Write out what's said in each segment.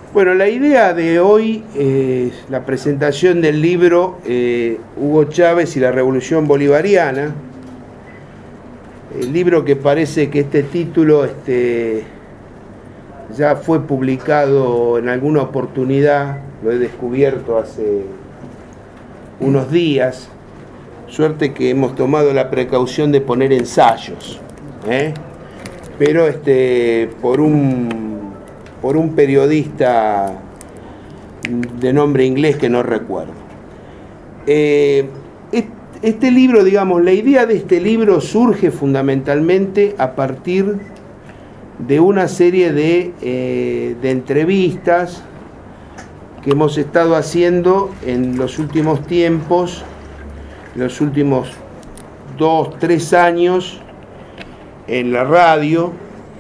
Bueno, la idea de hoy es la presentación del libro Hugo Chávez y la Revolución Bolivariana. El libro que parece que este título ya fue publicado en alguna oportunidad, lo he descubierto hace unos días, suerte que hemos tomado la precaución de poner ensayos, pero por un periodista de nombre inglés que no recuerdo. Este libro, digamos, la idea de este libro surge fundamentalmente a partir de una serie de entrevistas que hemos estado haciendo en los últimos tiempos, los últimos 2-3 años en la radio,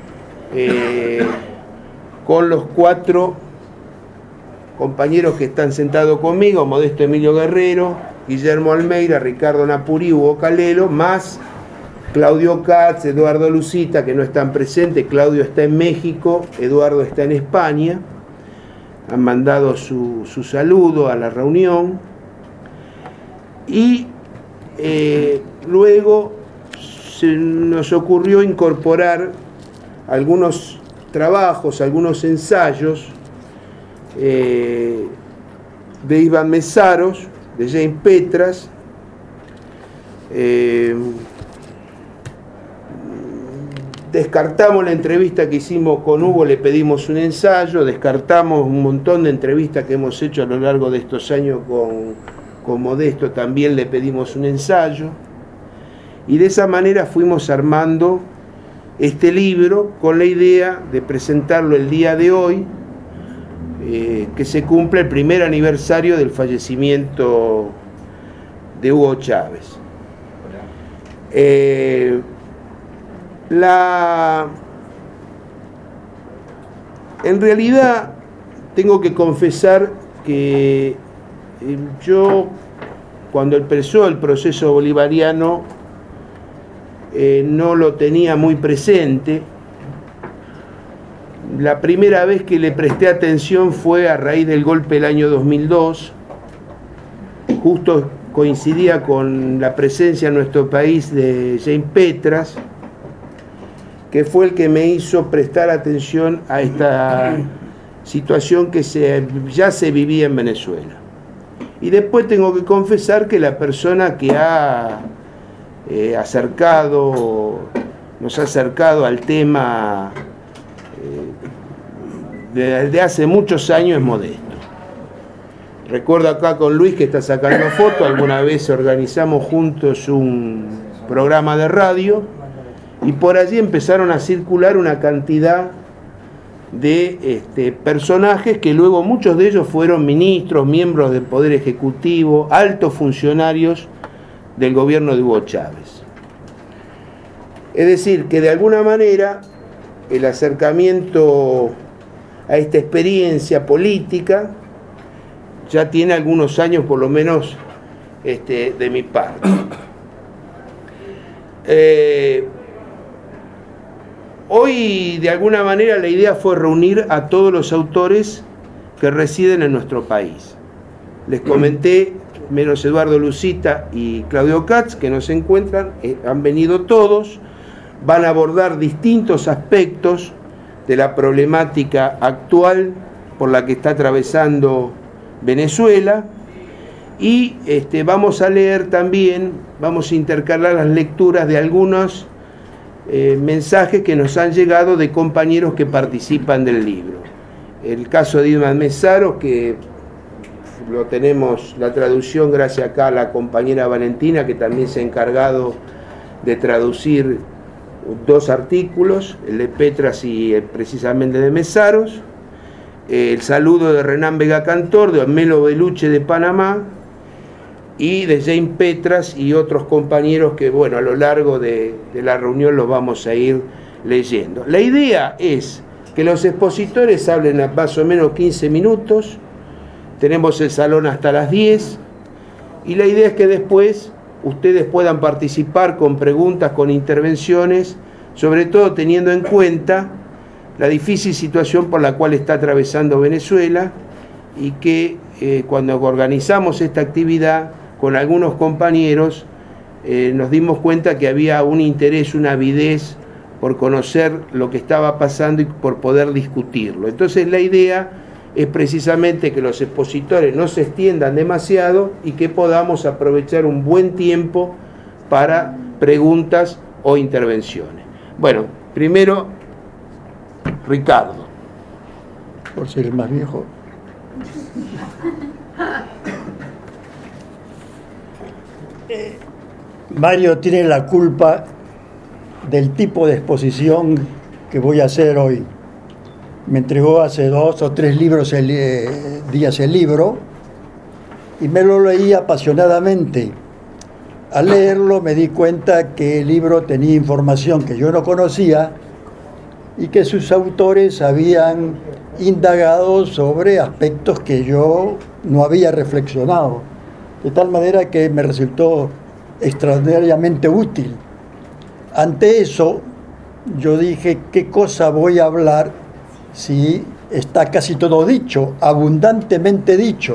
con los 4 compañeros que están sentados conmigo: Modesto Emilio Guerrero, Guillermo Almeida, Ricardo Napuri, Hugo Calelo, más Claudio Katz, Eduardo Lucita, que no están presentes. Claudio está en México, Eduardo está en España. Han mandado su saludo a la reunión. Y luego se nos ocurrió incorporar algunos trabajos, algunos ensayos de Iván Mesaros, de James Petras, descartamos la entrevista que hicimos con Hugo, le pedimos un ensayo, descartamos un montón de entrevistas que hemos hecho a lo largo de estos años con Modesto, también le pedimos un ensayo, y de esa manera fuimos armando este libro con la idea de presentarlo el día de hoy, que se cumple el primer aniversario del fallecimiento de Hugo Chávez. En realidad tengo que confesar que yo, cuando empezó el proceso bolivariano, no lo tenía muy presente. La primera vez que le presté atención fue a raíz del golpe del año 2002. Justo coincidía con la presencia en nuestro país de James Petras, que fue el que me hizo prestar atención a esta situación que ya se vivía en Venezuela. Y después tengo que confesar que la persona que nos ha acercado al tema desde hace muchos años es Modesto. Recuerdo acá con Luis, que está sacando fotos, alguna vez organizamos juntos un programa de radio y por allí empezaron a circular una cantidad de personajes que luego muchos de ellos fueron ministros, miembros del Poder Ejecutivo, altos funcionarios del gobierno de Hugo Chávez. Es decir, que de alguna manera el acercamiento a esta experiencia política ya tiene algunos años, por lo menos de mi parte. Hoy, de alguna manera, la idea fue reunir a todos los autores que residen en nuestro país. Les comenté, menos Eduardo Lucita y Claudio Katz, que no se encuentran, han venido todos, van a abordar distintos aspectos de la problemática actual por la que está atravesando Venezuela, y vamos a leer también, vamos a intercalar las lecturas de algunos mensajes que nos han llegado de compañeros que participan del libro. El caso de Iván Mesaros, que lo tenemos la traducción gracias acá a la compañera Valentina, que también se ha encargado de traducir 2 artículos, el de Petras y precisamente de Mesaros. El saludo de Renán Vega Cantor, de Melo Beluche de Panamá, y de James Petras y otros compañeros que, bueno, a lo largo de la reunión los vamos a ir leyendo. La idea es que los expositores hablen a más o menos 15 minutos, tenemos el salón hasta las 10, y la idea es que después ustedes puedan participar con preguntas, con intervenciones, sobre todo teniendo en cuenta la difícil situación por la cual está atravesando Venezuela, y que cuando organizamos esta actividad con algunos compañeros nos dimos cuenta que había un interés, una avidez por conocer lo que estaba pasando y por poder discutirlo. Entonces la idea es precisamente que los expositores no se extiendan demasiado y que podamos aprovechar un buen tiempo para preguntas o intervenciones. Bueno, primero, Ricardo. Por ser el más viejo. Mario tiene la culpa del tipo de exposición que voy a hacer hoy. Me entregó hace 2 o 3 días el libro y me lo leí apasionadamente. Al leerlo me di cuenta que el libro tenía información que yo no conocía y que sus autores habían indagado sobre aspectos que yo no había reflexionado, de tal manera que me resultó extraordinariamente útil. Ante eso, yo dije, ¿qué cosa voy a hablar si está casi todo dicho, abundantemente dicho?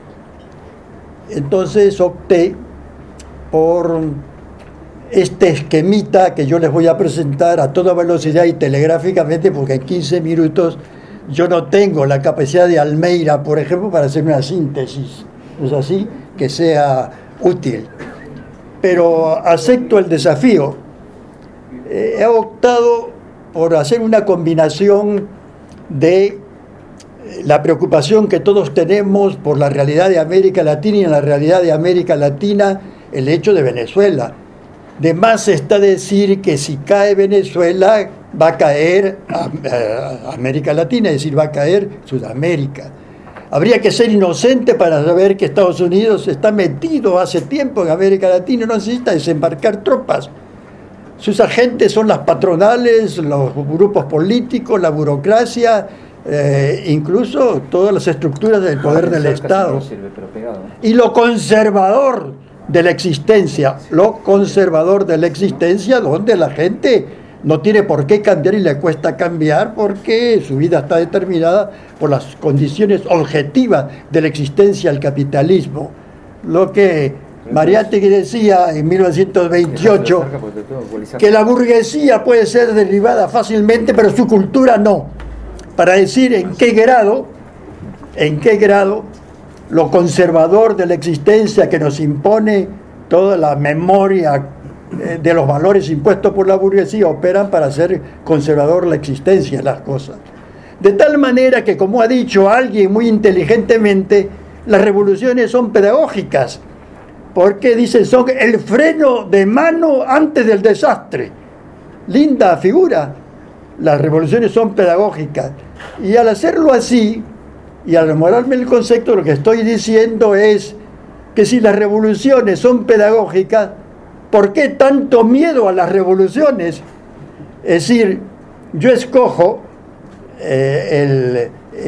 Entonces opté por este esquemita que yo les voy a presentar a toda velocidad y telegráficamente, porque en 15 minutos yo no tengo la capacidad de Almeida, por ejemplo, para hacer una síntesis, ¿no es así?, que sea útil. Pero acepto el desafío. He optado por hacer una combinación de la preocupación que todos tenemos por la realidad de América Latina, y en la realidad de América Latina el hecho de Venezuela. De más está decir que si cae Venezuela va a caer América Latina, es decir, va a caer Sudamérica. Habría que ser inocente para saber que Estados Unidos está metido hace tiempo en América Latina y no necesita desembarcar tropas. Sus agentes son las patronales, los grupos políticos, la burocracia, incluso todas las estructuras del poder del Estado. Y lo conservador de la existencia, donde la gente no tiene por qué cambiar y le cuesta cambiar porque su vida está determinada por las condiciones objetivas de la existencia del capitalismo. Lo que Mariátegui decía en 1928, que la burguesía puede ser derribada fácilmente, pero su cultura no. Para decir en qué grado lo conservador de la existencia que nos impone toda la memoria de los valores impuestos por la burguesía operan para hacer conservador la existencia de las cosas. De tal manera que, como ha dicho alguien muy inteligentemente, las revoluciones son pedagógicas, porque dicen son el freno de mano antes del desastre. Linda figura. Las revoluciones son pedagógicas. Y al hacerlo así, y al demorarme el concepto, lo que estoy diciendo es que si las revoluciones son pedagógicas, ¿por qué tanto miedo a las revoluciones? Es decir, yo escojo el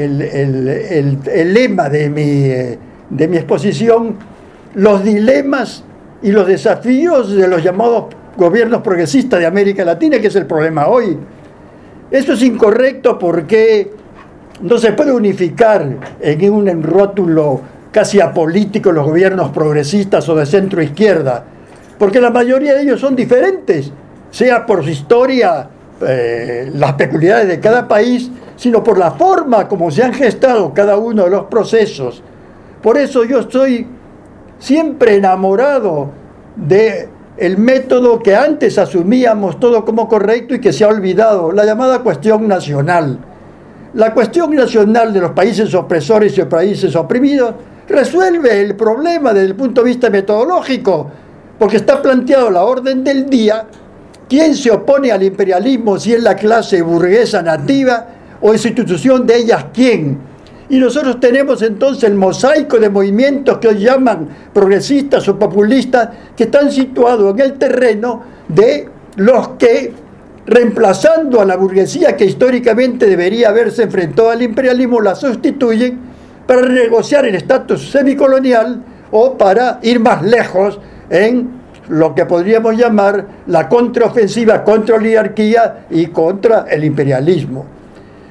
lema de mi exposición, los dilemas y los desafíos de los llamados gobiernos progresistas de América Latina, que es el problema hoy. Esto es incorrecto porque no se puede unificar en un rótulo casi apolítico los gobiernos progresistas o de centro izquierda, porque la mayoría de ellos son diferentes, sea por su historia, las peculiaridades de cada país, sino por la forma como se han gestado cada uno de los procesos. Por eso yo estoy siempre enamorado del método que antes asumíamos todo como correcto y que se ha olvidado, la llamada cuestión nacional. La cuestión nacional de los países opresores y los países oprimidos resuelve el problema desde el punto de vista metodológico, porque está planteado la orden del día, quién se opone al imperialismo, si es la clase burguesa nativa o institución de ellas quién. Y nosotros tenemos entonces el mosaico de movimientos que hoy llaman progresistas o populistas, que están situados en el terreno de los que, reemplazando a la burguesía que históricamente debería haberse enfrentado al imperialismo, la sustituyen para renegociar el estatus semicolonial o para ir más lejos en lo que podríamos llamar la contraofensiva contra la oligarquía y contra el imperialismo.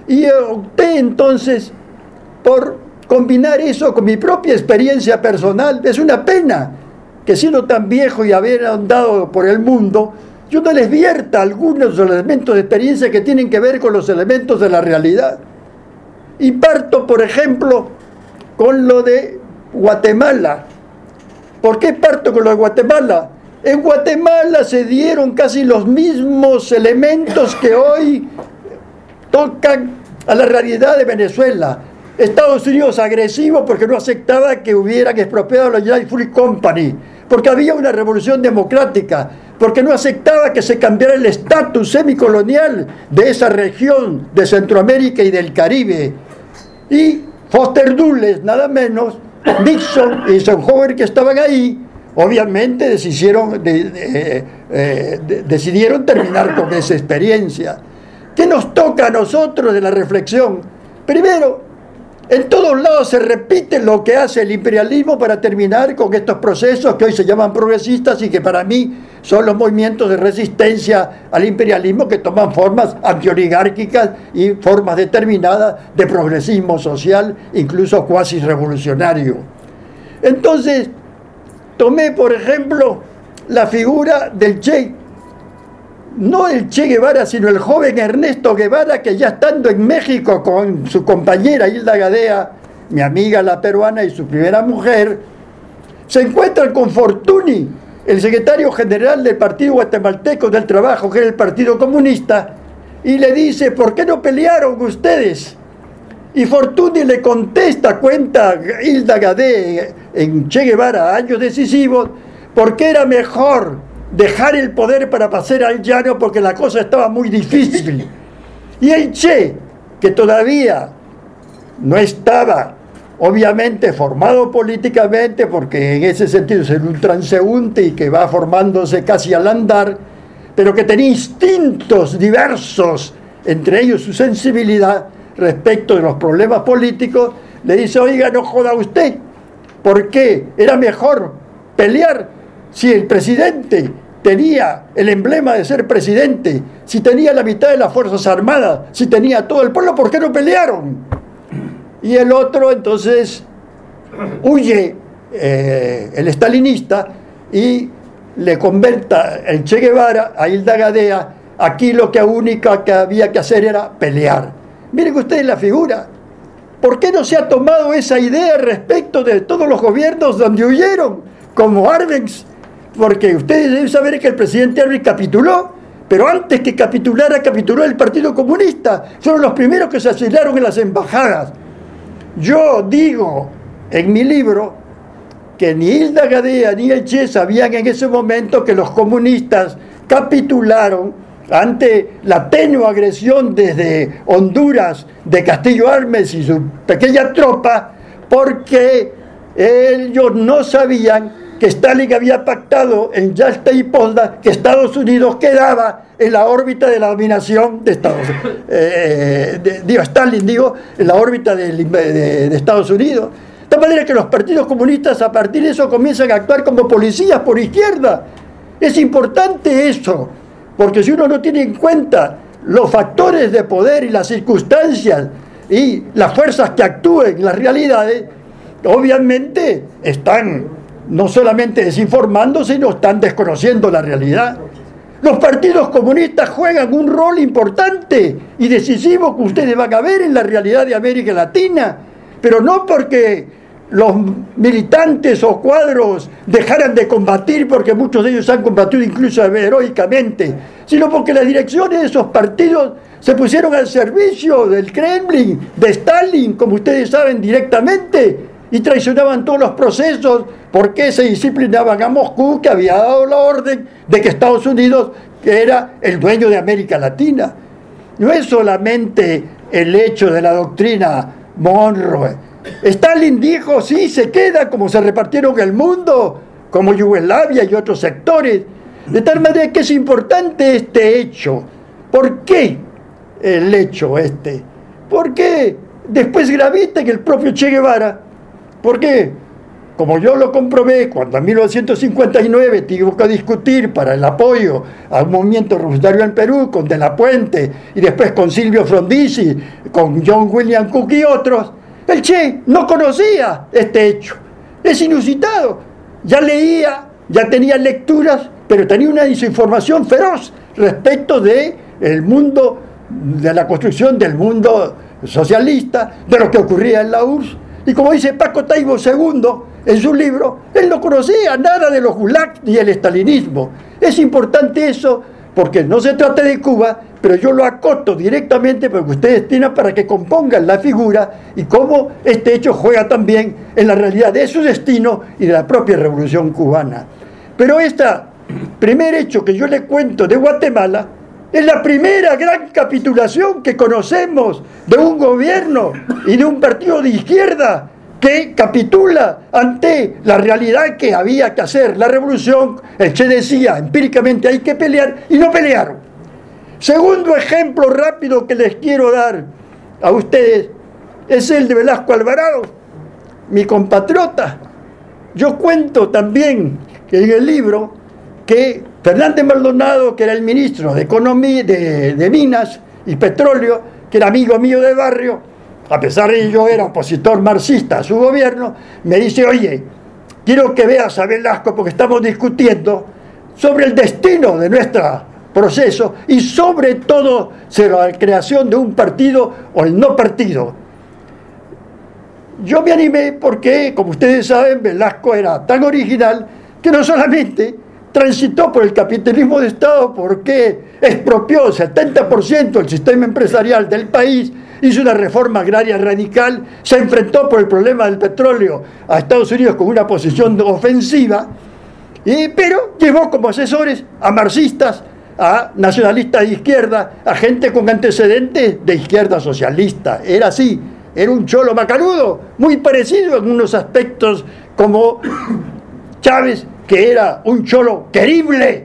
Y opté entonces por combinar eso con mi propia experiencia personal. Es una pena que siendo tan viejo y haber andado por el mundo, yo no les vierta algunos elementos de experiencia que tienen que ver con los elementos de la realidad. Y parto, por ejemplo, con lo de Guatemala. ¿Por qué parto con lo de Guatemala? En Guatemala se dieron casi los mismos elementos que hoy tocan a la realidad de Venezuela. Estados Unidos agresivo porque no aceptaba que hubieran expropiado la United Fruit Company, porque había una revolución democrática, porque no aceptaba que se cambiara el estatus semicolonial de esa región de Centroamérica y del Caribe. Y Foster Dulles, nada menos, Nixon y Eisenhower, que estaban ahí, obviamente decidieron terminar con esa experiencia. ¿Qué nos toca a nosotros de la reflexión? Primero, en todos lados se repite lo que hace el imperialismo para terminar con estos procesos que hoy se llaman progresistas y que para mí son los movimientos de resistencia al imperialismo que toman formas antioligárquicas y formas determinadas de progresismo social, incluso cuasi revolucionario. Entonces, tomé, por ejemplo, la figura del Che, no el Che Guevara, sino el joven Ernesto Guevara, que ya estando en México con su compañera Hilda Gadea, mi amiga la peruana y su primera mujer, se encuentran con Fortuny, el secretario general del Partido Guatemalteco del Trabajo, que era el Partido Comunista, y le dice: ¿por qué no pelearon ustedes? Y Fortuny le contesta, cuenta Hilda Gadea en Che Guevara, años decisivos, porque era mejor dejar el poder para pasar al llano porque la cosa estaba muy difícil. Y el Che, que todavía no estaba obviamente formado políticamente, porque en ese sentido es un transeúnte y que va formándose casi al andar, pero que tenía instintos diversos, entre ellos su sensibilidad respecto de los problemas políticos, le dice: oiga, no joda usted, ¿por qué era mejor pelear si el presidente tenía el emblema de ser presidente, si tenía la mitad de las Fuerzas Armadas, si tenía todo el pueblo? ¿Por qué no pelearon? Y el otro entonces huye, el estalinista, y le converta el Che Guevara a Hilda Gadea. Aquí lo único que había que hacer era pelear. Miren ustedes la figura. ¿Por qué no se ha tomado esa idea respecto de todos los gobiernos donde huyeron, como Arbenz? Porque ustedes deben saber que el presidente Arbenz capituló, pero antes que capitulara, capituló el Partido Comunista. Fueron los primeros que se asilaron en las embajadas. Yo digo en mi libro que ni Hilda Gadea ni el Che sabían en ese momento que los comunistas capitularon ante la tenue agresión desde Honduras de Castillo Armes y su pequeña tropa, porque ellos no sabían que Stalin había pactado en Yalta y Potsdam que Estados Unidos quedaba en la órbita de la dominación de Estados Unidos. Stalin, en la órbita de Estados Unidos. De tal manera que los partidos comunistas a partir de eso comienzan a actuar como policías por izquierda. Es importante eso, porque si uno no tiene en cuenta los factores de poder y las circunstancias y las fuerzas que actúen en las realidades, obviamente están no solamente desinformándose, sino están desconociendo la realidad. Los partidos comunistas juegan un rol importante y decisivo que ustedes van a ver en la realidad de América Latina, pero no porque los militantes o cuadros dejaran de combatir, porque muchos de ellos han combatido incluso heroicamente, sino porque las direcciones de esos partidos se pusieron al servicio del Kremlin, de Stalin, como ustedes saben directamente, y traicionaban todos los procesos porque se disciplinaban a Moscú, que había dado la orden de que Estados Unidos era el dueño de América Latina. No es solamente el hecho de la doctrina Monroe. Stalin dijo: sí, se queda, como se repartieron el mundo, como Yugoslavia y otros sectores. De tal manera que es importante este hecho. ¿Por qué el hecho este? Porque después gravita en el propio Che Guevara. ¿Por qué? como yo lo comprobé cuando en 1959 tuvo que discutir para el apoyo a un movimiento revolucionario en Perú con De la Puente y después con Silvio Frondizi, con John William Cook y otros, el Che no conocía este hecho. Es inusitado. Ya leía, ya tenía lecturas, pero tenía una desinformación feroz respecto de el mundo, de la construcción del mundo socialista, de lo que ocurría en la URSS. Y como dice Paco Taibo II en su libro, él no conocía nada de los gulags ni el estalinismo. Es importante eso, porque no se trata de Cuba, pero yo lo acoto directamente porque ustedes tienen para que compongan la figura y cómo este hecho juega también en la realidad de su destino y de la propia revolución cubana. Pero este primer hecho que yo le cuento de Guatemala es la primera gran capitulación que conocemos de un gobierno y de un partido de izquierda que capitula ante la realidad que había que hacer. La revolución, el Che decía, empíricamente hay que pelear, y no pelearon. Segundo ejemplo rápido que les quiero dar a ustedes es el de Velasco Alvarado, mi compatriota. Yo cuento también en el libro que Fernández Maldonado, que era el ministro de Economía, de Minas y Petróleo, que era amigo mío de barrio, a pesar de que yo era opositor marxista a su gobierno, me dice: oye, quiero que veas a Velasco porque estamos discutiendo sobre el destino de nuestro proceso y sobre todo sobre la creación de un partido o el no partido. Yo me animé porque, como ustedes saben, Velasco era tan original que no solamente transitó por el capitalismo de Estado porque expropió el 70% del sistema empresarial del país, hizo una reforma agraria radical, se enfrentó por el problema del petróleo a Estados Unidos con una posición ofensiva, pero llevó como asesores a marxistas, a nacionalistas de izquierda, a gente con antecedentes de izquierda socialista. Era así, era un cholo macanudo, muy parecido en unos aspectos como Chávez, que era un cholo querible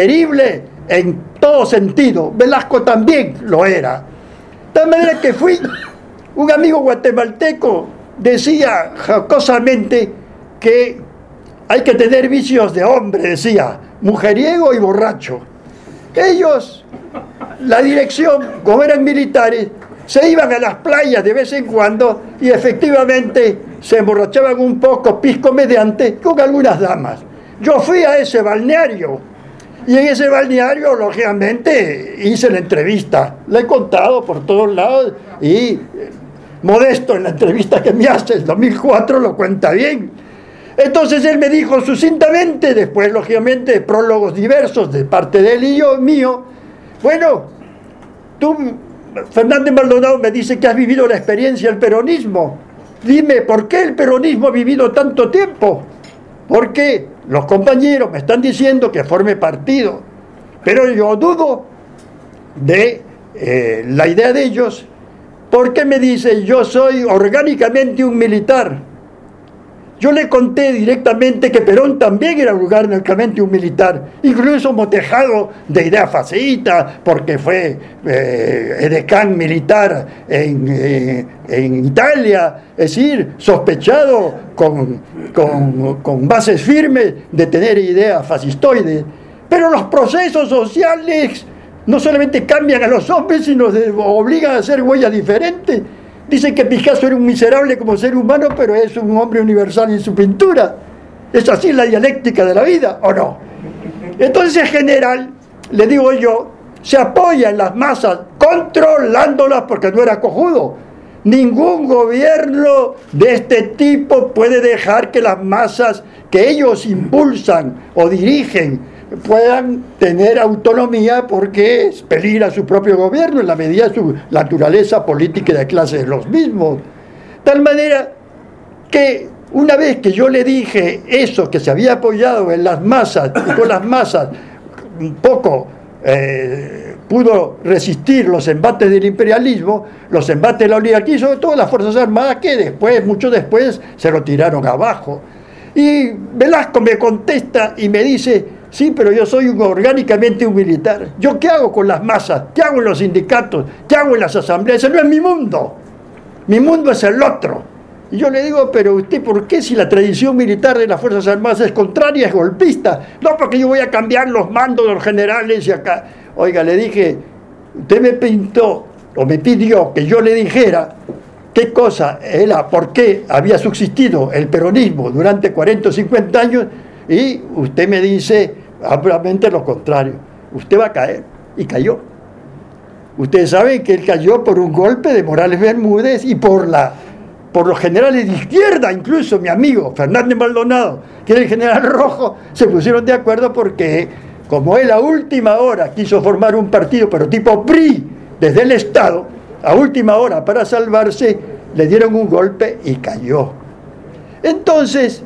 en todo sentido. Velasco también lo era. De tal manera que un amigo guatemalteco decía jocosamente que hay que tener vicios de hombre, decía, mujeriego y borracho. Ellos, la dirección, como eran militares, se iban a las playas de vez en cuando y efectivamente se emborrachaban un poco, pisco mediante, con algunas damas. Yo fui a ese balneario y en ese balneario, lógicamente, hice la entrevista. La he contado por todos lados y Modesto en la entrevista que me hace en 2004 lo cuenta bien. Entonces él me dijo sucintamente, después lógicamente de prólogos diversos de parte de él y mío, bueno, tú, Fernández Maldonado, me dice que has vivido la experiencia del peronismo. Dime, ¿por qué el peronismo ha vivido tanto tiempo? Porque los compañeros me están diciendo que forme partido, pero yo dudo de la idea de ellos, porque me dice, yo soy orgánicamente un militar. Yo le conté directamente que Perón también era orgánicamente un militar, incluso motejado de idea fascista, porque fue edecán militar en Italia, es decir, sospechado con bases firmes de tener ideas fascistoides. Pero los procesos sociales no solamente cambian a los hombres, sino obligan a hacer huellas diferentes. Dicen que Picasso era un miserable como ser humano, pero es un hombre universal en su pintura. ¿Es así la dialéctica de la vida o no? Entonces, en general, le digo yo, se apoya en las masas, controlándolas porque no era cojudo. Ningún gobierno de este tipo puede dejar que las masas que ellos impulsan o dirigen puedan tener autonomía porque peligra su propio gobierno en la medida de su naturaleza política y de clase de los mismos. Tal manera que una vez que yo le dije eso, que se había apoyado en las masas, y con las masas un poco pudo resistir los embates del imperialismo, los embates de la oligarquía y sobre todo las Fuerzas Armadas que después, mucho después, se lo tiraron abajo. Y Velasco me contesta y me dice, sí, pero yo soy orgánicamente un militar. ¿Yo qué hago con las masas? ¿Qué hago en los sindicatos? ¿Qué hago en las asambleas? Ese no es mi mundo. Mi mundo es el otro. Y yo le digo, pero usted, ¿por qué si la tradición militar de las Fuerzas Armadas es contraria, es golpista? No, porque yo voy a cambiar los mandos de los generales y acá. Oiga, le dije, usted me pintó o me pidió que yo le dijera qué cosa era, por qué había subsistido el peronismo durante 40 o 50 años, y usted me dice ampliamente lo contrario. Usted va a caer, y cayó. Ustedes saben que él cayó por un golpe de Morales Bermúdez y por los generales de izquierda, incluso mi amigo Fernández Maldonado, que era el general Rojo, se pusieron de acuerdo porque, como él a última hora quiso formar un partido, pero tipo PRI, desde el Estado, a última hora para salvarse, le dieron un golpe y cayó. Entonces,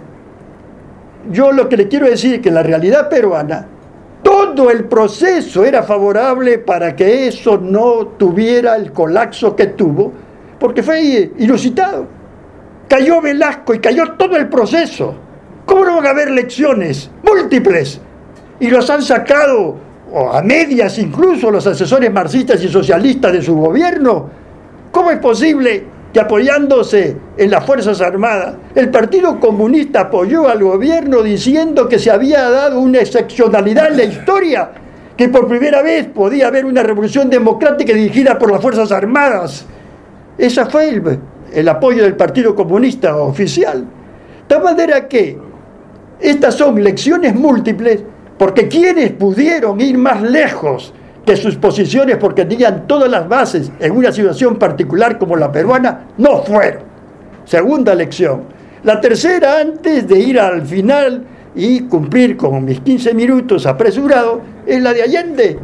yo lo que le quiero decir es que en la realidad peruana, todo el proceso era favorable para que eso no tuviera el colapso que tuvo, porque fue inusitado. Cayó Velasco y cayó todo el proceso. ¿Cómo no van a haber lecciones múltiples? Y los han sacado, o a medias incluso, los asesores marxistas y socialistas de su gobierno. ¿Cómo es posible que, apoyándose en las Fuerzas Armadas, el Partido Comunista apoyó al gobierno diciendo que se había dado una excepcionalidad en la historia, que por primera vez podía haber una revolución democrática dirigida por las Fuerzas Armadas? Ese fue el apoyo del Partido Comunista oficial. De tal manera que estas son lecciones múltiples, porque quienes pudieron ir más lejos que sus posiciones porque tenían todas las bases en una situación particular como la peruana, no fueron. Segunda lección. La tercera, antes de ir al final y cumplir con mis 15 minutos apresurados, es la de Allende.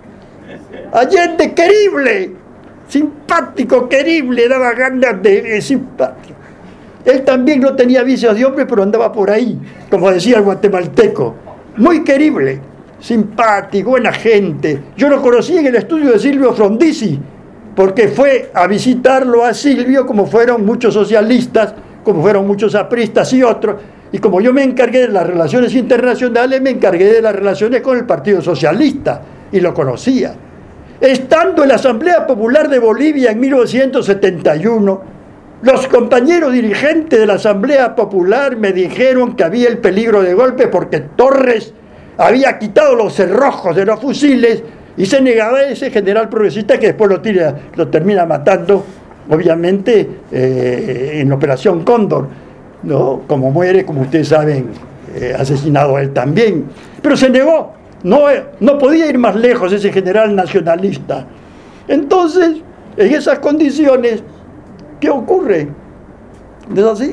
Allende querible, simpático, querible, daba ganas de simpático. Él también no tenía vicios de hombre, pero andaba por ahí, como decía el guatemalteco. Muy querible, simpático, buena gente. Yo lo conocí en el estudio de Silvio Frondizi, porque fue a visitarlo a Silvio, como fueron muchos socialistas, como fueron muchos apristas y otros, y como yo me encargué de las relaciones internacionales, me encargué de las relaciones con el Partido Socialista, y lo conocía. Estando en la Asamblea Popular de Bolivia en 1971, los compañeros dirigentes de la Asamblea Popular me dijeron que había el peligro de golpe porque Torres había quitado los cerrojos de los fusiles y se negaba ese general progresista que después lo termina matando, obviamente, en la Operación Cóndor, ¿no? Como muere, como ustedes saben, asesinado a él también. Pero se negó, no podía ir más lejos ese general nacionalista. Entonces, en esas condiciones, ¿qué ocurre? ¿No es así?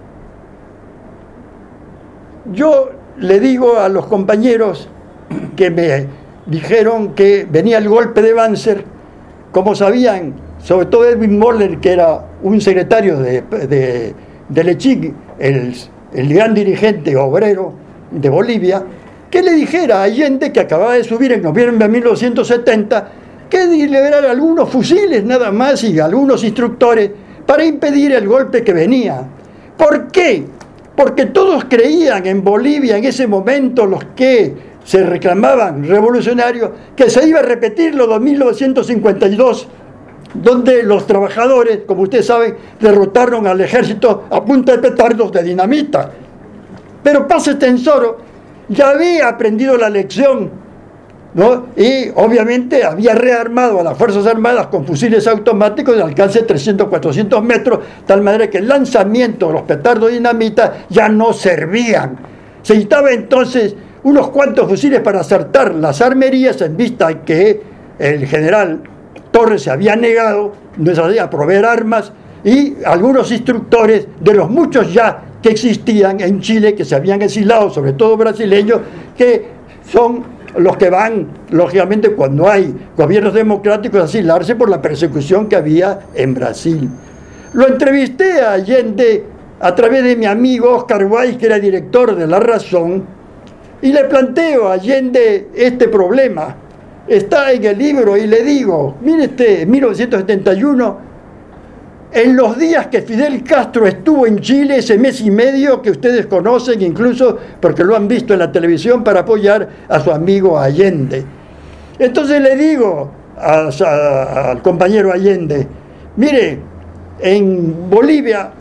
Yo le digo a los compañeros que me dijeron que venía el golpe de Banzer, como sabían, sobre todo Edwin Moller, que era un secretario de Lechín, el gran dirigente obrero de Bolivia, que le dijera a Allende, que acababa de subir en noviembre de 1970, que liberara algunos fusiles nada más y algunos instructores para impedir el golpe que venía. ¿Por qué? Porque todos creían en Bolivia en ese momento, los que se reclamaban revolucionarios, que se iba a repetir lo de 1952, donde los trabajadores, como ustedes saben, derrotaron al ejército a punta de petardos de dinamita. Pero Paz Estenssoro ya había aprendido la lección, ¿no? Y obviamente había rearmado a las Fuerzas Armadas con fusiles automáticos de alcance de 300-400 metros, tal manera que el lanzamiento de los petardos de dinamita ya no servían. Se necesitaba entonces unos cuantos fusiles para acertar las armerías, en vista que el general Torres se había negado, no es así, a proveer armas, y algunos instructores de los muchos ya que existían en Chile, que se habían exilado, sobre todo brasileños, que son los que van, lógicamente, cuando hay gobiernos democráticos, a asilarse por la persecución que había en Brasil. Lo entrevisté a Allende a través de mi amigo Oscar Weiss, que era director de La Razón, y le planteo a Allende este problema. Está en el libro y le digo, mire en 1971, en los días que Fidel Castro estuvo en Chile, ese mes y medio que ustedes conocen, incluso porque lo han visto en la televisión, para apoyar a su amigo Allende. Entonces le digo al compañero Allende, mire, en Bolivia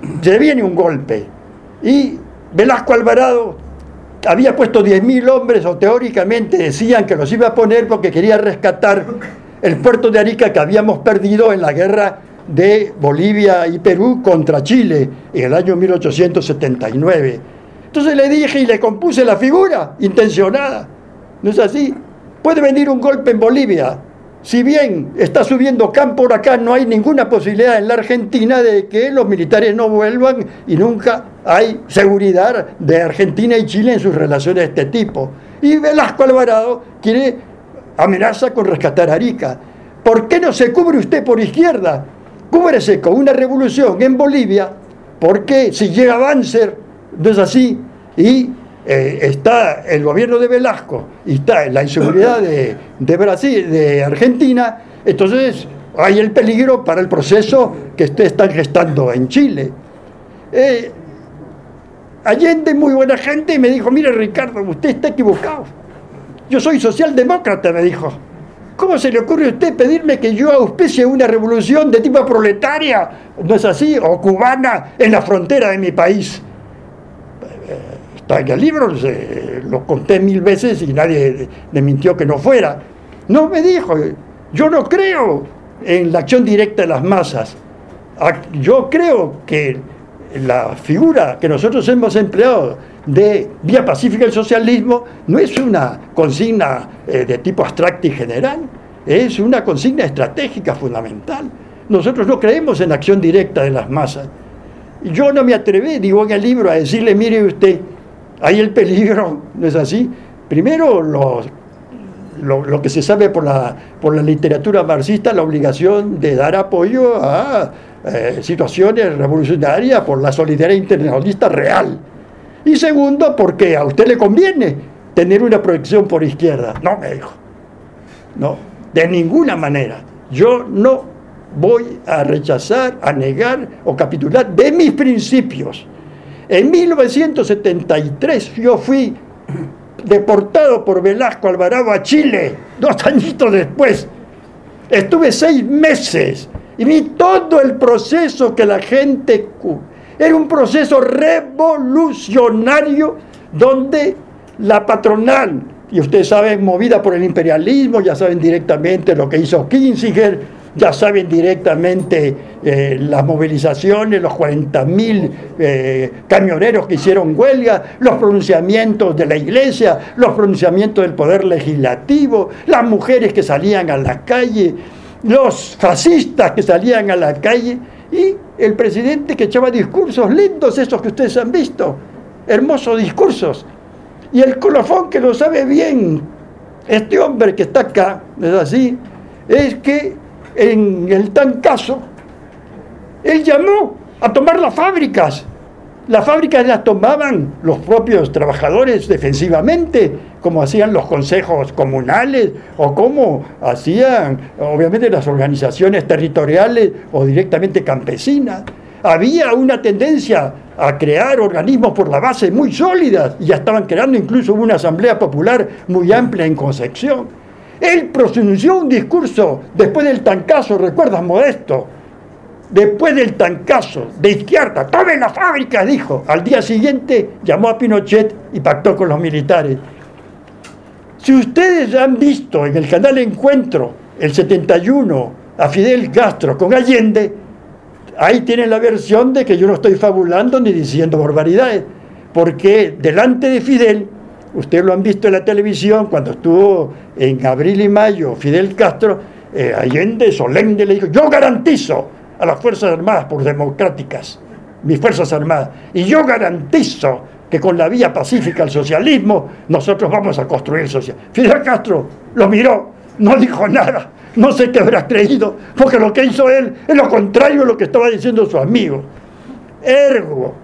se viene un golpe. Y Velasco Alvarado había puesto 10.000 hombres, o teóricamente decían que los iba a poner porque quería rescatar el puerto de Arica que habíamos perdido en la guerra de Bolivia y Perú contra Chile en el año 1879. Entonces le dije y le compuse la figura intencionada. ¿No es así? Puede venir un golpe en Bolivia. Si bien está subiendo Campo por acá, no hay ninguna posibilidad en la Argentina de que los militares no vuelvan y nunca hay seguridad de Argentina y Chile en sus relaciones de este tipo. Y Velasco Alvarado amenaza con rescatar Arica. ¿Por qué no se cubre usted por izquierda? Cúbrese con una revolución en Bolivia, porque si llega Banzer, no es así, y está el gobierno de Velasco y está la inseguridad de Brasil, de Argentina, entonces hay el peligro para el proceso que ustedes están gestando en Chile. Allende, muy buena gente, me dijo: mire, Ricardo, usted está equivocado. Yo soy socialdemócrata, me dijo. ¿Cómo se le ocurre a usted pedirme que yo auspicie una revolución de tipo proletaria, no es así, o cubana en la frontera de mi país? Está en el libro, lo conté 1000 veces y nadie me mintió que no fuera. No, me dijo, yo no creo en la acción directa de las masas. Yo creo que la figura que nosotros hemos empleado de vía pacífica del socialismo no es una consigna de tipo abstracto y general, es una consigna estratégica fundamental. Nosotros no creemos en acción directa de las masas. Yo no me atreví, digo en el libro, a decirle: mire usted, hay el peligro, ¿no es así? Primero, lo que se sabe por la literatura marxista, la obligación de dar apoyo a situaciones revolucionarias por la solidaridad internacionalista real. Y segundo, porque a usted le conviene tener una proyección por izquierda. No, me dijo. No, de ninguna manera. Yo no voy a rechazar, a negar o capitular de mis principios. En 1973 yo fui deportado por Velasco Alvarado a Chile, 2 añitos después. Estuve 6 meses y vi todo el proceso que la gente... Era un proceso revolucionario donde la patronal, y ustedes saben, movida por el imperialismo, ya saben directamente lo que hizo Kissinger, ya saben directamente las movilizaciones, los 40.000 camioneros que hicieron huelga, los pronunciamientos de la iglesia, los pronunciamientos del poder legislativo, las mujeres que salían a la calle, los fascistas que salían a la calle, y el presidente que echaba discursos lindos, esos que ustedes han visto, hermosos discursos. Y el colofón, que lo sabe bien este hombre que está acá, ¿es así? Es que en el Tancazo, él llamó a tomar las fábricas. Las fábricas las tomaban los propios trabajadores defensivamente, como hacían los consejos comunales o como hacían, obviamente, las organizaciones territoriales o directamente campesinas. Había una tendencia a crear organismos por la base muy sólidas, y ya estaban creando, incluso una asamblea popular muy amplia en Concepción. Él pronunció un discurso después del Tancazo, ¿recuerdas, Modesto? Después del Tancazo, de izquierda, tomen las fábricas, dijo. Al día siguiente llamó a Pinochet y pactó con los militares. Si ustedes han visto en el canal Encuentro, el 71, a Fidel Castro con Allende, ahí tienen la versión de que yo no estoy fabulando ni diciendo barbaridades, porque delante de Fidel, ustedes lo han visto en la televisión, cuando estuvo en abril y mayo Fidel Castro, Allende solemne le dijo: yo garantizo a las Fuerzas Armadas por democráticas, mis Fuerzas Armadas, y yo garantizo que con la vía pacífica al socialismo nosotros vamos a construir el socialismo. Fidel Castro lo miró, no dijo nada, no sé qué habrá creído, porque lo que hizo él es lo contrario de lo que estaba diciendo su amigo. Ergo,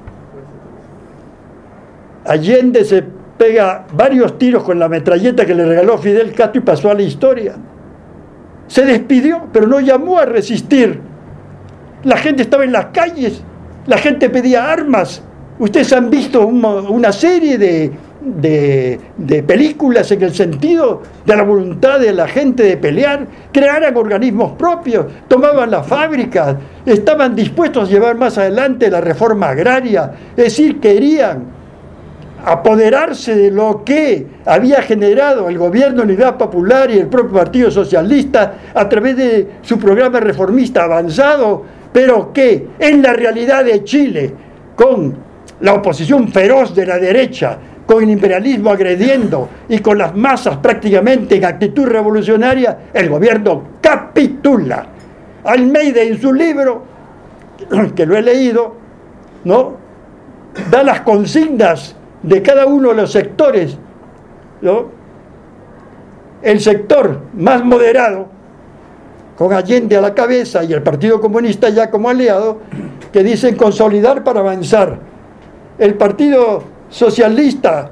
Allende se pega varios tiros con la metralleta que le regaló Fidel Castro y pasó a la historia. Se despidió, pero no llamó a resistir. La gente estaba en las calles, la gente pedía armas. Ustedes han visto una serie de películas en el sentido de la voluntad de la gente de pelear, crearan organismos propios, tomaban las fábricas, estaban dispuestos a llevar más adelante la reforma agraria, es decir, querían apoderarse de lo que había generado el gobierno de Unidad Popular y el propio Partido Socialista a través de su programa reformista avanzado, pero que en la realidad de Chile, con la oposición feroz de la derecha, con el imperialismo agrediendo y con las masas prácticamente en actitud revolucionaria, el gobierno capitula. Almeida, en su libro, que lo he leído, ¿no?, da las consignas de cada uno de los sectores, ¿no? El sector más moderado, con Allende a la cabeza y el Partido Comunista ya como aliado, que dicen consolidar para avanzar. El Partido Socialista,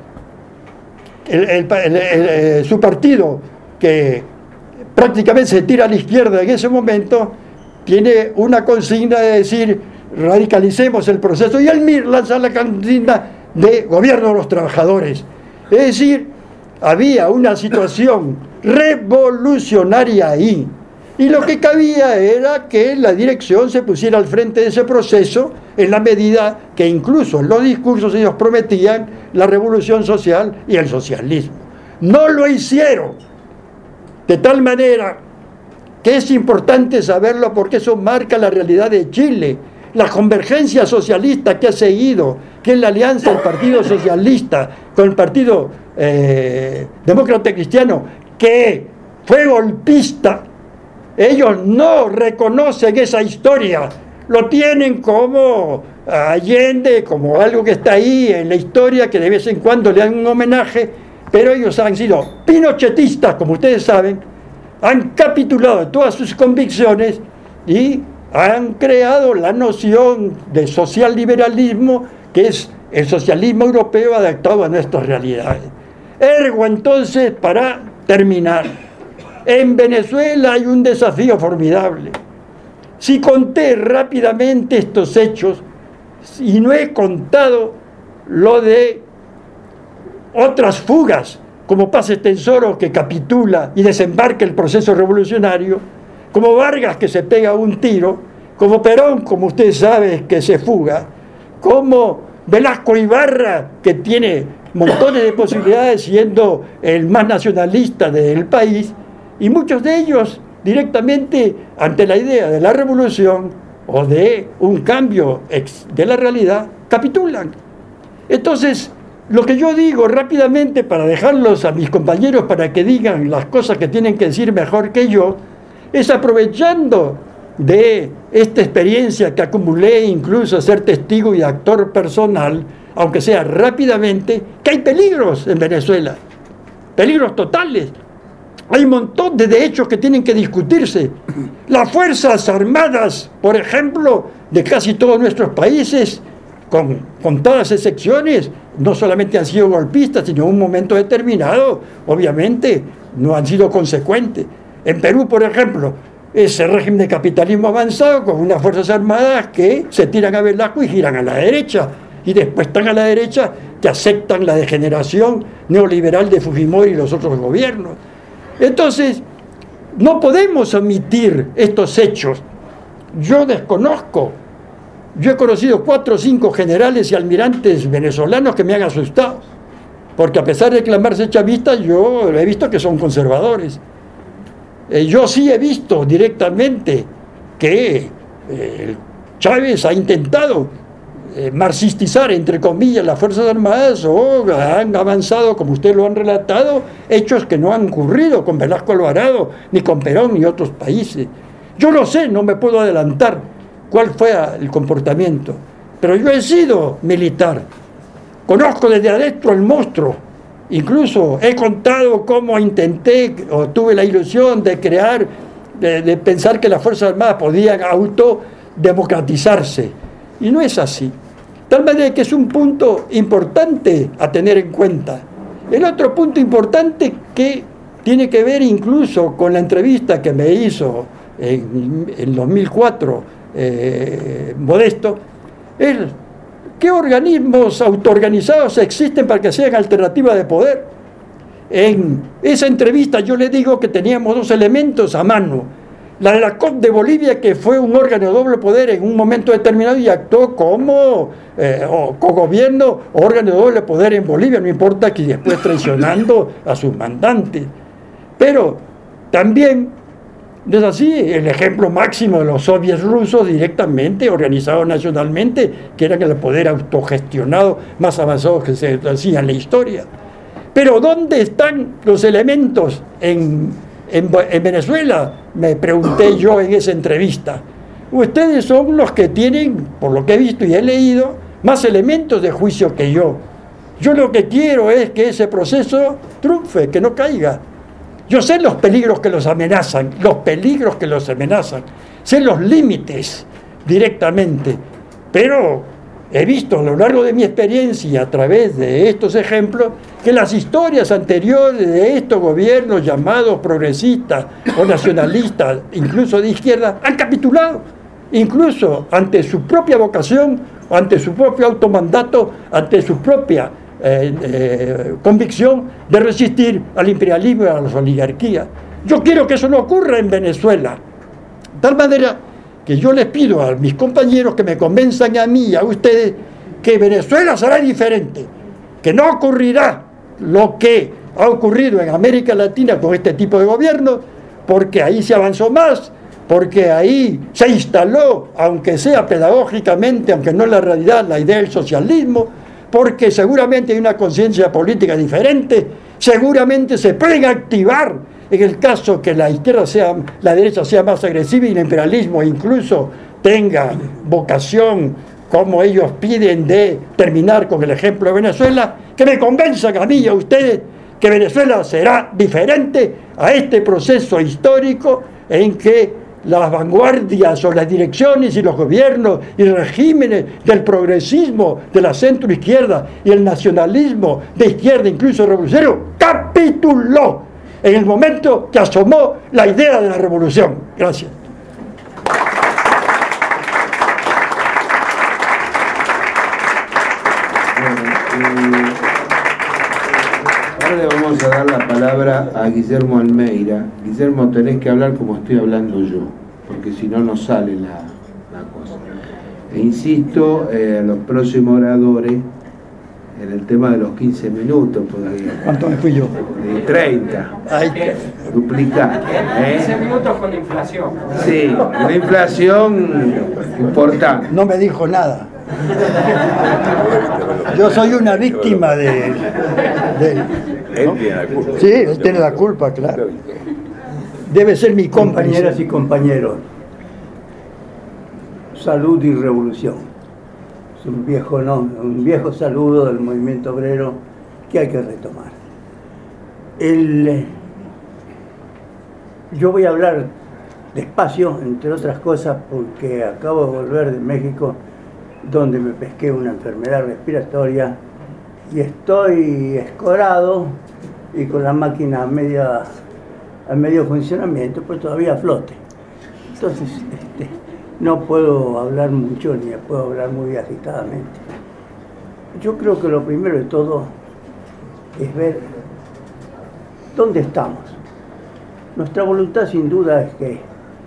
su partido, que prácticamente se tira a la izquierda en ese momento, tiene una consigna de decir radicalicemos el proceso, y el MIR lanza la consigna de gobierno de los trabajadores. Es decir, había una situación revolucionaria ahí, y lo que cabía era que la dirección se pusiera al frente de ese proceso en la medida que incluso en los discursos ellos prometían la revolución social y el socialismo. No lo hicieron, de tal manera que es importante saberlo porque eso marca la realidad de Chile. La convergencia socialista que ha seguido, que es la alianza del Partido Socialista con el Partido Demócrata Cristiano, que fue golpista, ellos no reconocen esa historia, lo tienen como Allende, como algo que está ahí en la historia, que de vez en cuando le dan un homenaje, pero ellos han sido pinochetistas, como ustedes saben, han capitulado de todas sus convicciones y han creado la noción de social liberalismo, que es el socialismo europeo adaptado a nuestras realidades. Ergo, entonces, para terminar, en Venezuela hay un desafío formidable. Si conté rápidamente estos hechos y no he contado lo de otras fugas, como Paz Estenssoro, que capitula y desembarca el proceso revolucionario, como Vargas, que se pega un tiro, como Perón, como usted sabe, que se fuga, como Velasco Ibarra, que tiene montones de posibilidades siendo el más nacionalista del país, y muchos de ellos directamente ante la idea de la revolución o de un cambio de la realidad, capitulan. Entonces, lo que yo digo rápidamente para dejarlos a mis compañeros para que digan las cosas que tienen que decir mejor que yo, es aprovechando de esta experiencia que acumulé, incluso ser testigo y actor personal, aunque sea rápidamente, que hay peligros en Venezuela, peligros totales. Hay un montón de hechos que tienen que discutirse. Las Fuerzas Armadas, por ejemplo, de casi todos nuestros países, con todas excepciones, no solamente han sido golpistas, sino en un momento determinado, obviamente, no han sido consecuentes. En Perú, por ejemplo, ese régimen de capitalismo avanzado con unas Fuerzas Armadas que se tiran a Velasco y giran a la derecha, y después están a la derecha que aceptan la degeneración neoliberal de Fujimori y los otros gobiernos. Entonces, no podemos omitir estos hechos. Yo desconozco. Yo he conocido 4 o 5 generales y almirantes venezolanos que me han asustado, porque a pesar de clamarse chavistas, yo he visto que son conservadores. Yo sí he visto directamente que Chávez ha intentado marxistizar, entre comillas, las Fuerzas Armadas, o han avanzado, como ustedes lo han relatado, hechos que no han ocurrido con Velasco Alvarado, ni con Perón, ni otros países. Yo no sé, no me puedo adelantar cuál fue el comportamiento, pero yo he sido militar, conozco desde adentro el monstruo, incluso he contado cómo intenté o tuve la ilusión de crear, de pensar que las Fuerzas Armadas podían autodemocratizarse, y no es así. Tal manera que es un punto importante a tener en cuenta. El otro punto importante que tiene que ver incluso con la entrevista que me hizo en 2004 Modesto, es qué organismos autoorganizados existen para que sean alternativa de poder. En esa entrevista yo le digo que teníamos 2 elementos a mano: La de la COP de Bolivia, que fue un órgano de doble poder en un momento determinado y actuó como cogobierno o órgano de doble poder en Bolivia, no importa que después traicionando a sus mandantes. Pero también es así el ejemplo máximo de los soviets rusos directamente organizados nacionalmente, que eran el poder autogestionado más avanzado que se hacía en la historia. Pero ¿dónde están los elementos en Venezuela? Me pregunté yo en esa entrevista. Ustedes son los que tienen, por lo que he visto y he leído, más elementos de juicio que yo. Yo lo que quiero es que ese proceso triunfe, que no caiga. Yo sé los peligros que los amenazan, sé los límites directamente, pero he visto a lo largo de mi experiencia, a través de estos ejemplos, que las historias anteriores de estos gobiernos llamados progresistas o nacionalistas, incluso de izquierda, han capitulado, incluso ante su propia vocación, ante su propio automandato, ante su propia convicción de resistir al imperialismo y a las oligarquías. Yo quiero que eso no ocurra en Venezuela. De tal manera que yo les pido a mis compañeros que me convenzan a mí y a ustedes que Venezuela será diferente, que no ocurrirá lo que ha ocurrido en América Latina con este tipo de gobierno, porque ahí se avanzó más, porque ahí se instaló, aunque sea pedagógicamente, aunque no en la realidad, la idea del socialismo, porque seguramente hay una conciencia política diferente, seguramente se pueden activar en el caso que la derecha sea más agresiva y el imperialismo incluso tenga vocación, como ellos piden, de terminar con el ejemplo de Venezuela, que me convenzan a mí y a ustedes que Venezuela será diferente a este proceso histórico en que las vanguardias o las direcciones y los gobiernos y regímenes del progresismo de la centroizquierda y el nacionalismo de izquierda, incluso revolucionario, capituló en el momento que asomó la idea de la revolución. Gracias. Ahora le vamos a dar la palabra a Guillermo Almeida. Guillermo, tenés que hablar como estoy hablando yo, porque si no, no sale la cosa. E insisto, los próximos oradores, en el tema de los 15 minutos, todavía. ¿Cuánto me fui yo? De 30. Ay, Duplicar. 15 minutos con inflación. Sí, una inflación importante. no me dijo nada. Yo soy una víctima de Él tiene la culpa. Sí, él tiene la culpa, claro. Debe ser mi Compañeras y compañeros, salud y revolución. Es un viejo nombre, un viejo saludo del movimiento obrero que hay que retomar. Yo voy a hablar despacio, entre otras cosas, porque acabo de volver de México, donde me pesqué una enfermedad respiratoria y estoy escorado y con la máquina a medio funcionamiento, pues todavía a flote. Entonces, no puedo hablar mucho ni puedo hablar muy agitadamente. Yo creo que lo primero de todo es ver dónde estamos. Nuestra voluntad sin duda es que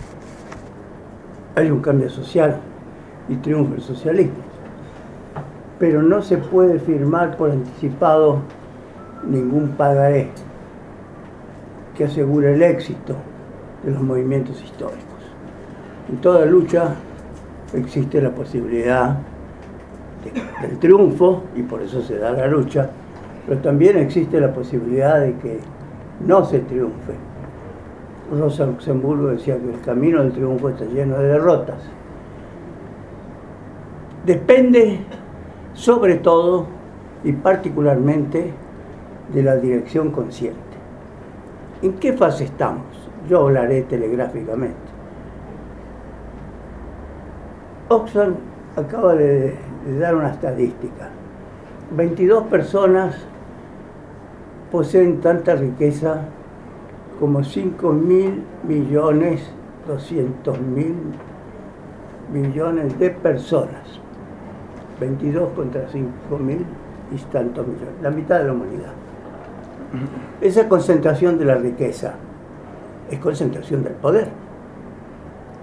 hay un cambio social y triunfe el socialismo. Pero no se puede firmar por anticipado ningún pagaré que asegure el éxito de los movimientos históricos. En toda lucha existe la posibilidad del triunfo, y por eso se da la lucha, pero también existe la posibilidad de que no se triunfe. Rosa Luxemburgo decía que el camino del triunfo está lleno de derrotas. Depende sobre todo y particularmente de la dirección consciente. ¿En qué fase estamos? Yo hablaré telegráficamente. Oxfam acaba de dar una estadística. 22 personas poseen tanta riqueza como 5.200.000.000 de personas. 22 contra 5.000 y tantos millones, la mitad de la humanidad. Esa concentración de la riqueza es concentración del poder.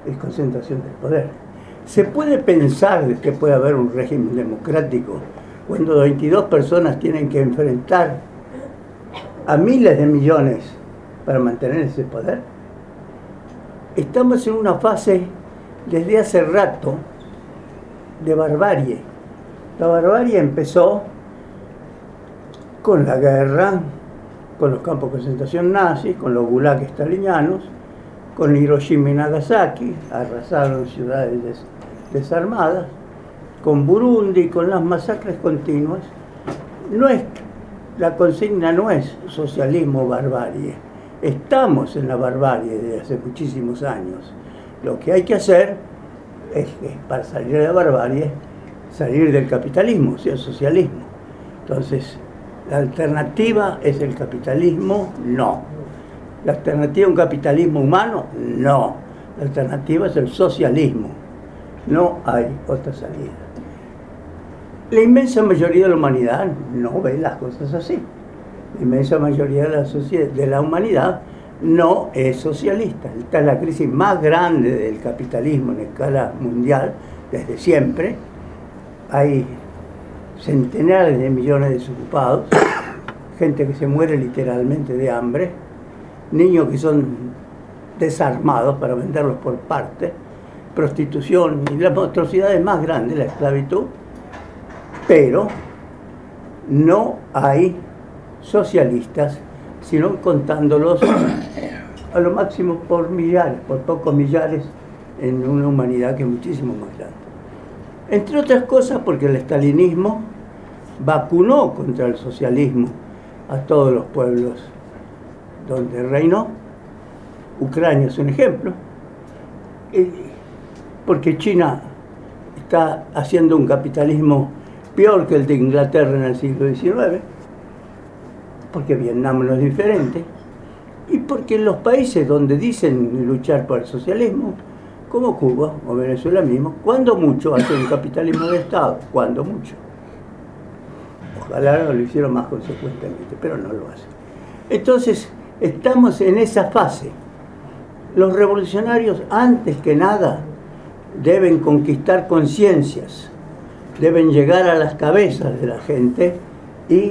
es concentración del poder. ¿Se puede pensar de que puede haber un régimen democrático cuando 22 personas tienen que enfrentar a miles de millones para mantener ese poder? Estamos en una fase desde hace rato de barbarie. La barbarie empezó con la guerra, con los campos de concentración nazis, con los gulags stalinianos, con Hiroshima y Nagasaki, arrasaron ciudades desarmadas, con Burundi, con las masacres continuas. La consigna no es socialismo o barbarie. Estamos en la barbarie desde hace muchísimos años. Lo que hay que hacer es que para salir de la barbarie, salir del capitalismo, o sea, el socialismo. Entonces, ¿la alternativa es el capitalismo? No. ¿La alternativa es un capitalismo humano? No. La alternativa es el socialismo. No hay otra salida. La inmensa mayoría de la humanidad no ve las cosas así. La inmensa mayoría de la humanidad no es socialista. Esta es la crisis más grande del capitalismo en escala mundial desde siempre. Hay centenares de millones de desocupados, gente que se muere literalmente de hambre, niños que son desarmados para venderlos por parte, prostitución y las atrocidades más grandes, la esclavitud, pero no hay socialistas, sino contándolos a lo máximo por millares, por pocos millares, en una humanidad que es muchísimo más grande. Entre otras cosas porque el estalinismo vacunó contra el socialismo a todos los pueblos donde reinó. Ucrania es un ejemplo, porque China está haciendo un capitalismo peor que el de Inglaterra en el siglo XIX, porque Vietnam no es diferente, y porque en los países donde dicen luchar por el socialismo, como Cuba o Venezuela mismo, cuando mucho hacen un capitalismo de Estado, cuando mucho. Ojalá lo hicieron más consecuentemente, pero no lo hacen. Entonces, estamos en esa fase. Los revolucionarios, antes que nada, deben conquistar conciencias, deben llegar a las cabezas de la gente y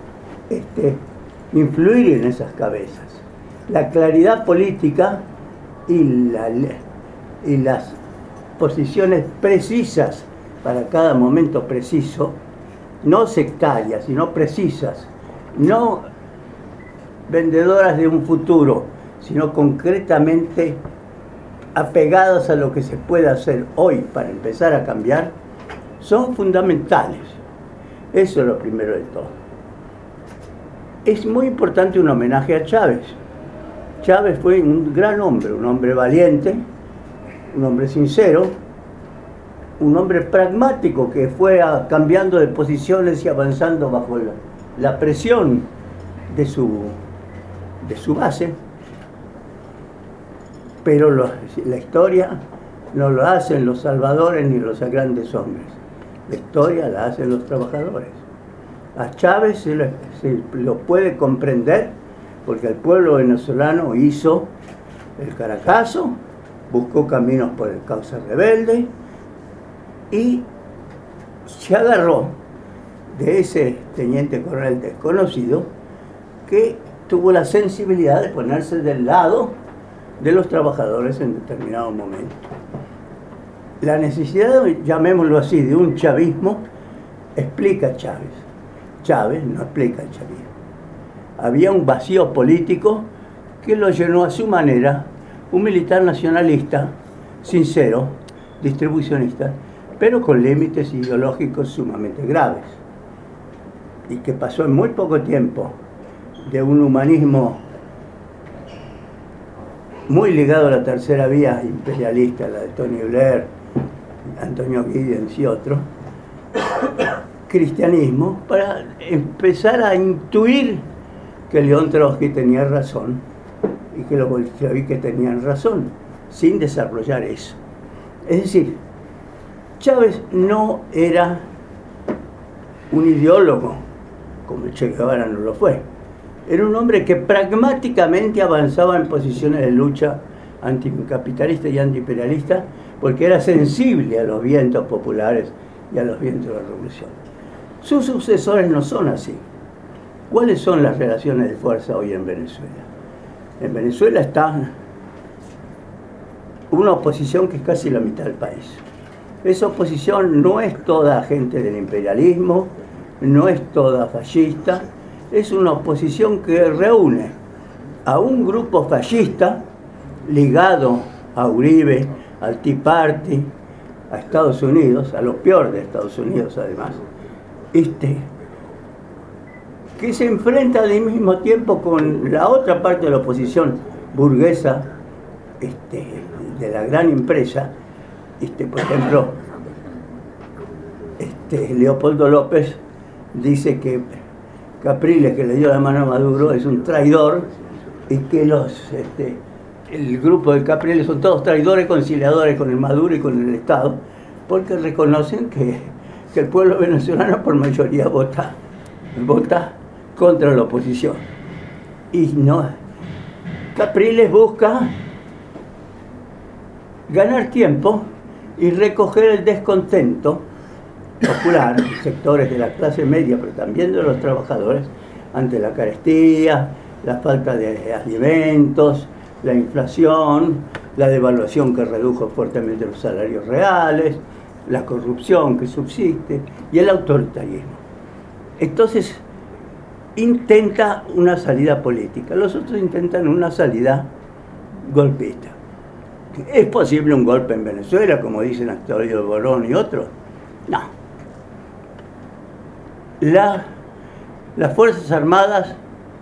influir en esas cabezas. La claridad política y las posiciones precisas para cada momento preciso, no sectarias, sino precisas, no vendedoras de un futuro, sino concretamente apegadas a lo que se puede hacer hoy para empezar a cambiar, son fundamentales. Eso es lo primero de todo. Es muy importante un homenaje a Chávez. Chávez fue un gran hombre, un hombre valiente, un hombre sincero, un hombre pragmático que fue cambiando de posiciones y avanzando bajo la presión de su base. Pero la historia no lo hacen los salvadores ni los grandes hombres. La historia la hacen los trabajadores. A Chávez se lo puede comprender porque el pueblo venezolano hizo el Caracazo, buscó caminos por el causa rebelde y se agarró de ese teniente coronel desconocido que tuvo la sensibilidad de ponerse del lado de los trabajadores en determinado momento. La necesidad, llamémoslo así, de un chavismo explica a Chávez. Chávez no explica el chavismo. Había un vacío político que lo llenó a su manera un militar nacionalista, sincero, distribucionista, pero con límites ideológicos sumamente graves. Y que pasó en muy poco tiempo de un humanismo muy ligado a la tercera vía imperialista, la de Tony Blair, Antonio Giddens y otros, cristianismo, para empezar a intuir que León Trotsky tenía razón y que los bolcheviques tenían razón, sin desarrollar eso. Es decir, Chávez no era un ideólogo, como el Che Guevara no lo fue. Era un hombre que pragmáticamente avanzaba en posiciones de lucha anticapitalista y antiimperialista, porque era sensible a los vientos populares y a los vientos de la revolución. Sus sucesores no son así. ¿Cuáles son las relaciones de fuerza hoy en Venezuela? En Venezuela está una oposición que es casi la mitad del país. Esa oposición no es toda gente del imperialismo, no es toda fascista, es una oposición que reúne a un grupo fascista ligado a Uribe, al Tea Party, a Estados Unidos, a lo peor de Estados Unidos además, que se enfrenta al mismo tiempo con la otra parte de la oposición burguesa de la gran empresa. Por ejemplo, Leopoldo López dice que Capriles, que le dio la mano a Maduro, es un traidor, y que el grupo de Capriles son todos traidores conciliadores con el Maduro y con el Estado, porque reconocen que el pueblo venezolano por mayoría vota contra la oposición. Y no, Capriles busca ganar tiempo y recoger el descontento popular de sectores de la clase media, pero también de los trabajadores, ante la carestía, la falta de alimentos, la inflación, la devaluación que redujo fuertemente los salarios reales, la corrupción que subsiste y el autoritarismo. Entonces, intenta una salida política, los otros intentan una salida golpista. ¿Es posible un golpe en Venezuela, como dicen Astorino Borón y otros? No. Las Fuerzas Armadas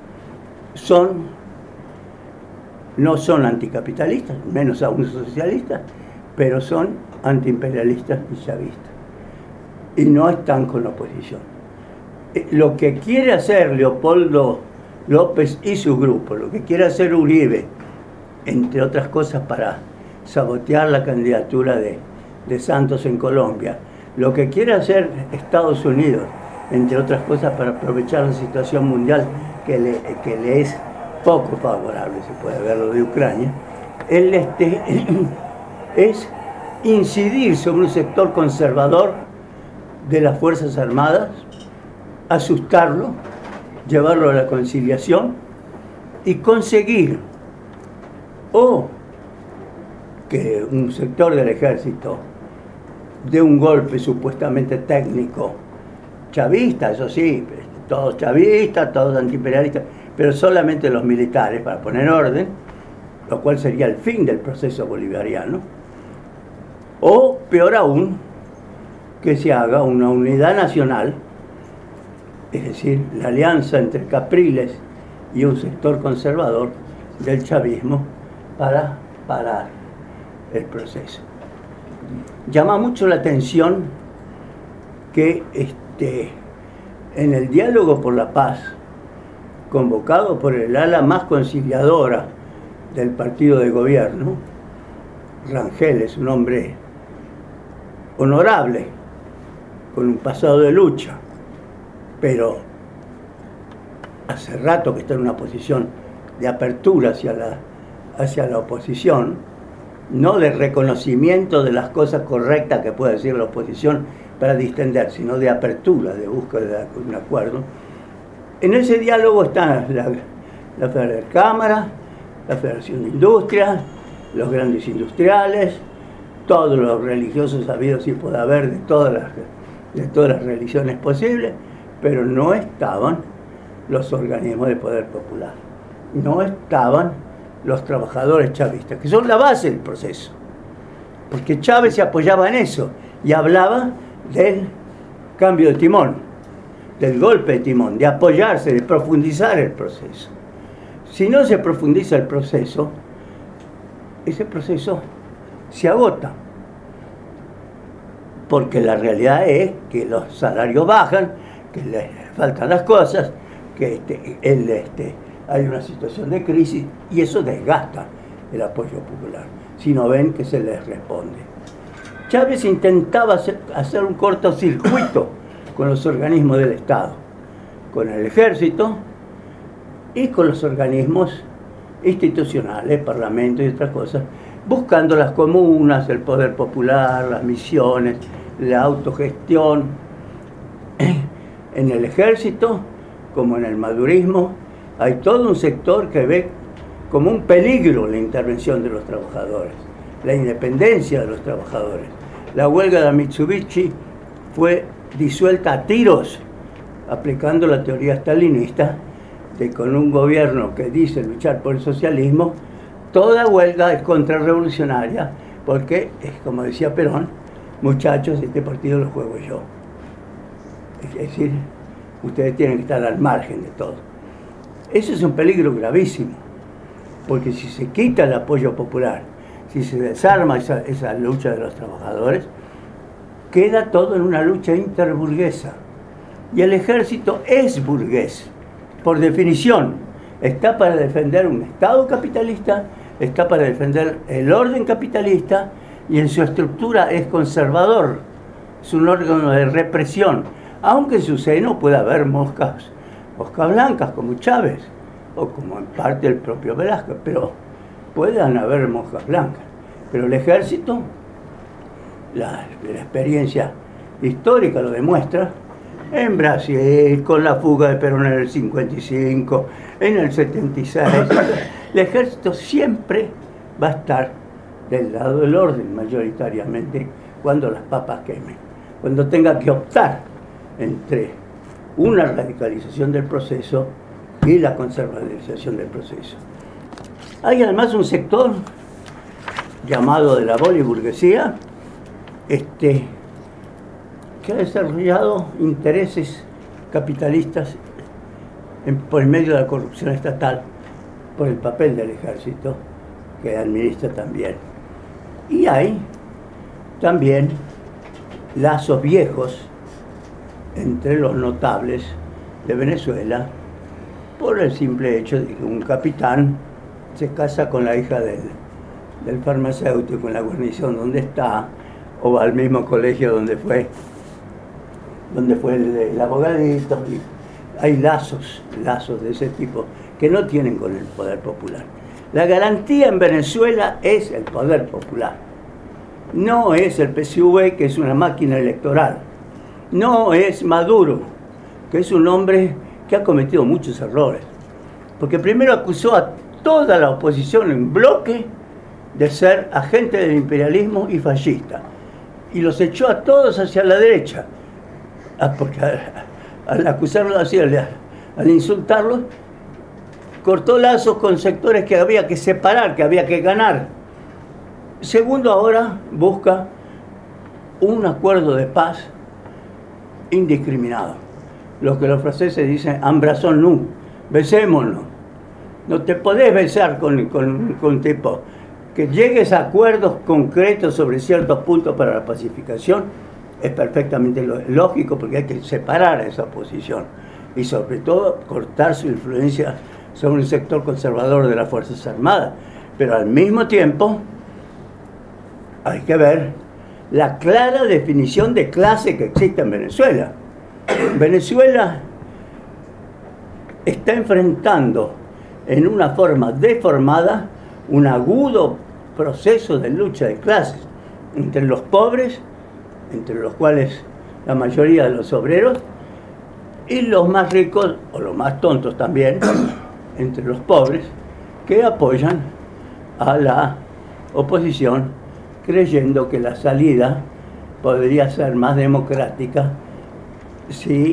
no son anticapitalistas, menos aún socialistas, pero son antiimperialistas y chavistas. Y no están con la oposición. Lo que quiere hacer Leopoldo López y su grupo, lo que quiere hacer Uribe, entre otras cosas para sabotear la candidatura de Santos en Colombia, lo que quiere hacer Estados Unidos, entre otras cosas para aprovechar la situación mundial que le es poco favorable, se puede ver lo de Ucrania, es incidir sobre un sector conservador de las Fuerzas Armadas, asustarlo, llevarlo a la conciliación y conseguir o que un sector del ejército dé un golpe supuestamente técnico, chavista, eso sí, todos chavistas, todos antiimperialistas, pero solamente los militares para poner orden, lo cual sería el fin del proceso bolivariano, o peor aún, que se haga una unidad nacional, es decir, la alianza entre Capriles y un sector conservador del chavismo para parar el proceso. Llama mucho la atención que en el diálogo por la paz, convocado por el ala más conciliadora del partido de gobierno, Rangel es un hombre honorable, con un pasado de lucha, pero hace rato que está en una posición de apertura hacia la oposición, no de reconocimiento de las cosas correctas que puede decir la oposición para distender, sino de apertura, de búsqueda de un acuerdo. En ese diálogo están la Federal Cámara, la Federación de Industrias, los grandes industriales, todos los religiosos habidos y por haber de todas las religiones posibles, pero no estaban los organismos de poder popular, no estaban los trabajadores chavistas, que son la base del proceso, porque Chávez se apoyaba en eso y hablaba del cambio de timón, del golpe de timón, de apoyarse, de profundizar el proceso. Si no se profundiza el proceso, ese proceso se agota, porque la realidad es que los salarios bajan, que les faltan las cosas, que hay una situación de crisis y eso desgasta el apoyo popular, si no ven que se les responde. Chávez intentaba hacer un cortocircuito con los organismos del Estado, con el ejército y con los organismos institucionales, parlamentos y otras cosas, buscando las comunas, el poder popular, las misiones, la autogestión. En el ejército, como en el madurismo, hay todo un sector que ve como un peligro la intervención de los trabajadores, la independencia de los trabajadores. La huelga de Mitsubishi fue disuelta a tiros, aplicando la teoría stalinista, de con un gobierno que dice luchar por el socialismo, toda huelga es contrarrevolucionaria, porque es como decía Perón, muchachos, este partido lo juego yo. Es decir, ustedes tienen que estar al margen de todo. Eso es un peligro gravísimo, porque si se quita el apoyo popular, si se desarma esa lucha de los trabajadores, queda todo en una lucha interburguesa. Y el ejército es burgués, por definición. Está para defender un Estado capitalista, está para defender el orden capitalista, y en su estructura es conservador, es un órgano de represión, aunque en su seno pueda haber moscas blancas como Chávez, o como en parte el propio Velázquez, pero puedan haber moscas blancas. Pero el ejército, la experiencia histórica lo demuestra, en Brasil, con la fuga de Perón en el 55, en el 76, el ejército siempre va a estar del lado del orden mayoritariamente cuando las papas quemen, cuando tenga que optar entre una radicalización del proceso y la conservadualización del proceso. Hay además un sector llamado de la boliburguesía, que ha desarrollado intereses capitalistas por el medio de la corrupción estatal, por el papel del ejército, que administra también. Y hay también lazos viejos entre los notables de Venezuela, por el simple hecho de que un capitán se casa con la hija del farmacéutico en la guarnición donde está, o va al mismo colegio donde fue el abogadito. Y hay lazos de ese tipo que no tienen con el poder popular. La garantía en Venezuela es el poder popular. No es el PSUV, que es una máquina electoral. No es Maduro, que es un hombre que ha cometido muchos errores. Porque primero acusó a toda la oposición en bloque de ser agente del imperialismo y fascista. Y los echó a todos hacia la derecha. Porque al acusarlos así, al insultarlos, cortó lazos con sectores que había que separar, que había que ganar. Segundo, ahora busca un acuerdo de paz indiscriminado. Lo que los franceses dicen, embrassons-nous, besémonos. No te podés besar con tipo. Que llegues a acuerdos concretos sobre ciertos puntos para la pacificación es perfectamente lógico, porque hay que separar a esa oposición y sobre todo cortar su influencia sobre un sector conservador de las Fuerzas Armadas. Pero al mismo tiempo hay que ver la clara definición de clase que existe en Venezuela. Venezuela está enfrentando en una forma deformada un agudo proceso de lucha de clases entre los pobres, entre los cuales la mayoría de los obreros, y los más ricos, o los más tontos también, entre los pobres, que apoyan a la oposición, creyendo que la salida podría ser más democrática si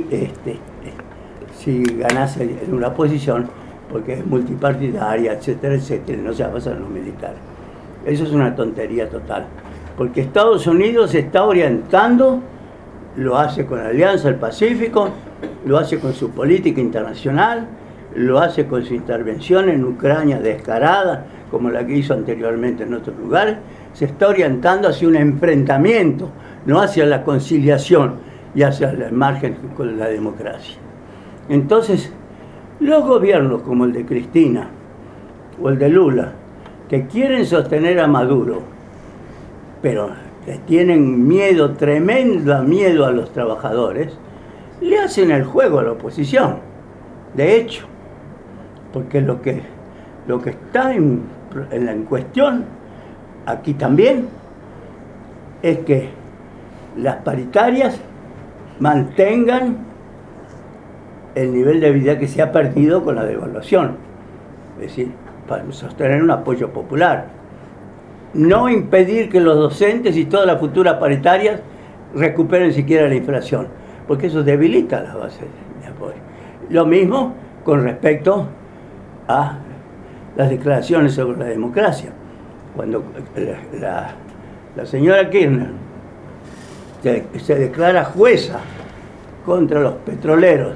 ganase en una oposición, porque es multipartidaria, etcétera, etcétera, no se va a pasar en los militares. Eso es una tontería total, porque Estados Unidos se está orientando, lo hace con la Alianza del Pacífico, lo hace con su política internacional, lo hace con su intervención en Ucrania descarada, como la que hizo anteriormente en otros lugares. Se está orientando hacia un enfrentamiento, no hacia la conciliación y hacia el margen con la democracia. Entonces, los gobiernos como el de Cristina o el de Lula, que quieren sostener a Maduro, pero le tienen miedo, tremendo miedo a los trabajadores, le hacen el juego a la oposición, de hecho, porque lo que Lo que está en cuestión, aquí también, es que las paritarias mantengan el nivel de vida que se ha perdido con la devaluación. Es decir, para sostener un apoyo popular. No impedir que los docentes y todas las futuras paritarias recuperen siquiera la inflación, porque eso debilita las bases de apoyo. Lo mismo con respecto a las declaraciones sobre la democracia. Cuando la señora Kirchner se declara jueza contra los petroleros,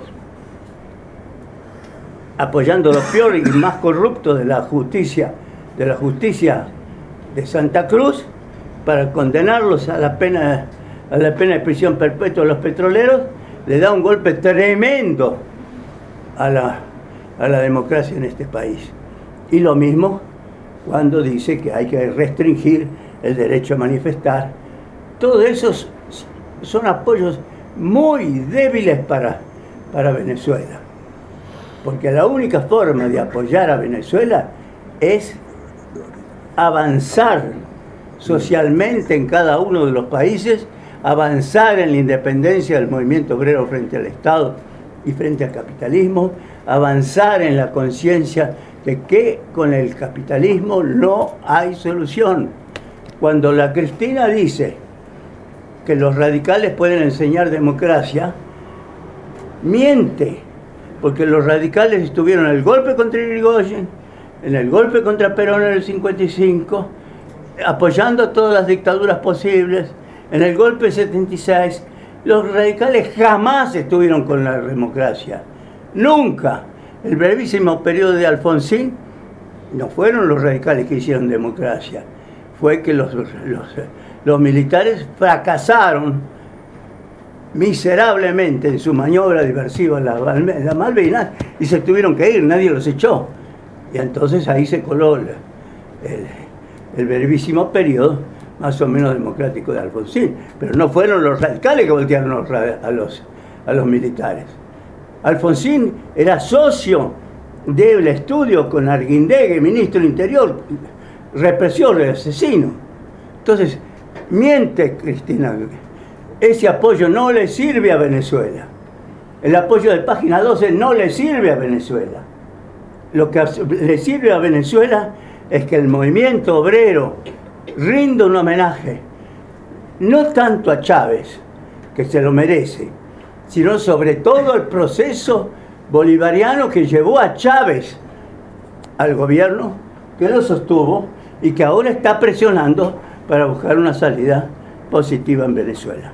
apoyando lo peor y más corrupto de la justicia de Santa Cruz, para condenarlos a la pena de prisión perpetua a los petroleros, le da un golpe tremendo a la democracia en este país. Y lo mismo cuando dice que hay que restringir el derecho a manifestar. Todos esos son apoyos muy débiles para Venezuela. Porque la única forma de apoyar a Venezuela es avanzar socialmente en cada uno de los países, avanzar en la independencia del movimiento obrero frente al Estado y frente al capitalismo, avanzar en la conciencia de que con el capitalismo no hay solución. Cuando la Cristina dice que los radicales pueden enseñar democracia, miente, porque los radicales estuvieron en el golpe contra Irigoyen, en el golpe contra Perón en el 55, apoyando todas las dictaduras posibles, en el golpe del 76. Los radicales jamás estuvieron con la democracia, nunca. El brevísimo periodo de Alfonsín no fueron los radicales que hicieron democracia, fue que los militares fracasaron miserablemente en su maniobra diversiva en las Malvinas y se tuvieron que ir, nadie los echó. Y entonces ahí se coló el brevísimo periodo más o menos democrático de Alfonsín. Pero no fueron los radicales que voltearon a los militares. Alfonsín era socio del estudio con Arguindegui, ministro del Interior, represor de asesino. Entonces, miente Cristina. Ese apoyo no le sirve a Venezuela. El apoyo de Página 12 no le sirve a Venezuela. Lo que le sirve a Venezuela es que el movimiento obrero rinda un homenaje, no tanto a Chávez, que se lo merece, sino sobre todo el proceso bolivariano que llevó a Chávez al gobierno, que lo sostuvo y que ahora está presionando para buscar una salida positiva en Venezuela.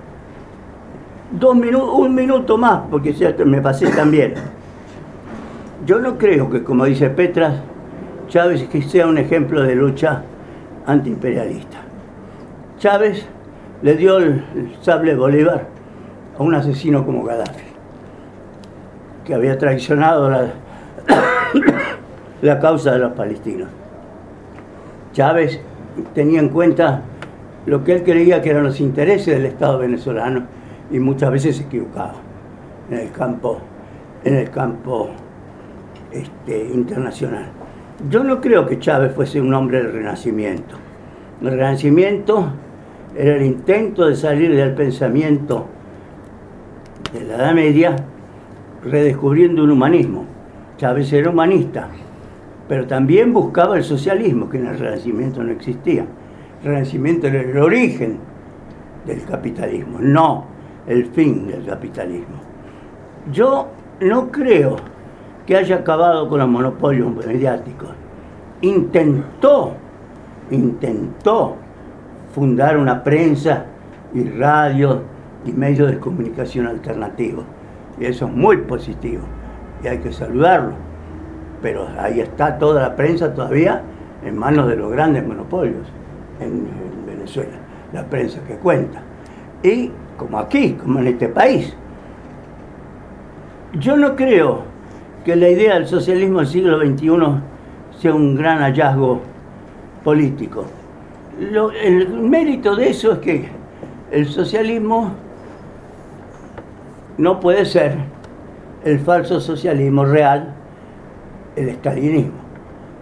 Un minuto más, porque ya me pasé también. Yo no creo que, como dice Petras, Chávez que sea un ejemplo de lucha antiimperialista. Chávez le dio el sable Bolívar a un asesino como Gaddafi, que había traicionado la causa de los palestinos. Chávez tenía en cuenta lo que él creía que eran los intereses del Estado venezolano y muchas veces se equivocaba en el campo internacional. Yo no creo que Chávez fuese un hombre del Renacimiento. El Renacimiento era el intento de salir del pensamiento de la Edad Media redescubriendo un humanismo. Chávez era humanista, pero también buscaba el socialismo, que en el Renacimiento no existía. El Renacimiento era el origen del capitalismo, no el fin del capitalismo. Yo no creo que haya acabado con los monopolios mediáticos. Intentó fundar una prensa y radio y medios de comunicación alternativos. Y eso es muy positivo y hay que saludarlo. Pero ahí está toda la prensa todavía en manos de los grandes monopolios en Venezuela, la prensa que cuenta. Y como aquí, como en este país. Yo no creo que la idea del socialismo del siglo XXI sea un gran hallazgo político. El mérito de eso es que el socialismo no puede ser el falso socialismo real, el estalinismo.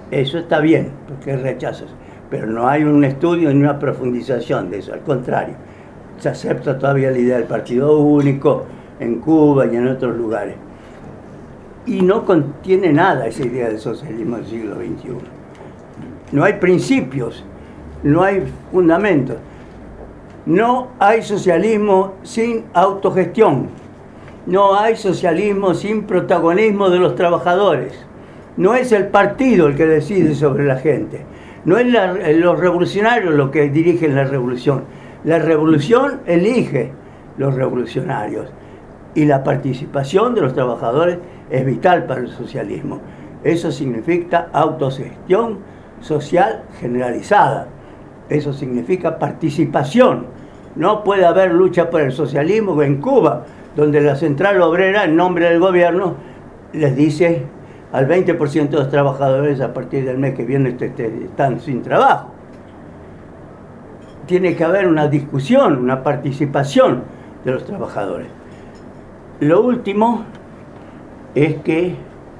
Eso está bien, porque hay rechazos, pero no hay un estudio ni una profundización de eso, al contrario. Se acepta todavía la idea del partido único en Cuba y en otros lugares. Y no contiene nada esa idea del socialismo del siglo XXI. No hay principios, no hay fundamentos. No hay socialismo sin autogestión. No hay socialismo sin protagonismo de los trabajadores. No es el partido el que decide sobre la gente. No es los revolucionarios los que dirigen la revolución. La revolución elige los revolucionarios. Y la participación de los trabajadores es vital para el socialismo. Eso significa autogestión social generalizada. Eso significa participación. No puede haber lucha por el socialismo en Cuba, donde la central obrera, en nombre del gobierno, les dice al 20% de los trabajadores a partir del mes que viene están sin trabajo. Tiene que haber una discusión, una participación de los trabajadores. Lo último es que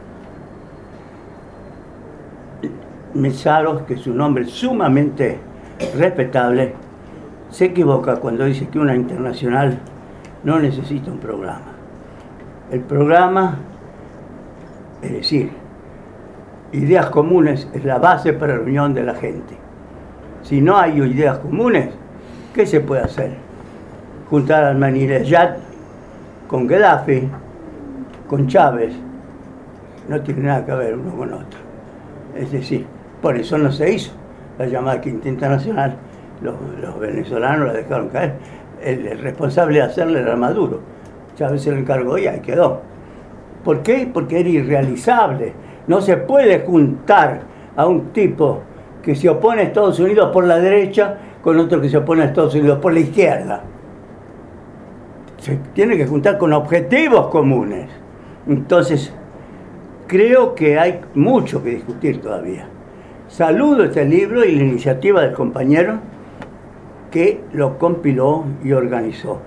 Mésaros, que es un hombre sumamente respetable, se equivoca cuando dice que una internacional no necesita un programa. El programa, es decir, ideas comunes, es la base para la unión de la gente. Si no hay ideas comunes, ¿qué se puede hacer? Juntar al Ahmadinejad con Gaddafi, con Chávez, no tiene nada que ver uno con otro. Es decir, por eso no se hizo la llamada Quinta Internacional. Los venezolanos la dejaron caer. El responsable de hacerle era Maduro. Chávez se lo encargó y ahí quedó. ¿Por qué? Porque era irrealizable. No se puede juntar a un tipo que se opone a Estados Unidos por la derecha con otro que se opone a Estados Unidos por la izquierda. Se tiene que juntar con objetivos comunes. Entonces, creo que hay mucho que discutir todavía. Saludo este libro y la iniciativa del compañero que lo compiló y organizó.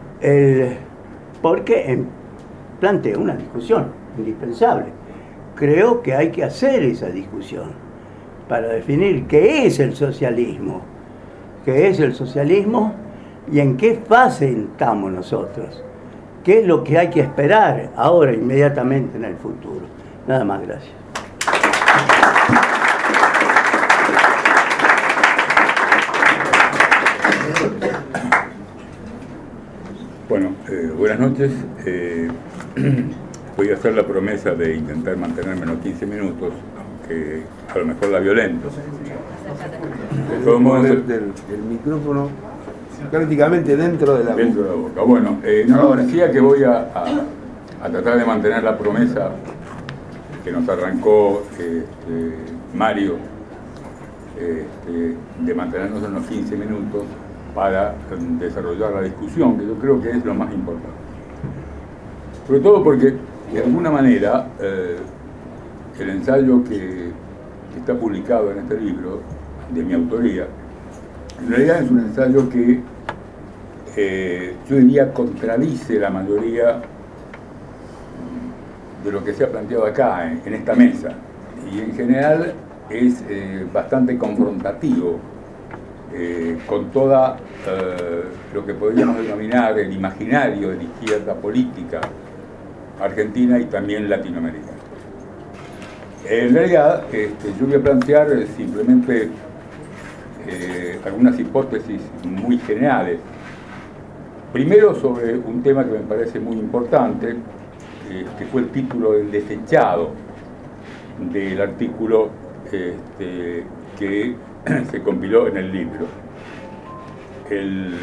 Porque plantea una discusión indispensable. Creo que hay que hacer esa discusión para definir qué es el socialismo. ¿Qué es el socialismo? ¿Y en qué fase estamos nosotros? ¿Qué es lo que hay que esperar ahora, inmediatamente, en el futuro? Nada más, gracias. Bueno, buenas noches. Voy a hacer la promesa de intentar mantenerme unos 15 minutos, aunque a lo mejor la violento. De todos modos, del micrófono prácticamente dentro de la boca. Bueno, no, decía que voy a tratar de mantener la promesa que nos arrancó Mario, de mantenernos en los 15 minutos para desarrollar la discusión, que yo creo que es lo más importante. Sobre todo porque, de alguna manera, el ensayo que está publicado en este libro, de mi autoría, en realidad es un ensayo que yo diría contradice la mayoría de lo que se ha planteado acá, en esta mesa, y en general es bastante confrontativo con toda lo que podríamos denominar el imaginario de la izquierda política argentina y también latinoamericana. En realidad, yo voy a plantear simplemente algunas hipótesis muy generales. Primero, sobre un tema que me parece muy importante, que fue el título del desechado del artículo que se compiló en el libro. El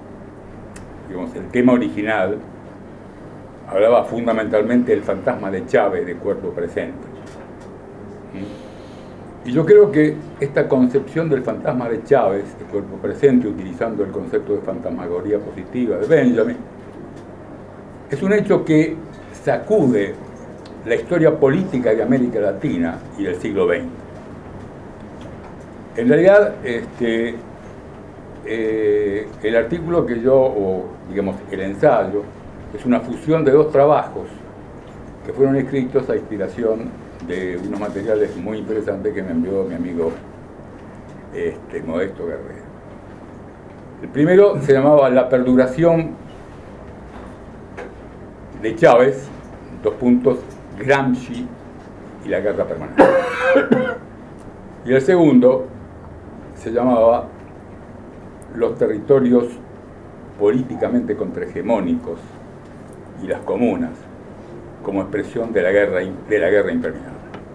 tema original hablaba fundamentalmente del fantasma de Chávez de cuerpo presente. Y yo creo que esta concepción del fantasma de Chávez de cuerpo presente, utilizando el concepto de fantasmagoría positiva de Benjamin, es un hecho que sacude la historia política de América Latina y del siglo XX. En realidad, el artículo que yo, o digamos el ensayo, es una fusión de dos trabajos que fueron escritos a inspiración de unos materiales muy interesantes que me envió mi amigo Modesto Guerrero. El primero se llamaba La perduración de Chávez, Gramsci y la guerra permanente. Y el segundo se llamaba Los territorios políticamente contrahegemónicos y las comunas como expresión de la guerra impermeable.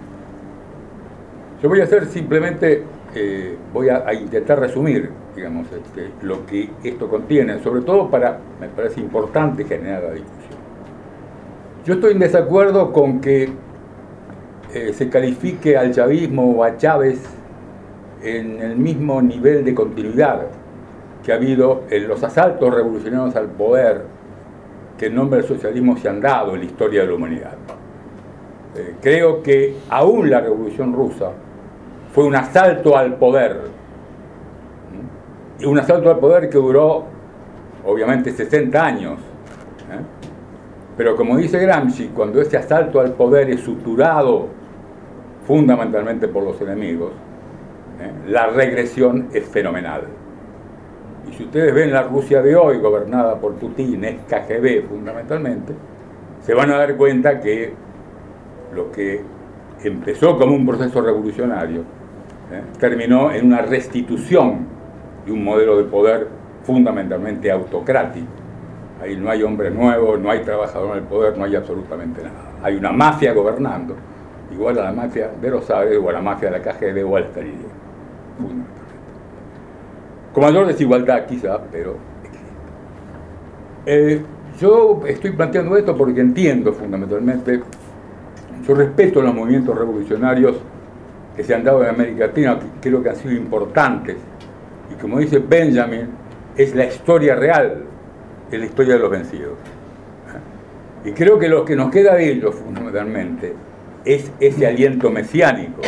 Yo voy a hacer simplemente, voy a intentar resumir, digamos, lo que esto contiene, sobre todo me parece importante generar la discusión. Yo estoy en desacuerdo con que se califique al chavismo o a Chávez en el mismo nivel de continuidad que ha habido en los asaltos revolucionarios al poder que en nombre del socialismo se han dado en la historia de la humanidad. Creo que aún la Revolución Rusa fue un asalto al poder, y un asalto al poder que duró obviamente 60 años, pero como dice Gramsci, cuando ese asalto al poder es suturado fundamentalmente por los enemigos, la regresión es fenomenal. Y si ustedes ven la Rusia de hoy, gobernada por Putin, es KGB fundamentalmente, se van a dar cuenta que lo que empezó como un proceso revolucionario terminó en una restitución de un modelo de poder fundamentalmente autocrático. Ahí no hay hombre nuevo, no hay trabajador en el poder, no hay absolutamente nada. Hay una mafia gobernando, igual a la mafia de los Aires o a la mafia de la KGB o al Stalingrado, fundamentalmente. Con mayor desigualdad quizá, pero existe. Yo estoy planteando esto porque entiendo fundamentalmente, yo respeto los movimientos revolucionarios que se han dado en América Latina, que creo que han sido importantes, y como dice Benjamin, es la historia real, es la historia de los vencidos. Y creo que lo que nos queda de ellos fundamentalmente es ese aliento mesiánico,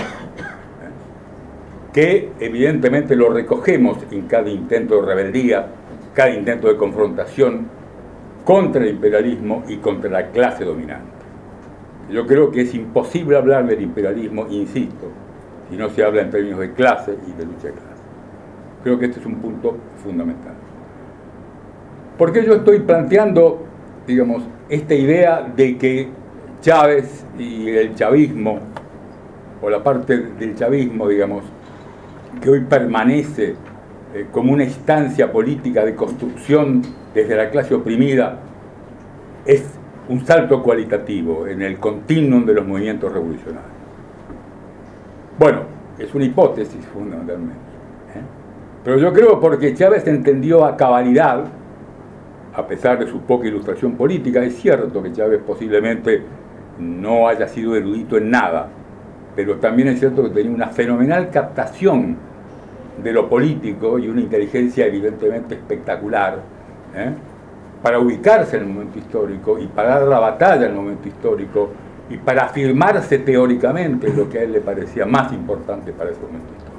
que evidentemente lo recogemos en cada intento de rebeldía, cada intento de confrontación contra el imperialismo y contra la clase dominante. Yo creo que es imposible hablar del imperialismo, insisto, si no se habla en términos de clase y de lucha de clase. Creo que este es un punto fundamental. ¿Por qué yo estoy planteando, digamos, esta idea de que Chávez y el chavismo, o la parte del chavismo, digamos, que hoy permanece como una instancia política de construcción desde la clase oprimida, es un salto cualitativo en el continuum de los movimientos revolucionarios? Bueno, es una hipótesis fundamentalmente, pero yo creo porque Chávez entendió a cabalidad, a pesar de su poca ilustración política. Es cierto que Chávez posiblemente no haya sido erudito en nada, pero también es cierto que tenía una fenomenal captación de lo político y una inteligencia evidentemente espectacular, para ubicarse en el momento histórico y para dar la batalla en el momento histórico y para afirmarse teóricamente en lo que a él le parecía más importante para ese momento histórico.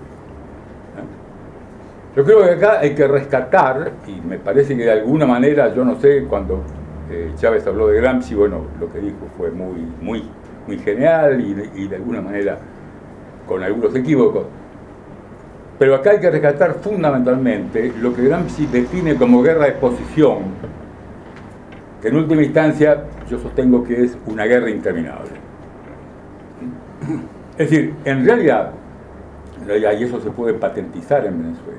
Yo creo que acá hay que rescatar, y me parece que de alguna manera, yo no sé, cuando Chávez habló de Gramsci, bueno, lo que dijo fue muy genial y de alguna manera con algunos equívocos, pero acá hay que rescatar fundamentalmente lo que Gramsci define como guerra de posición, que en última instancia yo sostengo que es una guerra interminable. Es decir, en realidad, y eso se puede patentizar en Venezuela,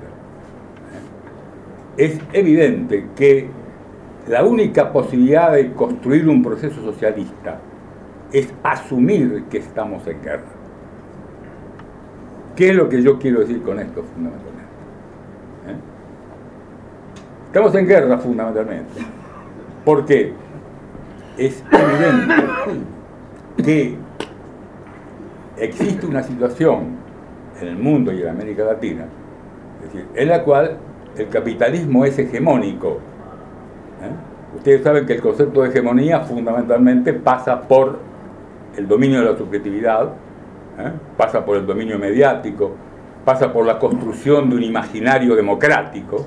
es evidente que la única posibilidad de construir un proceso socialista es asumir que estamos en guerra. ¿Qué es lo que yo quiero decir con esto fundamentalmente? Estamos en guerra fundamentalmente porque es evidente que existe una situación en el mundo y en América Latina, es decir, en la cual el capitalismo es hegemónico. Ustedes saben que el concepto de hegemonía fundamentalmente pasa por el dominio de la subjetividad, pasa por el dominio mediático, pasa por la construcción de un imaginario democrático,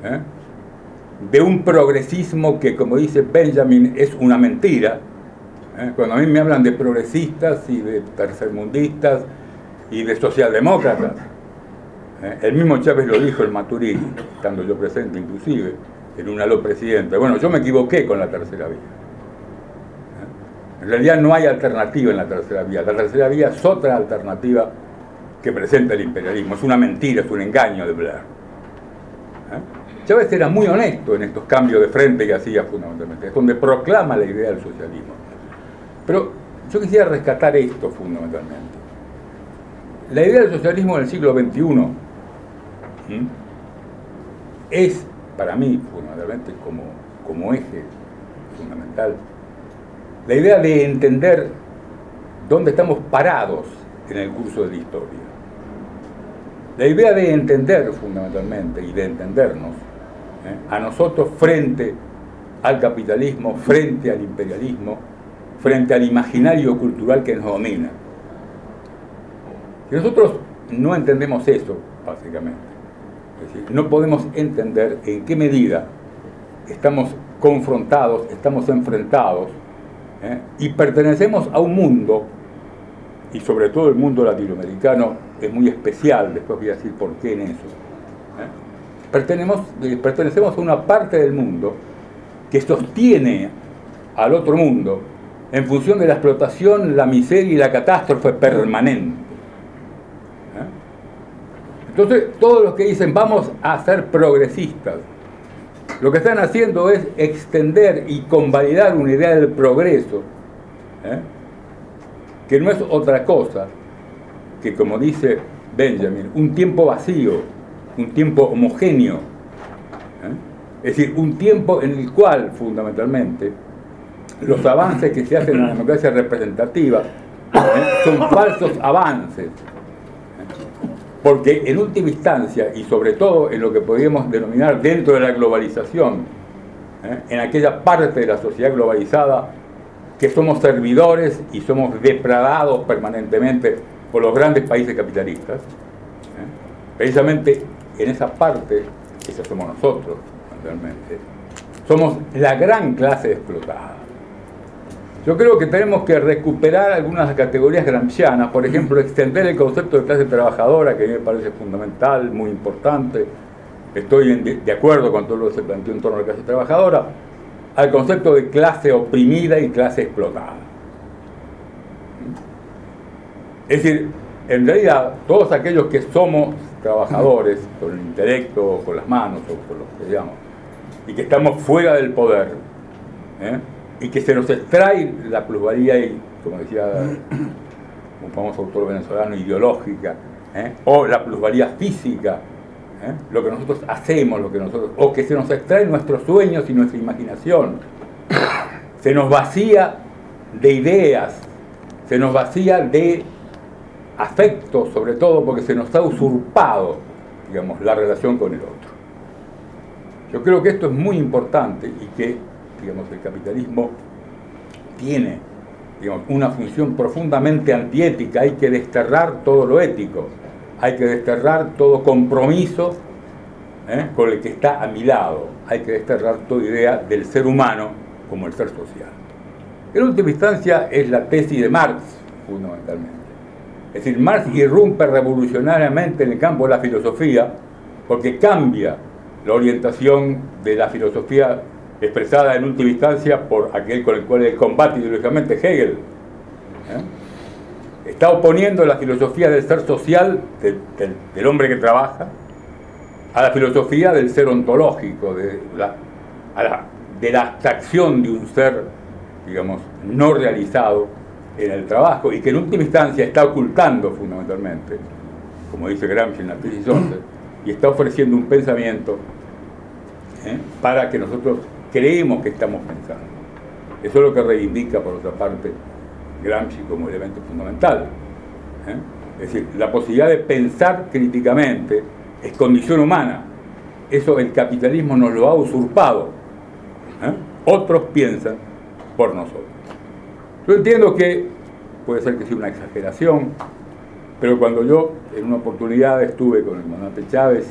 de un progresismo que, como dice Benjamin, es una mentira, Cuando a mí me hablan de progresistas y de tercermundistas y de socialdemócratas, el mismo Chávez lo dijo en Maturín, estando yo presente inclusive, en un aló presidente. Bueno, yo me equivoqué con la tercera vía. En realidad no hay alternativa en la tercera vía. La tercera vía es otra alternativa que presenta el imperialismo. Es una mentira, es un engaño de Blair. Chávez era muy honesto en estos cambios de frente que hacía fundamentalmente. Es donde proclama la idea del socialismo. Pero yo quisiera rescatar esto fundamentalmente. La idea del socialismo en el siglo XXI es, para mí, fundamentalmente como eje fundamental, la idea de entender dónde estamos parados en el curso de la historia. La idea de entender fundamentalmente y de entendernos a nosotros frente al capitalismo, frente al imperialismo, frente al imaginario cultural que nos domina. Si nosotros no entendemos eso, básicamente, es decir, no podemos entender en qué medida estamos confrontados, estamos enfrentados, y pertenecemos a un mundo, y sobre todo el mundo latinoamericano es muy especial, después voy a decir por qué en eso. Pertenecemos a una parte del mundo que sostiene al otro mundo en función de la explotación, la miseria y la catástrofe permanente. Entonces, todos los que dicen vamos a ser progresistas, lo que están haciendo es extender y convalidar una idea del progreso, que no es otra cosa que, como dice Benjamin, un tiempo vacío, un tiempo homogéneo, es decir, un tiempo en el cual, fundamentalmente, los avances que se hacen en la democracia representativa son falsos avances. Porque en última instancia, y sobre todo en lo que podríamos denominar dentro de la globalización, en aquella parte de la sociedad globalizada que somos servidores y somos depradados permanentemente por los grandes países capitalistas, precisamente en esa parte, esa somos nosotros, realmente, somos la gran clase explotada. Yo creo que tenemos que recuperar algunas categorías gramscianas, por ejemplo, extender el concepto de clase trabajadora, que a mí me parece fundamental, muy importante. Estoy de acuerdo con todo lo que se planteó en torno a la clase trabajadora, al concepto de clase oprimida y clase explotada. Es decir, en realidad, todos aquellos que somos trabajadores, con el intelecto, con las manos, o con lo que digamos, y que estamos fuera del poder, y que se nos extrae la plusvalía, y, como decía un famoso autor venezolano, ideológica, o la plusvalía física, lo que nosotros hacemos, o que se nos extraen nuestros sueños y nuestra imaginación, se nos vacía de ideas, se nos vacía de afecto, sobre todo porque se nos ha usurpado, digamos, la relación con el otro. Yo creo que esto es muy importante y que, digamos, el capitalismo tiene, digamos, una función profundamente antiética. Hay que desterrar todo lo ético, hay que desterrar todo compromiso con el que está a mi lado, hay que desterrar toda idea del ser humano como el ser social. En última instancia es la tesis de Marx, fundamentalmente. Es decir, Marx irrumpe revolucionariamente en el campo de la filosofía porque cambia la orientación de la filosofía expresada en última instancia por aquel con el cual él combate ideológicamente, Hegel. Está oponiendo la filosofía del ser social, del hombre que trabaja, a la filosofía del ser ontológico, de la abstracción de un ser, digamos, no realizado en el trabajo, y que en última instancia está ocultando fundamentalmente, como dice Gramsci en la tesis 11, y está ofreciendo un pensamiento para que nosotros creemos que estamos pensando. Eso es lo que reivindica, por otra parte, Gramsci como elemento fundamental. Es decir, la posibilidad de pensar críticamente es condición humana. Eso el capitalismo nos lo ha usurpado. Otros piensan por nosotros. Yo entiendo que puede ser que sea una exageración, pero cuando yo en una oportunidad estuve con el comandante Chávez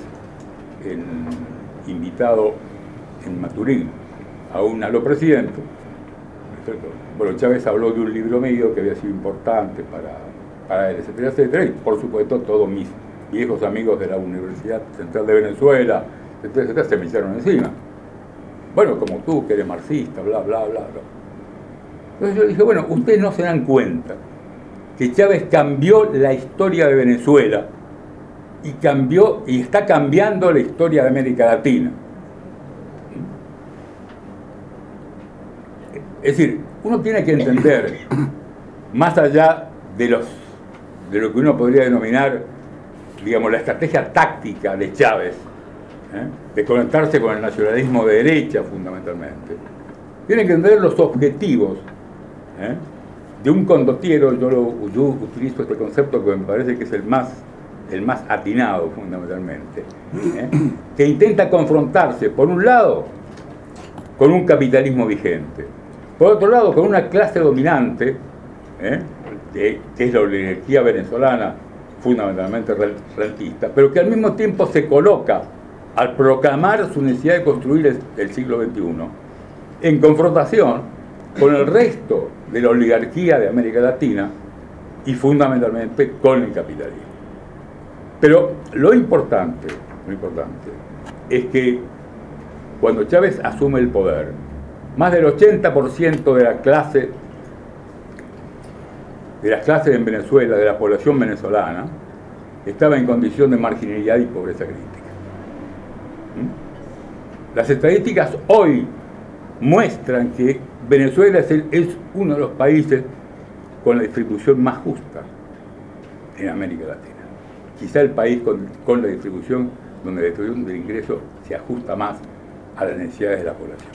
invitado en Maturín a un aló presidente, Bueno, Chávez habló de un libro mío que había sido importante para él, etcétera, etcétera, y por supuesto todos mis viejos amigos de la Universidad Central de Venezuela, etcétera, etcétera, se me echaron encima. Bueno, como tú, que eres marxista, bla, bla, bla, bla. Entonces yo dije, bueno, ustedes no se dan cuenta que Chávez cambió la historia de Venezuela y está cambiando la historia de América Latina. Es decir, uno tiene que entender, más allá de lo que uno podría denominar, digamos, la estrategia táctica de Chávez, de conectarse con el nacionalismo de derecha fundamentalmente, tiene que entender los objetivos de un condottiero. Yo utilizo este concepto que me parece que es el más atinado fundamentalmente, que intenta confrontarse, por un lado, con un capitalismo vigente, por otro lado, con una clase dominante, que es la oligarquía venezolana, fundamentalmente rentista, pero que al mismo tiempo se coloca, al proclamar su necesidad de construir el siglo XXI, en confrontación con el resto de la oligarquía de América Latina y fundamentalmente con el capitalismo. Pero lo importante es que cuando Chávez asume el poder, más del 80% de las clases en Venezuela, de la población venezolana, estaba en condición de marginalidad y pobreza crítica. Las estadísticas hoy muestran que Venezuela es uno de los países con la distribución más justa en América Latina. Quizá el país con la distribución donde la distribución del ingreso se ajusta más a las necesidades de la población.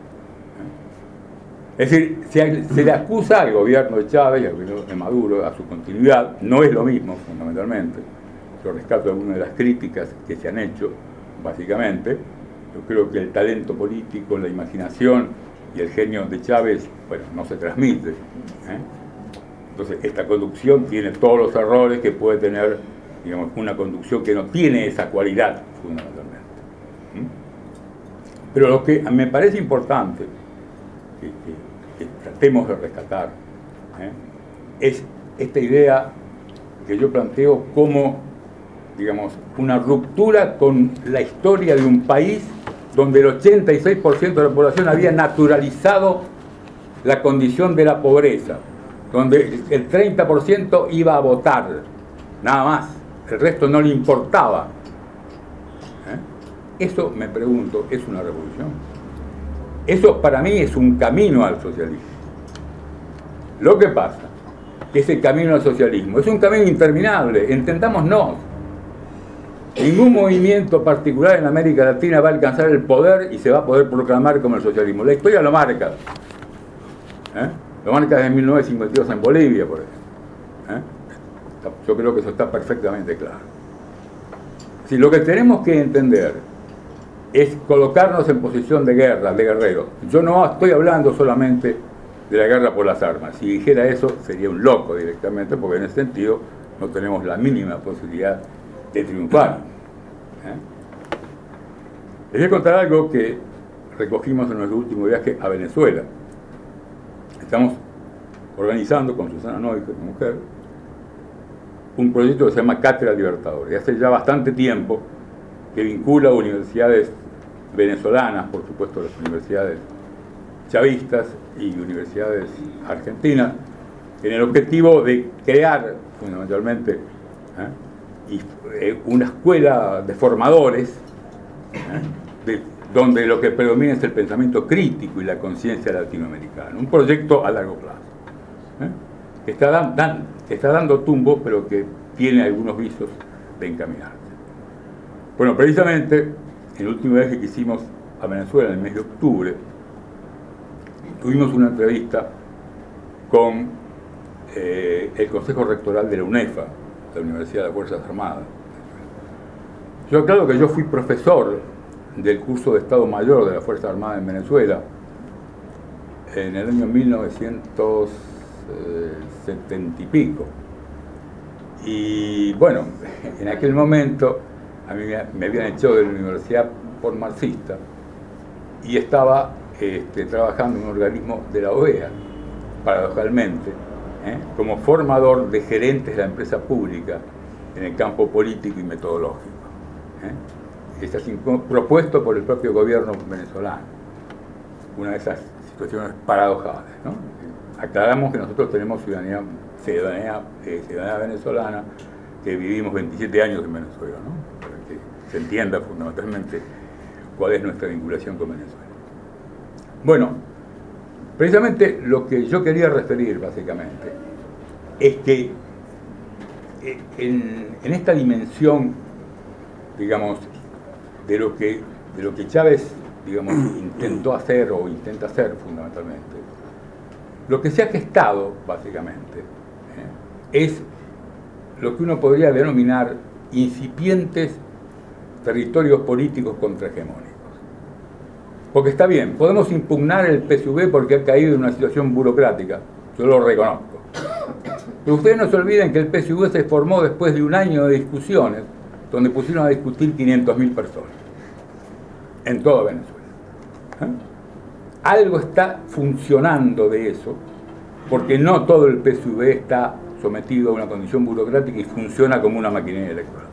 Es decir, se le acusa al gobierno de Chávez y al gobierno de Maduro a su continuidad, no es lo mismo fundamentalmente. Yo rescato algunas de las críticas que se han hecho, básicamente. Yo creo que el talento político, la imaginación y el genio de Chávez, bueno, no se transmite. Entonces, esta conducción tiene todos los errores que puede tener, digamos, una conducción que no tiene esa cualidad, fundamentalmente. Pero lo que me parece importante que tratemos de rescatar es esta idea que yo planteo como, digamos, una ruptura con la historia de un país donde el 86% de la población había naturalizado la condición de la pobreza, donde el 30% iba a votar, nada más, el resto no le importaba. Eso, me pregunto, ¿es una revolución? Eso para mí es un camino al socialismo. Lo que pasa, que ese camino al socialismo es un camino interminable, entendámonos. Ningún movimiento particular en América Latina va a alcanzar el poder y se va a poder proclamar como el socialismo. La historia lo marca. Lo marca desde 1952 en Bolivia, por ejemplo. Yo creo que eso está perfectamente claro. Si lo que tenemos que entender es colocarnos en posición de guerra, de guerrero. Yo no estoy hablando solamente de la guerra por las armas. Si dijera eso, sería un loco directamente, porque en ese sentido no tenemos la mínima posibilidad de triunfar. Les voy a contar algo que recogimos en nuestro último viaje a Venezuela. Estamos organizando con Susana Noyce, mi mujer, un proyecto que se llama Cátedra Libertadores. Y hace ya bastante tiempo que vincula universidades venezolanas, por supuesto las universidades chavistas y universidades argentinas, en el objetivo de crear fundamentalmente una escuela de formadores donde lo que predomina es el pensamiento crítico y la conciencia latinoamericana. Un proyecto a largo plazo que está dando tumbo, pero que tiene algunos visos de encaminarse. Bueno, precisamente en el último viaje que hicimos a Venezuela en el mes de octubre, tuvimos una entrevista con el Consejo Rectoral de la UNEFA, la Universidad de las Fuerzas Armadas. Yo aclaro que yo fui profesor del curso de Estado Mayor de las Fuerzas Armadas en Venezuela en el año 1970 y pico. Y bueno, en aquel momento a mí me habían echado de la universidad por marxista y estaba trabajando en un organismo de la OEA, paradojalmente, como formador de gerentes de la empresa pública en el campo político y metodológico. Está propuesto por el propio gobierno venezolano. Una de esas situaciones paradojales, ¿no? Aclaramos que nosotros tenemos ciudadanía venezolana, que vivimos 27 años en Venezuela, ¿no? Para que se entienda fundamentalmente cuál es nuestra vinculación con Venezuela. Bueno, precisamente lo que yo quería referir básicamente es que en esta dimensión, digamos, de lo que Chávez, digamos, intentó hacer o intenta hacer fundamentalmente, lo que se ha gestado básicamente es lo que uno podría denominar incipientes territorios políticos contrahegemónicos. Porque está bien, podemos impugnar el PSUV porque ha caído en una situación burocrática, yo lo reconozco. Pero ustedes no se olviden que el PSUV se formó después de un año de discusiones, donde pusieron a discutir 500.000 personas, en toda Venezuela. Algo está funcionando de eso, porque no todo el PSUV está sometido a una condición burocrática y funciona como una maquinaria electoral.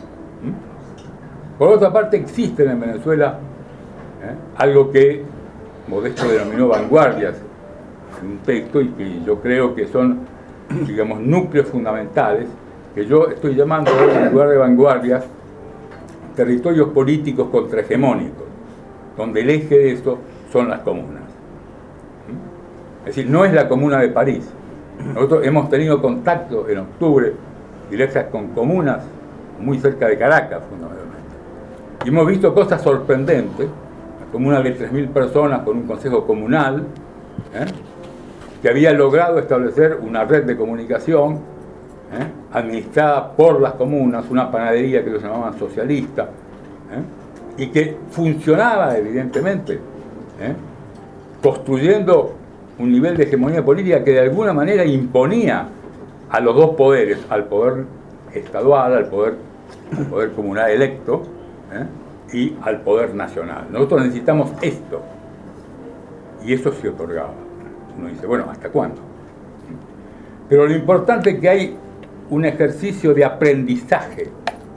Por otra parte, existen en Venezuela algo que Modesto denominó vanguardias en un texto, y que yo creo que son, digamos, núcleos fundamentales, que yo estoy llamando hoy, en lugar de vanguardias, territorios políticos contrahegemónicos, donde el eje de esto son las comunas. Es decir, no es la comuna de París. Nosotros hemos tenido contacto en octubre directas con comunas muy cerca de Caracas, fundamentalmente. Y hemos visto cosas sorprendentes. La comuna de 3.000 personas con un consejo comunal, que había logrado establecer una red de comunicación administrada por las comunas, una panadería que lo llamaban socialista, y que funcionaba evidentemente, construyendo un nivel de hegemonía política que de alguna manera imponía a los dos poderes, al poder estadual, al poder comunal electo, y al poder nacional. Nosotros necesitamos esto, y eso se otorgaba. Uno dice, bueno, ¿hasta cuándo? Pero lo importante es que hay un ejercicio de aprendizaje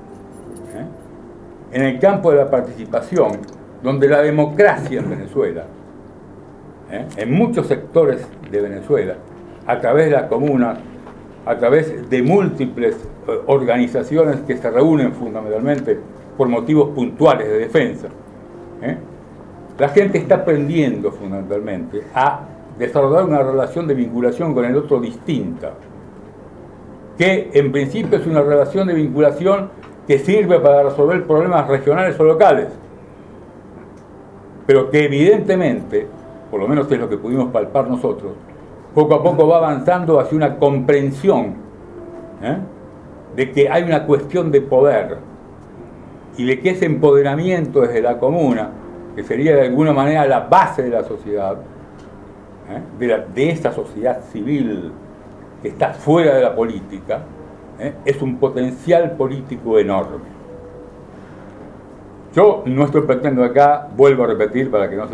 en el campo de la participación, donde la democracia en Venezuela, en muchos sectores de Venezuela, a través de la comuna, a través de múltiples organizaciones que se reúnen fundamentalmente por motivos puntuales de defensa, la gente está aprendiendo fundamentalmente a desarrollar una relación de vinculación con el otro distinta, que en principio es una relación de vinculación que sirve para resolver problemas regionales o locales, pero que evidentemente, por lo menos es lo que pudimos palpar nosotros, poco a poco va avanzando hacia una comprensión de que hay una cuestión de poder y de que ese empoderamiento desde la comuna, que sería de alguna manera la base de la sociedad, de esta sociedad civil que está fuera de la política, es un potencial político enorme. Yo no estoy planteando acá, vuelvo a repetir para que no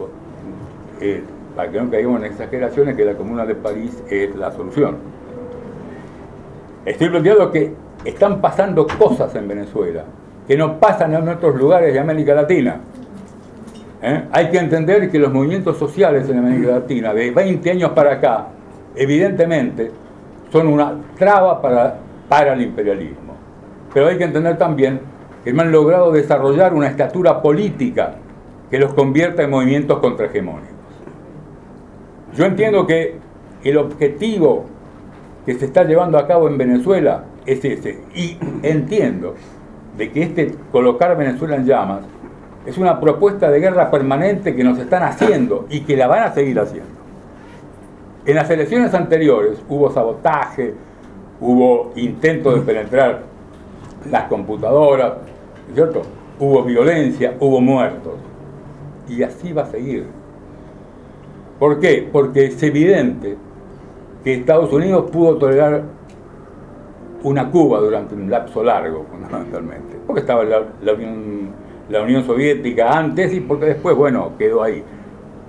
para que no caigamos en exageraciones, que la Comuna de París es la solución. Estoy planteando que están pasando cosas en Venezuela que no pasan en otros lugares de América Latina. Hay que entender que los movimientos sociales en América Latina de 20 años para acá, evidentemente, son una traba para el imperialismo. Pero hay que entender también que no han logrado desarrollar una estatura política que los convierta en movimientos contrahegemónicos. Yo entiendo que el objetivo que se está llevando a cabo en Venezuela es ese, y entiendo de que colocar Venezuela en llamas es una propuesta de guerra permanente que nos están haciendo y que la van a seguir haciendo. En las elecciones anteriores hubo sabotaje, hubo intento de penetrar las computadoras, ¿cierto? Hubo violencia, hubo muertos. Y así va a seguir. ¿Por qué? Porque es evidente que Estados Unidos pudo tolerar una Cuba durante un lapso largo, fundamentalmente. Porque estaba la Unión Soviética antes y porque después, bueno, quedó ahí.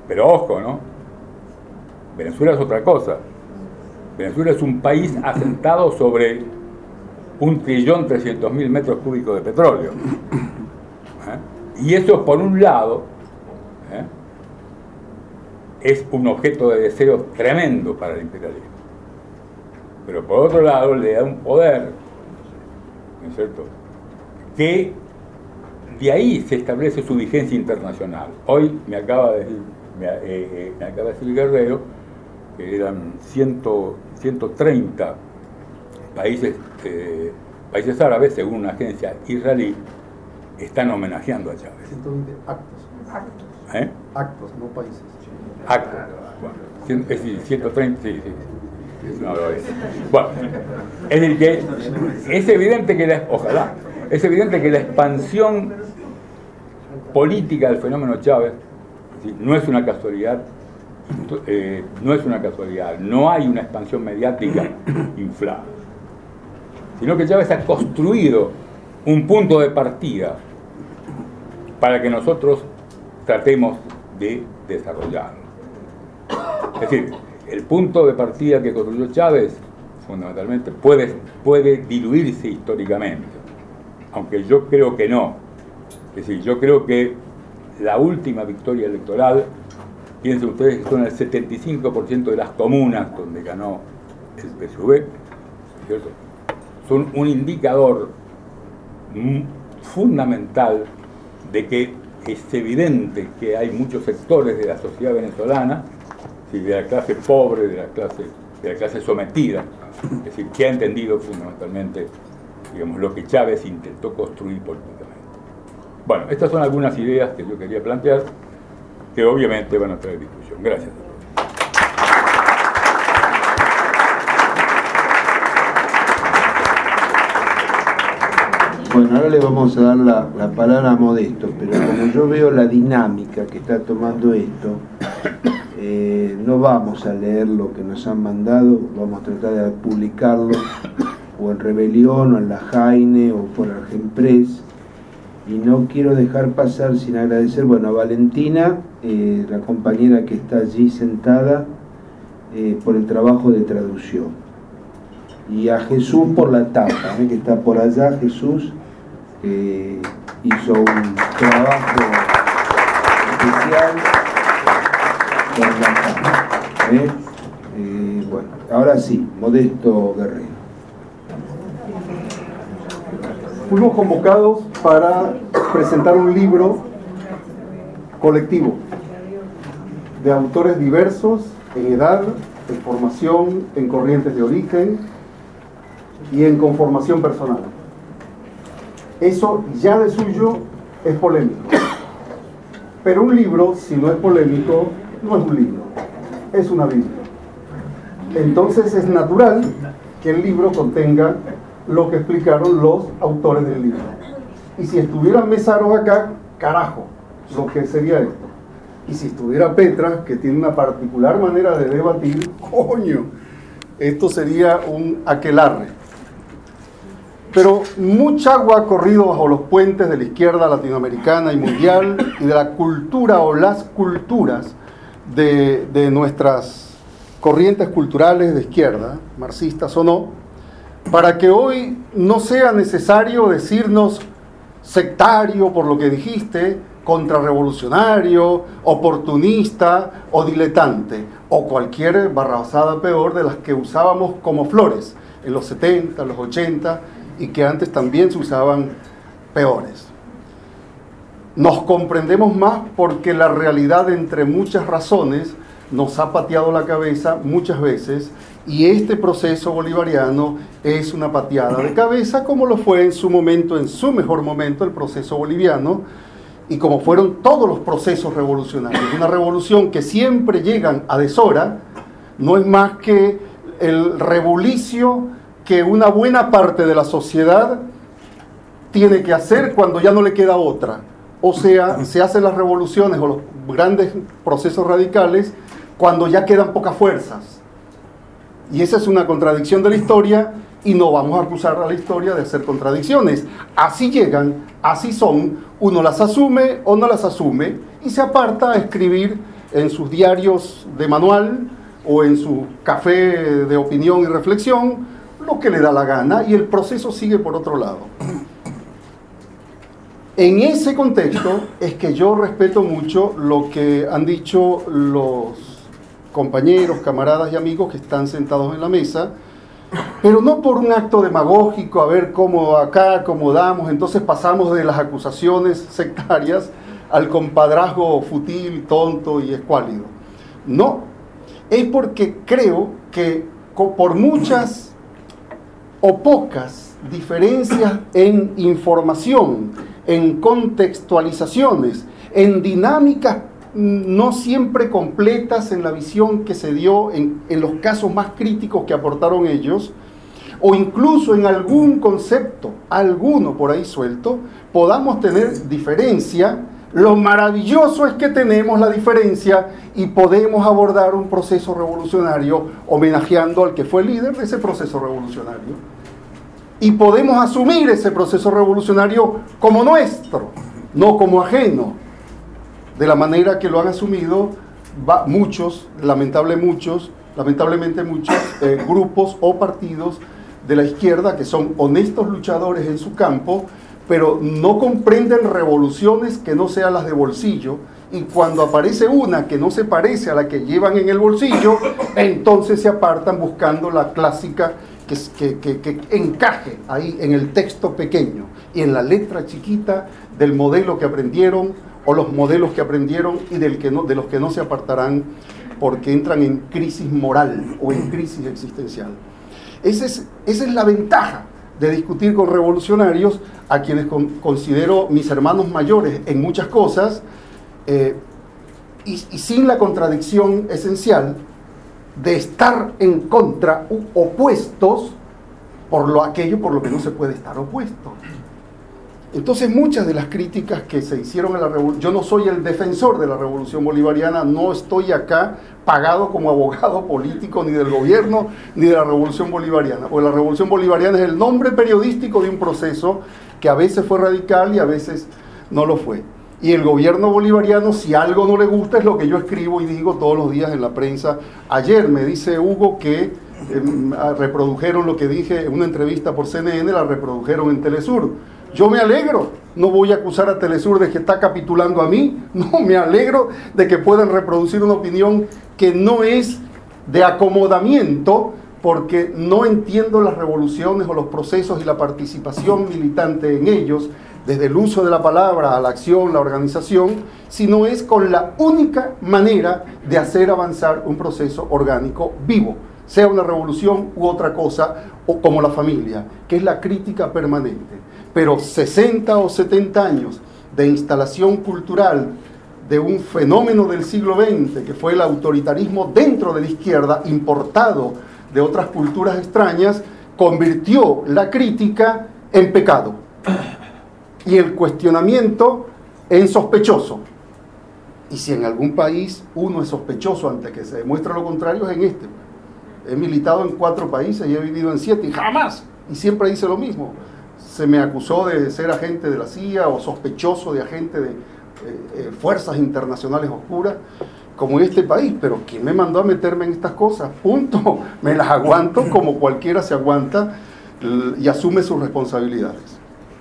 Pero ojo, ¿no? Venezuela es otra cosa. Venezuela es un país asentado sobre 1.300.000 metros cúbicos de petróleo. Y eso, por un lado, es un objeto de deseo tremendo para el imperialismo. Pero por otro lado le da un poder, ¿no es cierto?, que de ahí se establece su vigencia internacional. Hoy me acaba de decir Guerrero que eran 130 países árabes, según una agencia israelí, están homenajeando a Chávez. 120 actos. Actos, no países. Actos. Bueno, es decir, 130, sí. No, bueno, es decir que es evidente que es evidente que la expansión política del fenómeno Chávez, ¿sí?, no es una casualidad, no hay una expansión mediática inflada, sino que Chávez ha construido un punto de partida para que nosotros tratemos de desarrollarlo. Es decir, el punto de partida que construyó Chávez, fundamentalmente, puede diluirse históricamente, aunque yo creo que no. Es decir, yo creo que la última victoria electoral, piensen ustedes que son el 75% de las comunas donde ganó el PSV, ¿cierto?, son un indicador fundamental de que es evidente que hay muchos sectores de la sociedad venezolana, de la clase pobre, de la clase sometida, es decir, que ha entendido fundamentalmente, digamos, lo que Chávez intentó construir políticamente. Bueno, estas son algunas ideas que yo quería plantear, que obviamente van a traer discusión. Gracias. Bueno, ahora le vamos a dar la palabra a Modesto, pero como yo veo la dinámica que está tomando esto, no vamos a leer lo que nos han mandado, vamos a tratar de publicarlo o en Rebelión o en la Jaine o por Argenpress, y no quiero dejar pasar sin agradecer, bueno, a Valentina, la compañera que está allí sentada, por el trabajo de traducción, y a Jesús por la tapa, que está por allá. Jesús hizo un trabajo especial con la tapa. Bueno, ahora sí, Modesto Guerrero. Fuimos convocados para presentar un libro colectivo de autores diversos en edad, en formación, en corrientes de origen y en conformación personal. Eso ya de suyo es polémico. Pero un libro, si no es polémico, no es un libro, es una Biblia. Entonces es natural que el libro contenga lo que explicaron los autores del libro. Y si estuvieran Mesaros acá, carajo, lo que sería esto. Y si estuviera Petra, que tiene una particular manera de debatir, coño, esto sería un aquelarre. Pero mucha agua ha corrido bajo los puentes de la izquierda latinoamericana y mundial y de la cultura o las culturas de nuestras corrientes culturales de izquierda, marxistas o no, para que hoy no sea necesario decirnos sectario por lo que dijiste, contrarrevolucionario, oportunista o diletante, o cualquier barrabasada peor de las que usábamos como flores en los 70, los 80, y que antes también se usaban peores. Nos comprendemos más porque la realidad, entre muchas razones, nos ha pateado la cabeza muchas veces, y este proceso bolivariano es una pateada de cabeza, como lo fue en su momento, en su mejor momento, el proceso boliviano, y como fueron todos los procesos revolucionarios. Una revolución que siempre llegan a deshora, no es más que el rebulicio que una buena parte de la sociedad tiene que hacer cuando ya no le queda otra. O sea, se hacen las revoluciones o los grandes procesos radicales cuando ya quedan pocas fuerzas. Y esa es una contradicción de la historia, y no vamos a acusar a la historia de hacer contradicciones. Así llegan, así son, uno las asume o no las asume, y se aparta a escribir en sus diarios de manual o en su café de opinión y reflexión lo que le da la gana y el proceso sigue por otro lado. En ese contexto es que yo respeto mucho lo que han dicho los compañeros, camaradas y amigos que están sentados en la mesa, pero no por un acto demagógico, a ver cómo acá acomodamos, entonces pasamos de las acusaciones sectarias al compadrazgo fútil, tonto y escuálido. No, es porque creo que por muchas o pocas diferencias en información, en contextualizaciones, en dinámicas no siempre completas en la visión que se dio en los casos más críticos que aportaron ellos, o incluso en algún concepto, alguno por ahí suelto, podamos tener diferencia. Lo maravilloso es que tenemos la diferencia y podemos abordar un proceso revolucionario homenajeando al que fue el líder de ese proceso revolucionario. Y podemos asumir ese proceso revolucionario como nuestro, no como ajeno, de la manera que lo han asumido muchos, lamentablemente muchos grupos o partidos de la izquierda que son honestos luchadores en su campo, pero no comprenden revoluciones que no sean las de bolsillo, y cuando aparece una que no se parece a la que llevan en el bolsillo, entonces se apartan buscando la clásica que encaje ahí en el texto pequeño y en la letra chiquita del modelo que aprendieron o los modelos que aprendieron y de los que no se apartarán porque entran en crisis moral o en crisis existencial. Esa es la ventaja de discutir con revolucionarios, a quienes considero mis hermanos mayores en muchas cosas, y sin la contradicción esencial de estar en contra, opuestos, aquello por lo que no se puede estar opuesto. Entonces muchas de las críticas que se hicieron a la revolución, yo no soy el defensor de la revolución bolivariana, no estoy acá pagado como abogado político ni del gobierno ni de la revolución bolivariana, porque la revolución bolivariana es el nombre periodístico de un proceso que a veces fue radical y a veces no lo fue. Y el gobierno bolivariano, si algo no le gusta, es lo que yo escribo y digo todos los días en la prensa. Ayer me dice Hugo que reprodujeron lo que dije en una entrevista por CNN, la reprodujeron en Telesur. Yo me alegro, no voy a acusar a Telesur de que está capitulando a mí, no, me alegro de que puedan reproducir una opinión que no es de acomodamiento, porque no entiendo las revoluciones o los procesos y la participación militante en ellos, desde el uso de la palabra a la acción, la organización, sino es con la única manera de hacer avanzar un proceso orgánico vivo, sea una revolución u otra cosa, o como la familia, que es la crítica permanente. Pero 60 o 70 años de instalación cultural de un fenómeno del siglo XX, que fue el autoritarismo dentro de la izquierda, importado de otras culturas extrañas, convirtió la crítica en pecado y el cuestionamiento en sospechoso. Y si en algún país uno es sospechoso antes que se demuestre lo contrario, es en este. He militado en 4 países y he vivido en 7 y jamás, y siempre hice lo mismo. Se me acusó de ser agente de la CIA o sospechoso de agente de fuerzas internacionales oscuras, como en este país. Pero ¿quién me mandó a meterme en estas cosas? Punto. Me las aguanto como cualquiera se aguanta y asume sus responsabilidades.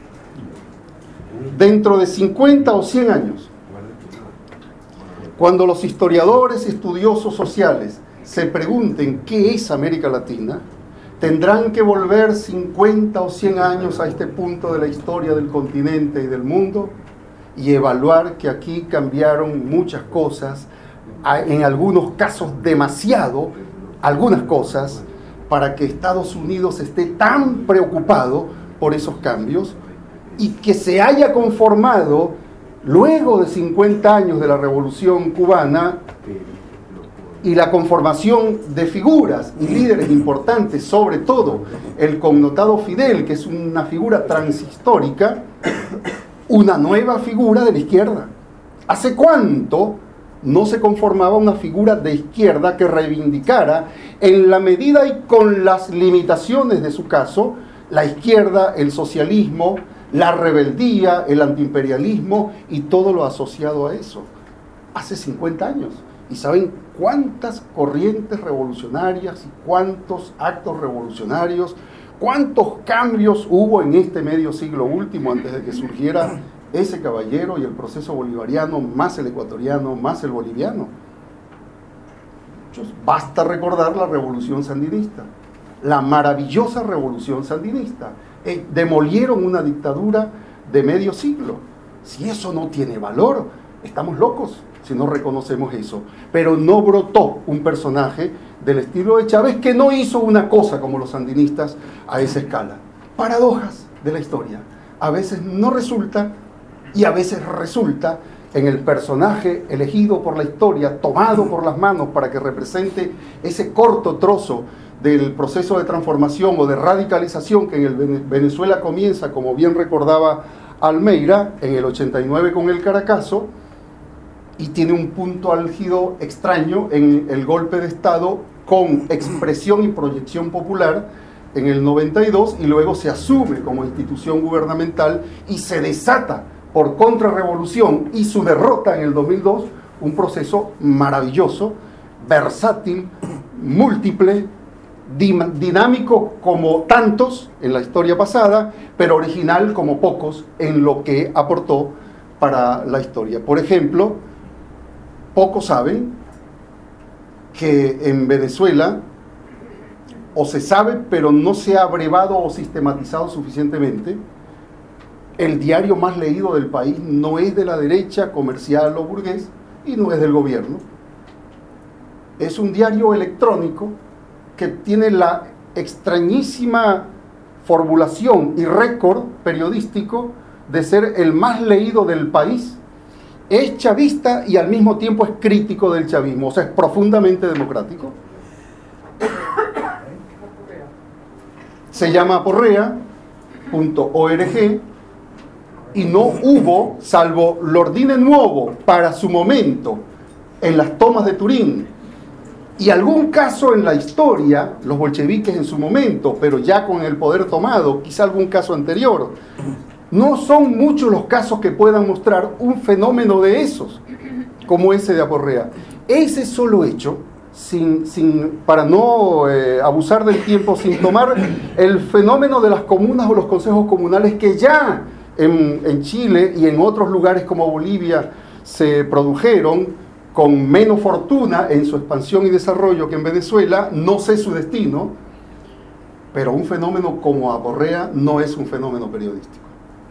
Dentro de 50 o 100 años, cuando los historiadores, estudiosos sociales se pregunten qué es América Latina, tendrán que volver 50 o 100 años a este punto de la historia del continente y del mundo y evaluar que aquí cambiaron muchas cosas, en algunos casos demasiado, algunas cosas, para que Estados Unidos esté tan preocupado por esos cambios y que se haya conformado, luego de 50 años de la Revolución Cubana, y la conformación de figuras y líderes importantes, sobre todo el connotado Fidel, que es una figura transhistórica, una nueva figura de la izquierda. ¿Hace cuánto no se conformaba una figura de izquierda que reivindicara, en la medida y con las limitaciones de su caso, la izquierda, el socialismo, la rebeldía, el antiimperialismo y todo lo asociado a eso? Hace 50 años. ¿Y saben cuántas corrientes revolucionarias y cuántos actos revolucionarios, cuántos cambios hubo en este medio siglo último antes de que surgiera ese caballero y el proceso bolivariano, más el ecuatoriano, más el boliviano? Basta recordar la revolución sandinista, la maravillosa revolución sandinista. Demolieron una dictadura de medio siglo. Si eso no tiene valor, estamos locos si no reconocemos eso. Pero no brotó un personaje del estilo de Chávez que no hizo una cosa como los sandinistas a esa escala. Paradojas de la historia. A veces no resulta y a veces resulta en el personaje elegido por la historia, tomado por las manos para que represente ese corto trozo del proceso de transformación o de radicalización que en el Venezuela comienza, como bien recordaba Almeida, en el 89 con el Caracazo, y tiene un punto álgido extraño en el golpe de Estado con expresión y proyección popular en el 92, y luego se asume como institución gubernamental y se desata por contrarrevolución y su derrota en el 2002, un proceso maravilloso, versátil, múltiple, dinámico como tantos en la historia pasada, pero original como pocos en lo que aportó para la historia. Por ejemplo, pocos saben que en Venezuela, o se sabe, pero no se ha abrevado o sistematizado suficientemente, el diario más leído del país no es de la derecha comercial o burgués y no es del gobierno. Es un diario electrónico que tiene la extrañísima formulación y récord periodístico de ser el más leído del país. Es chavista y al mismo tiempo es crítico del chavismo, o sea, es profundamente democrático. Se llama aporrea.org y no hubo, salvo l'ordine nuovo para su momento en las tomas de Turín y algún caso en la historia, los bolcheviques en su momento, pero ya con el poder tomado, quizá algún caso anterior. No son muchos los casos que puedan mostrar un fenómeno de esos, como ese de Aporrea. Ese solo hecho, para no abusar del tiempo, sin tomar el fenómeno de las comunas o los consejos comunales que ya en Chile y en otros lugares como Bolivia se produjeron con menos fortuna en su expansión y desarrollo que en Venezuela, no sé su destino, pero un fenómeno como Aporrea no es un fenómeno periodístico.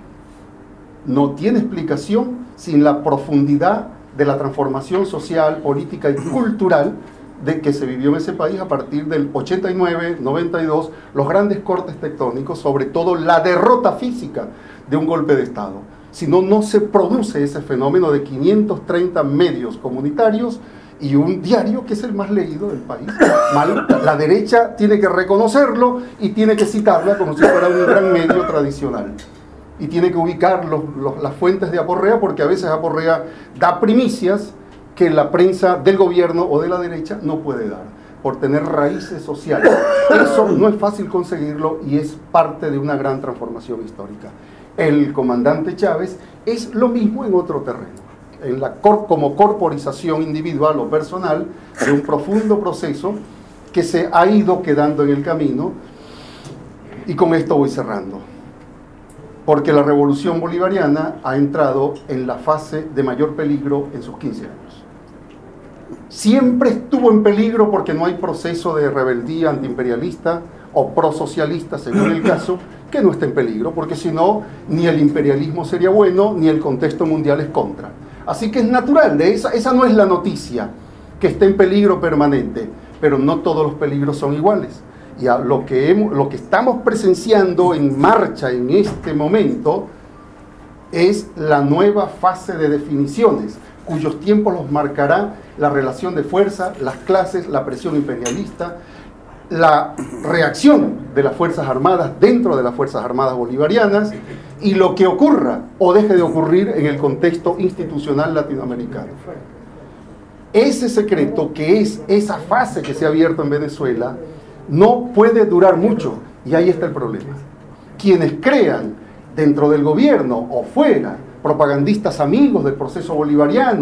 No tiene explicación sin la profundidad de la transformación social, política y cultural de que se vivió en ese país a partir del 89, 92, los grandes cortes tectónicos, sobre todo la derrota física de un golpe de Estado. Si no, no se produce ese fenómeno de 530 medios comunitarios y un diario que es el más leído del país. La derecha tiene que reconocerlo y tiene que citarla como si fuera un gran medio tradicional. Y tiene que ubicar las fuentes de Aporrea, porque a veces Aporrea da primicias que la prensa del gobierno o de la derecha no puede dar, por tener raíces sociales. Eso no es fácil conseguirlo y es parte de una gran transformación histórica. El comandante Chávez es lo mismo en otro terreno, como corporización individual o personal de un profundo proceso que se ha ido quedando en el camino. Y con esto voy cerrando, porque la revolución bolivariana ha entrado en la fase de mayor peligro en sus 15 años. Siempre estuvo en peligro porque no hay proceso de rebeldía antiimperialista o prosocialista, según el caso, que no esté en peligro, porque si no, ni el imperialismo sería bueno, ni el contexto mundial es contra. Así que es natural, esa no es la noticia, que esté en peligro permanente, pero no todos los peligros son iguales. Y lo que estamos presenciando en marcha en este momento es la nueva fase de definiciones, cuyos tiempos los marcará la relación de fuerza, las clases, la presión imperialista, la reacción de las Fuerzas Armadas dentro de las Fuerzas Armadas bolivarianas y lo que ocurra o deje de ocurrir en el contexto institucional latinoamericano. Ese secreto, que es esa fase que se ha abierto en Venezuela, no puede durar mucho, y ahí está el problema. Quienes crean dentro del gobierno o fuera, propagandistas amigos del proceso bolivariano,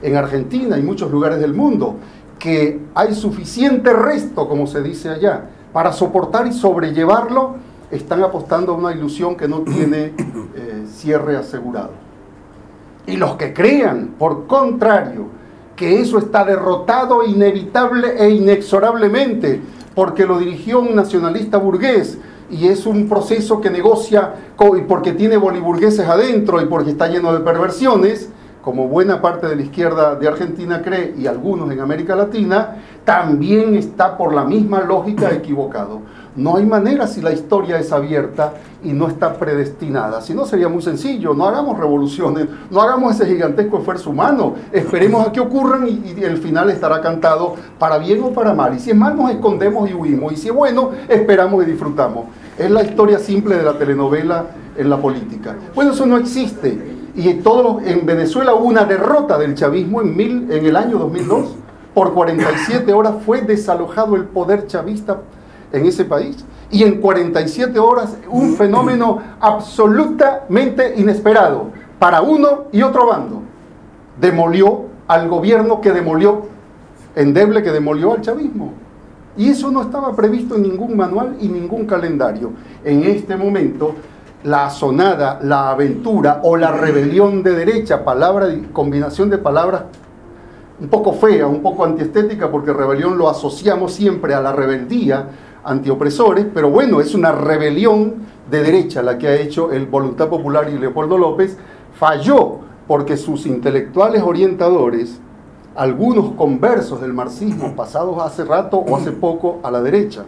en Argentina y muchos lugares del mundo, que hay suficiente resto, como se dice allá, para soportar y sobrellevarlo, están apostando a una ilusión que no tiene cierre asegurado. Y los que crean, por contrario, que eso está derrotado inevitable e inexorablemente, porque lo dirigió un nacionalista burgués, y es un proceso que negocia, y porque tiene boliburgueses adentro, y porque está lleno de perversiones, como buena parte de la izquierda de Argentina cree, y algunos en América Latina, también está por la misma lógica equivocado. No hay manera si la historia es abierta y no está predestinada. Si no, sería muy sencillo. No hagamos revoluciones, no hagamos ese gigantesco esfuerzo humano. Esperemos a que ocurran y el final estará cantado para bien o para mal. Y si es mal, nos escondemos y huimos. Y si es bueno, esperamos y disfrutamos. Es la historia simple de la telenovela en la política. Bueno, eso no existe. Y en Venezuela hubo una derrota del chavismo en el año 2002. Por 47 horas fue desalojado el poder chavista en ese país, y en 47 horas un fenómeno absolutamente inesperado para uno y otro bando. Demolió al gobierno que demolió, endeble que demolió al chavismo. Y eso no estaba previsto en ningún manual y ningún calendario. En este momento, la asonada, la aventura o la rebelión de derecha, combinación de palabras un poco fea, un poco antiestética, porque rebelión lo asociamos siempre a la rebeldía, antiopresores, pero bueno, es una rebelión de derecha la que ha hecho el Voluntad Popular y Leopoldo López. Falló porque sus intelectuales orientadores, algunos conversos del marxismo pasados hace rato o hace poco a la derecha,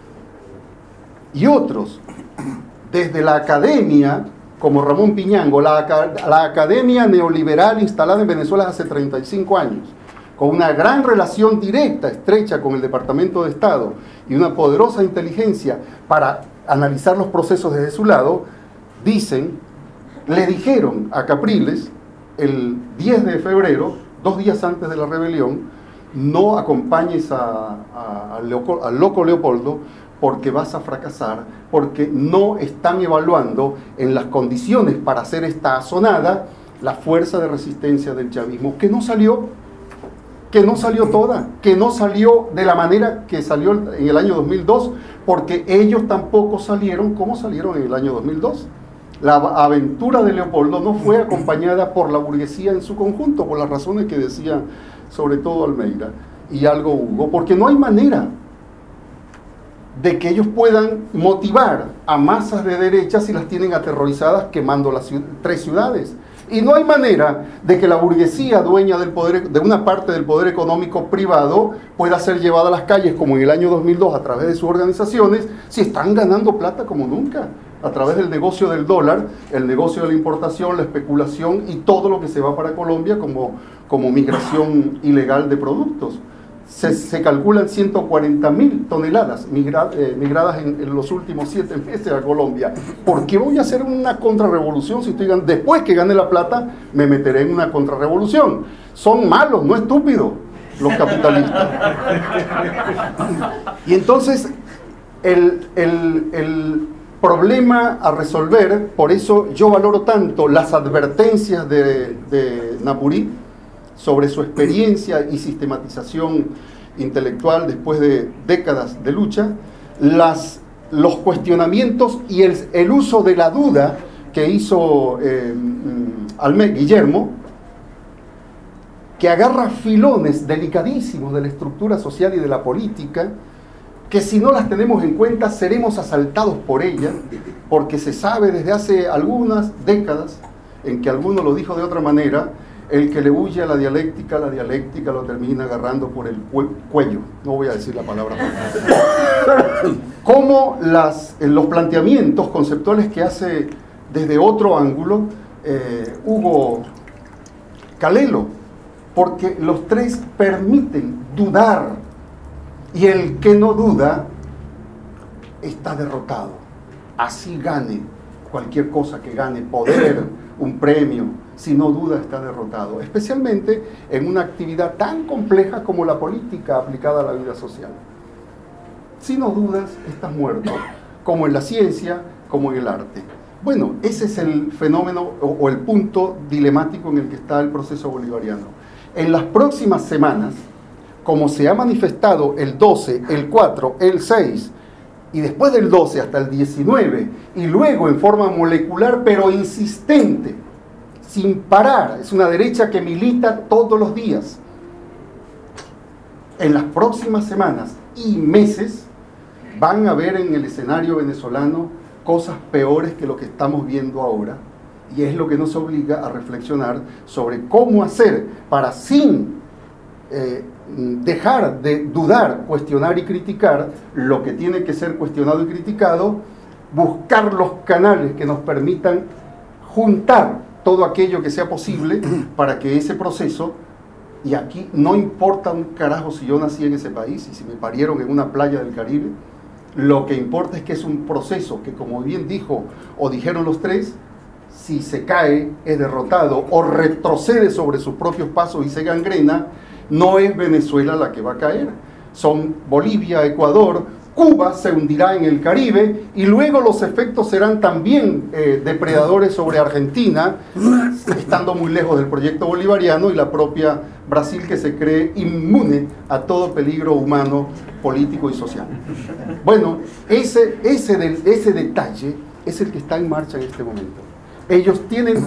y otros desde la academia, como Ramón Piñango, la academia neoliberal instalada en Venezuela hace 35 años, con una gran relación directa, estrecha con el Departamento de Estado y una poderosa inteligencia para analizar los procesos desde su lado, le dijeron a Capriles el 10 de febrero, 2 días antes de la rebelión, no acompañes al loco Leopoldo porque vas a fracasar, porque no están evaluando en las condiciones para hacer esta asonada la fuerza de resistencia del chavismo, que no salió toda, que no salió de la manera que salió en el año 2002, porque ellos tampoco salieron como salieron en el año 2002. La aventura de Leopoldo no fue acompañada por la burguesía en su conjunto, por las razones que decía sobre todo Almeida y algo Hugo, porque no hay manera de que ellos puedan motivar a masas de derecha si las tienen aterrorizadas quemando las 3 ciudades. Y no hay manera de que la burguesía, dueña del poder, de una parte del poder económico privado, pueda ser llevada a las calles como en el año 2002 a través de sus organizaciones, si están ganando plata como nunca, a través del negocio del dólar, el negocio de la importación, la especulación y todo lo que se va para Colombia como migración ilegal de productos. Se calculan 140.000 toneladas migradas en los últimos 7 meses a Colombia. ¿Por qué voy a hacer una contrarrevolución si estoy después que gane la plata me meteré en una contrarrevolución? Son malos, no estúpidos, los capitalistas. Y entonces el problema a resolver, por eso yo valoro tanto las advertencias de Napouri sobre su experiencia y sistematización intelectual después de décadas de lucha, los cuestionamientos y el uso de la duda que hizo Guillermo, que agarra filones delicadísimos de la estructura social y de la política, que si no las tenemos en cuenta seremos asaltados por ella, porque se sabe desde hace algunas décadas, en que alguno lo dijo de otra manera, el que le huye a la dialéctica lo termina agarrando por el cuello. No voy a decir la palabra. Como los planteamientos conceptuales que hace desde otro ángulo Hugo Calelo, porque los 3 permiten dudar, y el que no duda está derrotado. Así gane cualquier cosa que gane, poder, un premio, si no duda está derrotado, especialmente en una actividad tan compleja como la política aplicada a la vida social. Si no dudas, estás muerto, como en la ciencia, como en el arte. Bueno, ese es el fenómeno o el punto dilemático en el que está el proceso bolivariano. En las próximas semanas, como se ha manifestado el 12, el 4, el 6, y después del 12 hasta el 19, y luego en forma molecular pero insistente, sin parar, es una derecha que milita todos los días. En las próximas semanas y meses van a ver en el escenario venezolano cosas peores que lo que estamos viendo ahora, y es lo que nos obliga a reflexionar sobre cómo hacer para, sin dejar de dudar, cuestionar y criticar lo que tiene que ser cuestionado y criticado, buscar los canales que nos permitan juntar todo aquello que sea posible para que ese proceso, y aquí no importa un carajo si yo nací en ese país y si me parieron en una playa del Caribe, lo que importa es que es un proceso que, como bien dijo o dijeron los tres, si se cae, es derrotado o retrocede sobre sus propios pasos y se gangrena, no es Venezuela la que va a caer, son Bolivia, Ecuador, Cuba se hundirá en el Caribe, y luego los efectos serán también depredadores sobre Argentina, estando muy lejos del proyecto bolivariano, y la propia Brasil, que se cree inmune a todo peligro humano, político y social. Bueno, ese detalle es el que está en marcha en este momento. Ellos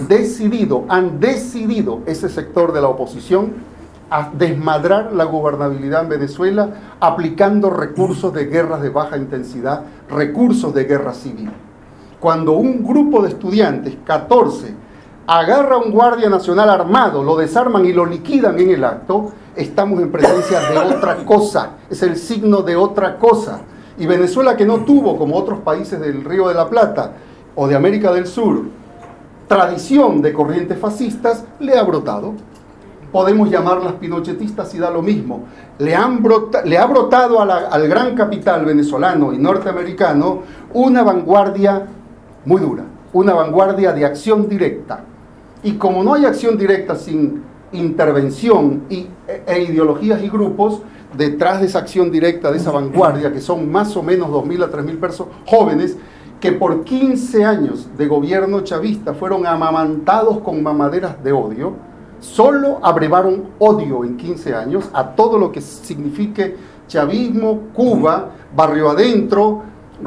han decidido ese sector de la oposición a desmadrar la gobernabilidad en Venezuela aplicando recursos de guerras de baja intensidad, recursos de guerra civil. Cuando un grupo de estudiantes, 14, agarra a un guardia nacional armado, lo desarman y lo liquidan en el acto, estamos en presencia de otra cosa, es el signo de otra cosa. Y Venezuela, que no tuvo, como otros países del Río de la Plata o de América del Sur, tradición de corrientes fascistas, le ha brotado. Podemos llamarlas pinochetistas y da lo mismo. Le ha brotado al gran capital venezolano y norteamericano una vanguardia muy dura, una vanguardia de acción directa. Y como no hay acción directa sin intervención e ideologías y grupos, detrás de esa acción directa, de esa vanguardia, que son más o menos 2.000 a 3.000 personas jóvenes, que por 15 años de gobierno chavista fueron amamantados con mamaderas de odio, solo abrevaron odio en 15 años a todo lo que signifique chavismo, Cuba, barrio adentro,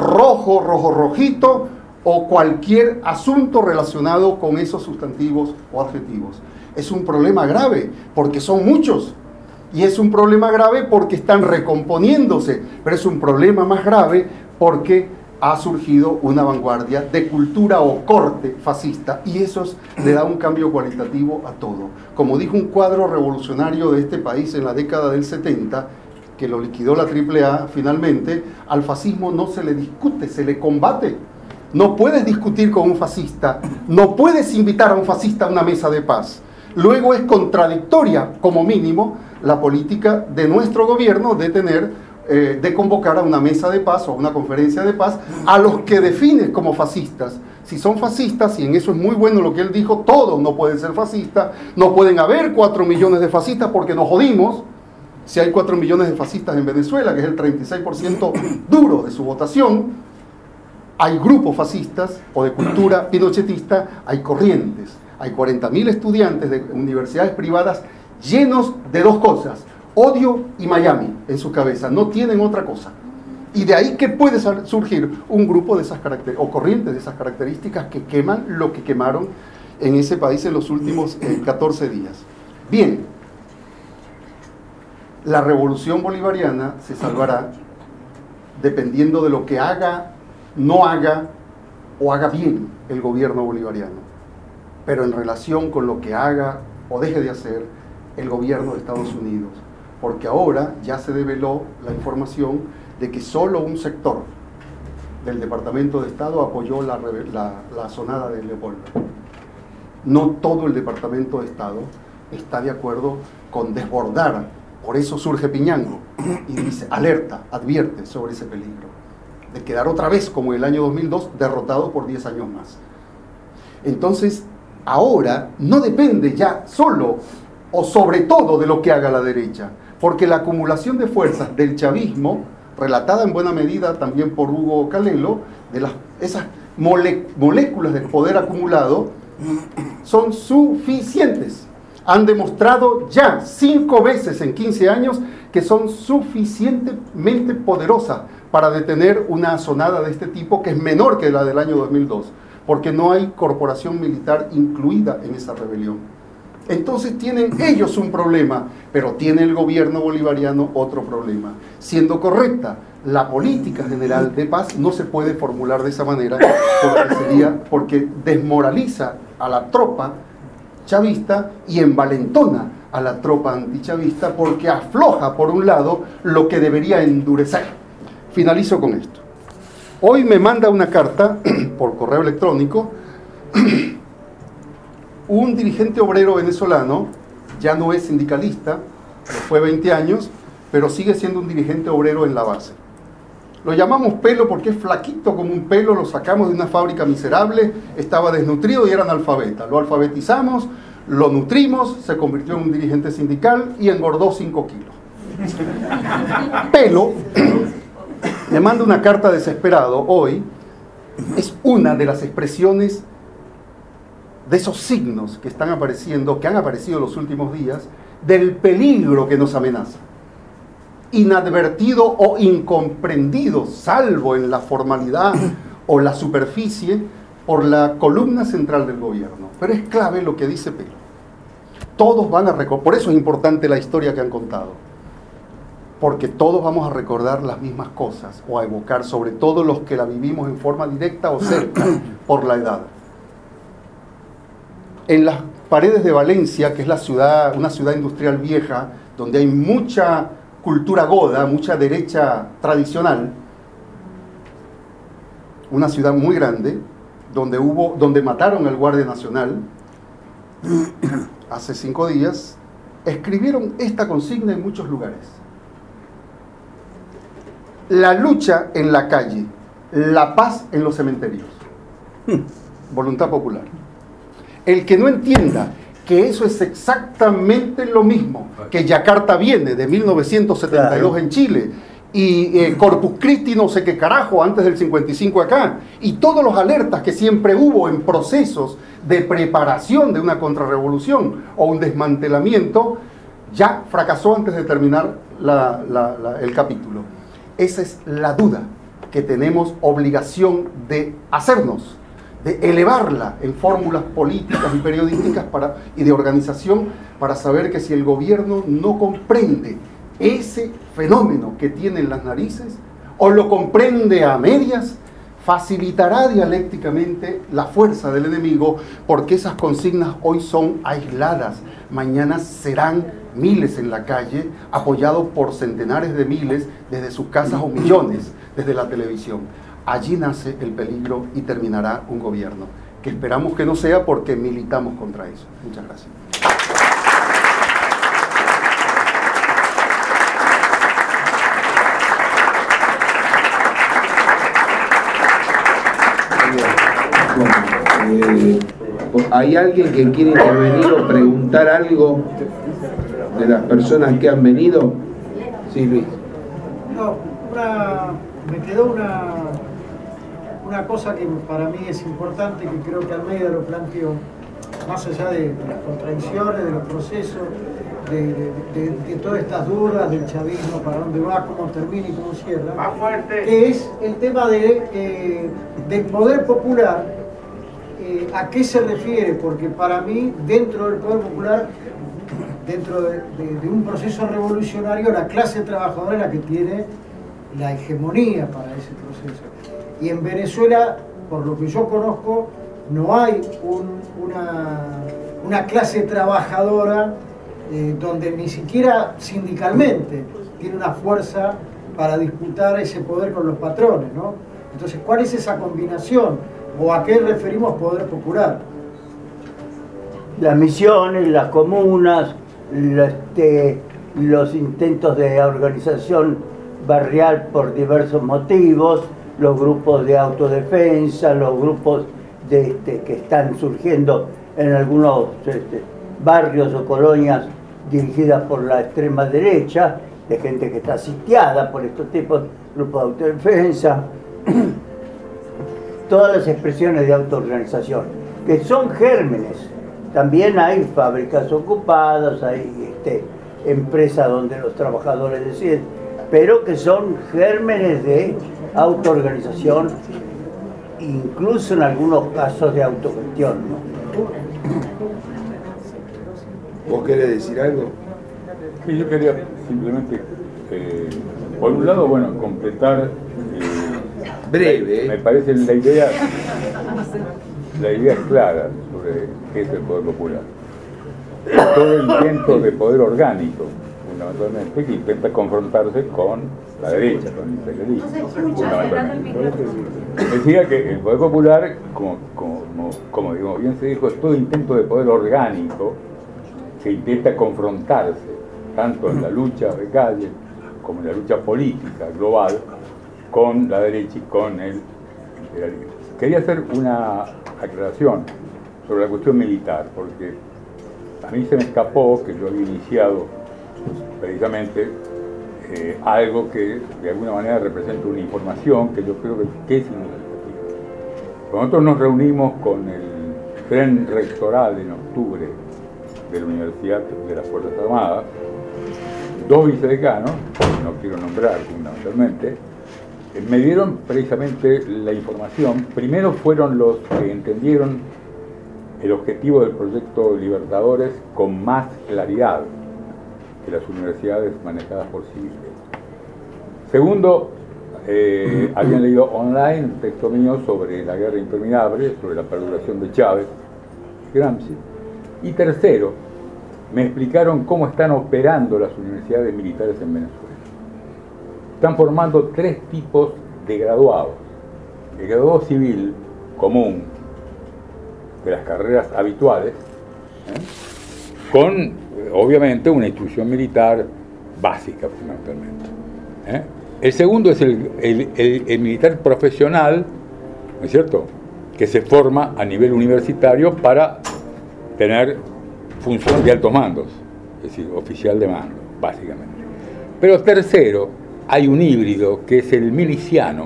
rojito, o cualquier asunto relacionado con esos sustantivos o adjetivos. Es un problema grave, porque son muchos, y es un problema grave porque están recomponiéndose, pero es un problema más grave porque ha surgido una vanguardia de cultura o corte fascista, y eso le da un cambio cualitativo a todo. Como dijo un cuadro revolucionario de este país en la década del 70, que lo liquidó la AAA finalmente, al fascismo no se le discute, se le combate. No puedes discutir con un fascista, no puedes invitar a un fascista a una mesa de paz. Luego es contradictoria, como mínimo, la política de nuestro gobierno de convocar a una mesa de paz o a una conferencia de paz a los que defines como fascistas. Si son fascistas, y en eso es muy bueno lo que él dijo, todos no pueden ser fascistas, no pueden haber 4 millones de fascistas porque nos jodimos. Si hay 4 millones de fascistas en Venezuela, que es el 36% duro de su votación, hay grupos fascistas o de cultura pinochetista, hay corrientes, hay 40.000 estudiantes de universidades privadas llenos de dos cosas: odio y Miami en su cabeza, no tienen otra cosa. Y de ahí que puede surgir un grupo de esas características, o corrientes de esas características, que queman lo que quemaron en ese país en los últimos 14 días. Bien, la revolución bolivariana se salvará dependiendo de lo que haga, no haga o haga bien el gobierno bolivariano, pero en relación con lo que haga o deje de hacer el gobierno de Estados Unidos. Porque ahora ya se develó la información de que solo un sector del Departamento de Estado apoyó la asonada de Leopoldo. No todo el Departamento de Estado está de acuerdo con desbordar, por eso surge Piñango y dice, alerta, advierte sobre ese peligro de quedar otra vez como en el año 2002 derrotado por 10 años más. Entonces, ahora no depende ya solo o sobre todo de lo que haga la derecha, porque la acumulación de fuerzas del chavismo, relatada en buena medida también por Hugo Calelo, de esas moléculas del poder acumulado, son suficientes. Han demostrado ya 5 veces en 15 años que son suficientemente poderosas para detener una asonada de este tipo, que es menor que la del año 2002, porque no hay corporación militar incluida en esa rebelión. Entonces tienen ellos un problema, pero tiene el gobierno bolivariano otro problema. Siendo correcta la política general de paz, no se puede formular de esa manera, porque desmoraliza a la tropa chavista y envalentona a la tropa antichavista, porque afloja por un lado lo que debería endurecer. Finalizo con esto. Hoy me manda una carta por correo electrónico un dirigente obrero venezolano, ya no es sindicalista, fue 20 años, pero sigue siendo un dirigente obrero en la base. Lo llamamos Pelo porque es flaquito como un pelo, lo sacamos de una fábrica miserable, estaba desnutrido y era analfabeta. Lo alfabetizamos, lo nutrimos, se convirtió en un dirigente sindical y engordó 5 kilos. Pelo me manda una carta desesperado hoy, es una de las expresiones de esos signos que están apareciendo, que han aparecido en los últimos días, del peligro que nos amenaza. Inadvertido o incomprendido, salvo en la formalidad o la superficie, por la columna central del gobierno. Pero es clave lo que dice Pelo. Todos van a recordar, por eso es importante la historia que han contado, porque todos vamos a recordar las mismas cosas, o a evocar, sobre todo los que la vivimos en forma directa o cerca, por la edad. En las paredes de Valencia, que es una ciudad industrial vieja, donde hay mucha cultura goda, mucha derecha tradicional, una ciudad muy grande, donde mataron al Guardia Nacional hace 5 días, escribieron esta consigna en muchos lugares: la lucha en la calle, la paz en los cementerios. Voluntad popular. El que no entienda que eso es exactamente lo mismo que Yakarta viene de 1972 en Chile, y Corpus Christi no sé qué carajo antes del 55 acá, y todos los alertas que siempre hubo en procesos de preparación de una contrarrevolución o un desmantelamiento, ya fracasó antes de terminar el capítulo. Esa es la duda que tenemos obligación de hacernos, de elevarla en fórmulas políticas y periodísticas y de organización, para saber que si el gobierno no comprende ese fenómeno que tiene en las narices, o lo comprende a medias, facilitará dialécticamente la fuerza del enemigo, porque esas consignas hoy son aisladas, mañana serán miles en la calle, apoyados por centenares de miles desde sus casas, o millones desde la televisión. Allí nace el peligro y terminará un gobierno, que esperamos que no sea, porque militamos contra eso. Muchas gracias. ¿Hay alguien que quiere intervenir o preguntar algo de las personas que han venido? Sí, Luis. No, me quedó una cosa que para mí es importante, que creo que Almeida lo planteó, más allá de las contradicciones, de los procesos, de todas estas dudas del chavismo, para dónde va, cómo termina y cómo cierra, que es el tema del poder popular. ¿A qué se refiere? Porque para mí, dentro del poder popular, dentro de un proceso revolucionario, la clase trabajadora es la que tiene la hegemonía para ese proceso. Y en Venezuela, por lo que yo conozco, no hay una clase trabajadora donde ni siquiera sindicalmente tiene una fuerza para disputar ese poder con los patrones, ¿no? Entonces, ¿cuál es esa combinación? ¿O a qué referimos poder popular? Las misiones, las comunas, los intentos de organización barrial por diversos motivos, los grupos de autodefensa, los grupos que están surgiendo en algunos barrios o colonias dirigidas por la extrema derecha, de gente que está sitiada por estos tipos, grupos de autodefensa, todas las expresiones de autoorganización, que son gérmenes También hay fábricas ocupadas, hay empresas donde los trabajadores deciden, pero que son gérmenes de autoorganización, incluso en algunos casos de autogestión, ¿no? ¿Vos querés decir algo? Sí, yo quería simplemente, por un lado, bueno, completar. Breve. Me parece la idea es clara sobre qué es el poder popular. Es todo el intento de poder orgánico, fundamentalmente, que intenta confrontarse con la derecha, con el imperialismo. Decía que el poder popular, como digo, bien se dijo, es todo intento de poder orgánico que intenta confrontarse tanto en la lucha de calle como en la lucha política global con la derecha y con el imperialismo. Quería hacer una aclaración sobre la cuestión militar, porque a mí se me escapó que yo había iniciado precisamente algo que de alguna manera representa una información que yo creo que es significativa. Nosotros nos reunimos con el tren rectoral en octubre de la Universidad de las Fuerzas Armadas, dos vicedecanos, no quiero nombrar fundamentalmente, me dieron precisamente la información. Primero fueron los que entendieron el objetivo del proyecto Libertadores con más claridad que las universidades manejadas por civiles. Segundo, habían leído online un texto mío sobre la guerra interminable, sobre la perduración de Chávez y Gramsci. Y tercero, me explicaron cómo están operando las universidades militares en Venezuela. Están formando tres tipos de graduados. El graduado civil común, de las carreras habituales, con obviamente una instrucción militar básica fundamentalmente. El segundo es el militar profesional, ¿no es cierto?, que se forma a nivel universitario para tener función de altos mandos, es decir, oficial de mando, básicamente. Pero tercero, hay un híbrido que es el miliciano,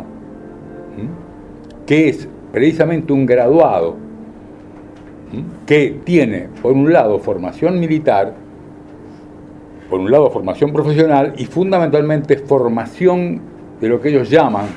que es precisamente un graduado que tiene, por un lado, formación militar, por un lado, formación profesional y fundamentalmente formación de lo que ellos llaman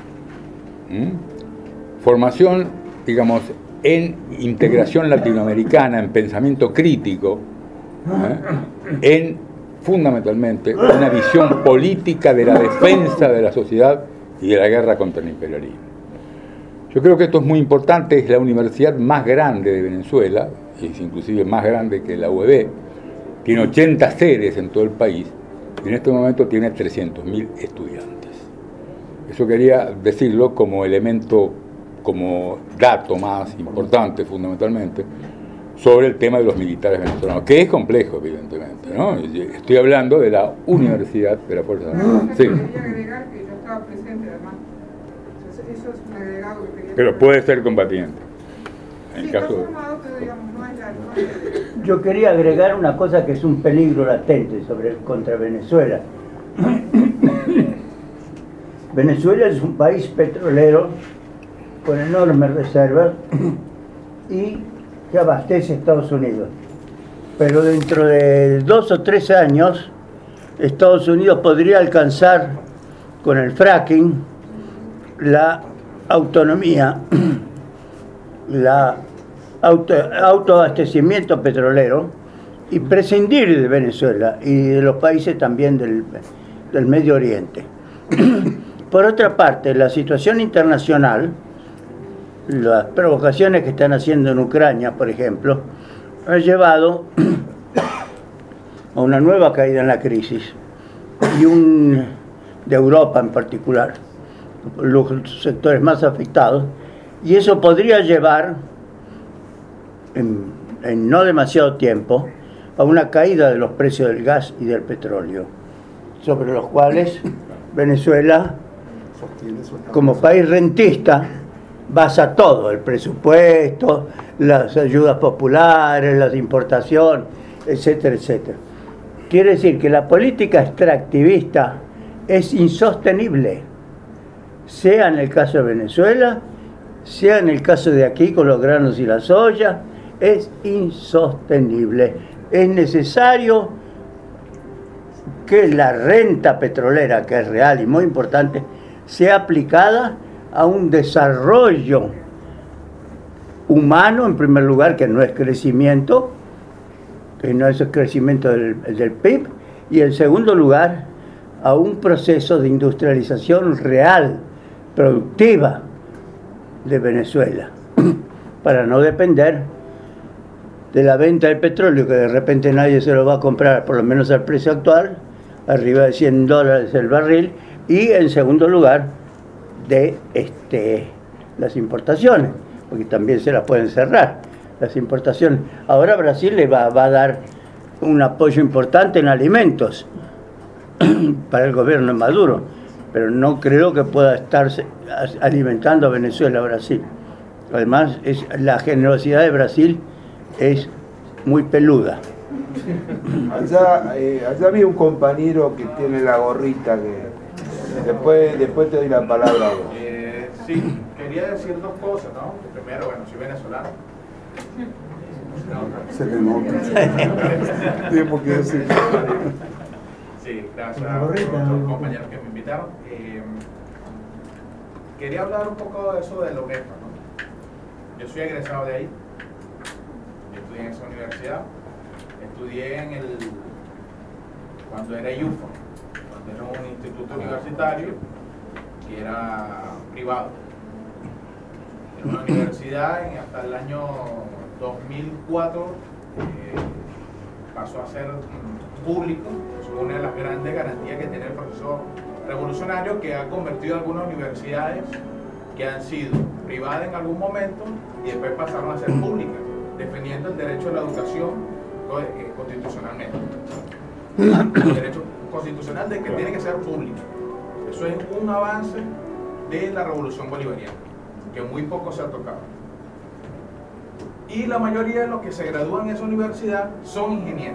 formación, digamos, en integración latinoamericana, en pensamiento crítico, en fundamentalmente una visión política de la defensa de la sociedad y de la guerra contra el imperialismo. Yo creo que esto es muy importante. Es la universidad más grande de Venezuela, es inclusive más grande que la UEB, tiene 80 sedes en todo el país y en este momento tiene 300.000 estudiantes. Eso quería decirlo como elemento, como dato más importante fundamentalmente sobre el tema de los militares venezolanos, que es complejo evidentemente, ¿no? Estoy hablando de la Universidad de la Fuerza Armada. Sí. Quería agregar que yo estaba presente además. Eso es un agregado que quería. Pero puede ser combatiente. En Sí, caso está formado, pero digamos, no es la. Yo quería agregar una cosa que es un peligro latente contra Venezuela. Venezuela es un país petrolero con enormes reservas y que abastece a Estados Unidos. Pero dentro de 2 o 3 años, Estados Unidos podría alcanzar con el fracking la autonomía, la autoabastecimiento petrolero y prescindir de Venezuela y de los países también del Medio Oriente. Por otra parte, la situación internacional, las provocaciones que están haciendo en Ucrania, por ejemplo, ha llevado a una nueva caída en la crisis y de Europa en particular, los sectores más afectados, y eso podría llevar en no demasiado tiempo a una caída de los precios del gas y del petróleo, sobre los cuales Venezuela, como país rentista, basa todo, el presupuesto, las ayudas populares, las importaciones, etcétera, etcétera. Quiere decir que la política extractivista es insostenible, sea en el caso de Venezuela, sea en el caso de aquí con los granos y la soya, es insostenible. Es necesario que la renta petrolera, que es real y muy importante, sea aplicada a un desarrollo humano, en primer lugar, que no es crecimiento, que no es el crecimiento del PIB, y en segundo lugar, a un proceso de industrialización real, productiva de Venezuela, para no depender de la venta del petróleo, que de repente nadie se lo va a comprar, por lo menos al precio actual, arriba de $100 el barril, y en segundo lugar, de las importaciones, porque también se las pueden cerrar, las importaciones. Ahora Brasil le va a dar un apoyo importante en alimentos para el gobierno de Maduro, pero no creo que pueda estarse alimentando a Venezuela, Brasil. Además, la generosidad de Brasil es muy peluda. Allá había un compañero que tiene la gorrita que después te doy la palabra a vos. Sí, quería decir dos cosas, ¿no? Primero, bueno, soy venezolano. Se te nota. Sí, porque sí. Sí, gracias a los compañeros que me invitaron. Quería hablar un poco de eso de la UNEFA, ¿no? Yo soy egresado de ahí. Yo estudié en esa universidad. Estudié cuando era IUFA, cuando era un instituto universitario que era privado. Era una universidad hasta el año 2004 pasó a ser público. Es una de las grandes garantías que tiene el proceso revolucionario, que ha convertido algunas universidades que han sido privadas en algún momento y después pasaron a ser públicas, defendiendo el derecho a la educación constitucionalmente. El derecho constitucional de que tiene que ser público. Eso es un avance de la revolución bolivariana, que muy poco se ha tocado. Y la mayoría de los que se gradúan en esa universidad son ingenieros.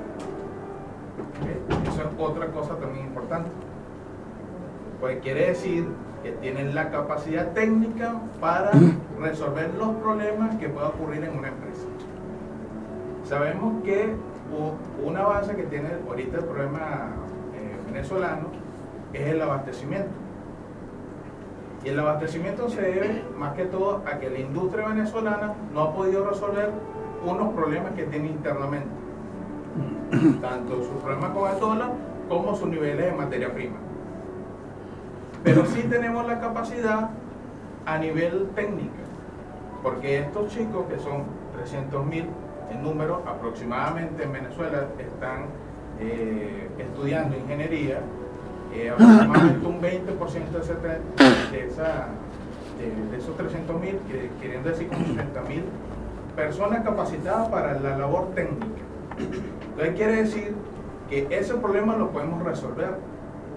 Eso es otra cosa también importante. Pues quiere decir que tienen la capacidad técnica para resolver los problemas que puedan ocurrir en una empresa. Sabemos que un avance que tiene ahorita el problema venezolano es el abastecimiento. Y el abastecimiento se debe más que todo a que la industria venezolana no ha podido resolver unos problemas que tiene internamente. Tanto sus problemas con el dólar como sus niveles de materia prima. Pero sí tenemos la capacidad a nivel técnico, porque estos chicos, que son 300.000 en número aproximadamente en Venezuela, están estudiando ingeniería, aproximadamente un 20% de esos 300.000, queriendo decir como 70.000 personas capacitadas para la labor técnica. Entonces quiere decir que ese problema lo podemos resolver.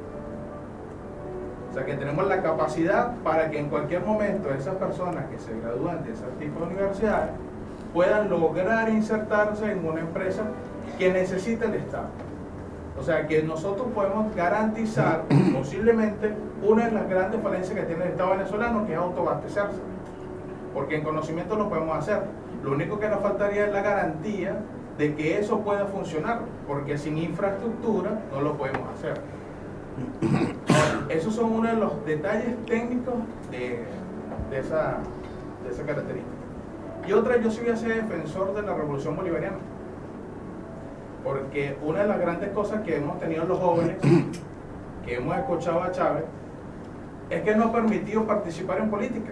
O sea que tenemos la capacidad para que en cualquier momento esas personas que se gradúan de ese tipo de universidades puedan lograr insertarse en una empresa que necesita el Estado. O sea que nosotros podemos garantizar posiblemente una de las grandes falencias que tiene el Estado venezolano, que es autoabastecerse. Porque en conocimiento lo podemos hacer. Lo único que nos faltaría es la garantía de que eso pueda funcionar, porque sin infraestructura no lo podemos hacer. Ahora, esos son uno de los detalles técnicos de esa característica. Y otra, yo sí voy a ser defensor de la revolución bolivariana, porque una de las grandes cosas que hemos tenido los jóvenes, que hemos escuchado a Chávez, es que nos ha permitido participar en política.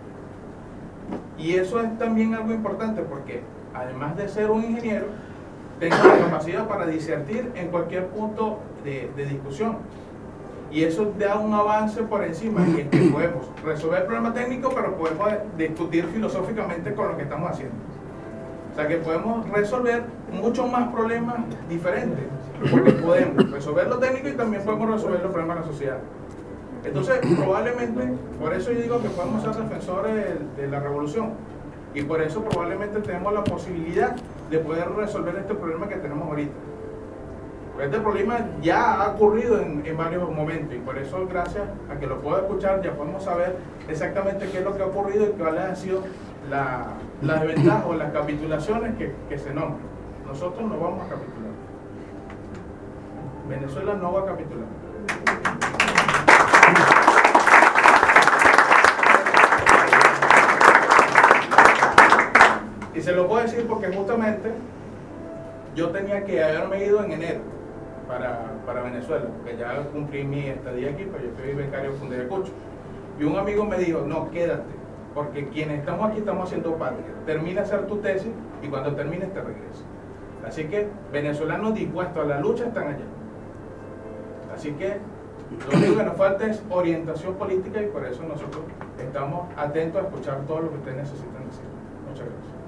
Y eso es también algo importante, porque además de ser un ingeniero, tengo la capacidad para disertir en cualquier punto de discusión. Y eso da un avance por encima, y es que podemos resolver el problema técnico, pero podemos discutir filosóficamente con lo que estamos haciendo. O sea que podemos resolver muchos más problemas diferentes, porque podemos resolver lo técnico y también podemos resolver los problemas de la sociedad. Entonces, probablemente, por eso yo digo que podemos ser defensores de la revolución, y por eso probablemente tenemos la posibilidad de poder resolver este problema que tenemos ahorita. Este problema ya ha ocurrido en varios momentos, y por eso, gracias a que lo puedo escuchar, ya podemos saber exactamente qué es lo que ha ocurrido y cuáles han sido las desventajas o las capitulaciones que se nombran. Nosotros no vamos a capitular. Venezuela no va a capitular. Y se lo puedo decir porque justamente yo tenía que haberme ido en enero para Venezuela, porque ya cumplí mi estadía aquí, pero yo soy becario de Fundayacucho. Y un amigo me dijo, no, quédate, porque quienes estamos aquí estamos haciendo patria. Termina de hacer tu tesis y cuando termines te regresas. Así que venezolanos dispuestos a la lucha están allá. Así que lo único que nos falta es orientación política y por eso nosotros estamos atentos a escuchar todo lo que ustedes necesitan decir. Muchas gracias.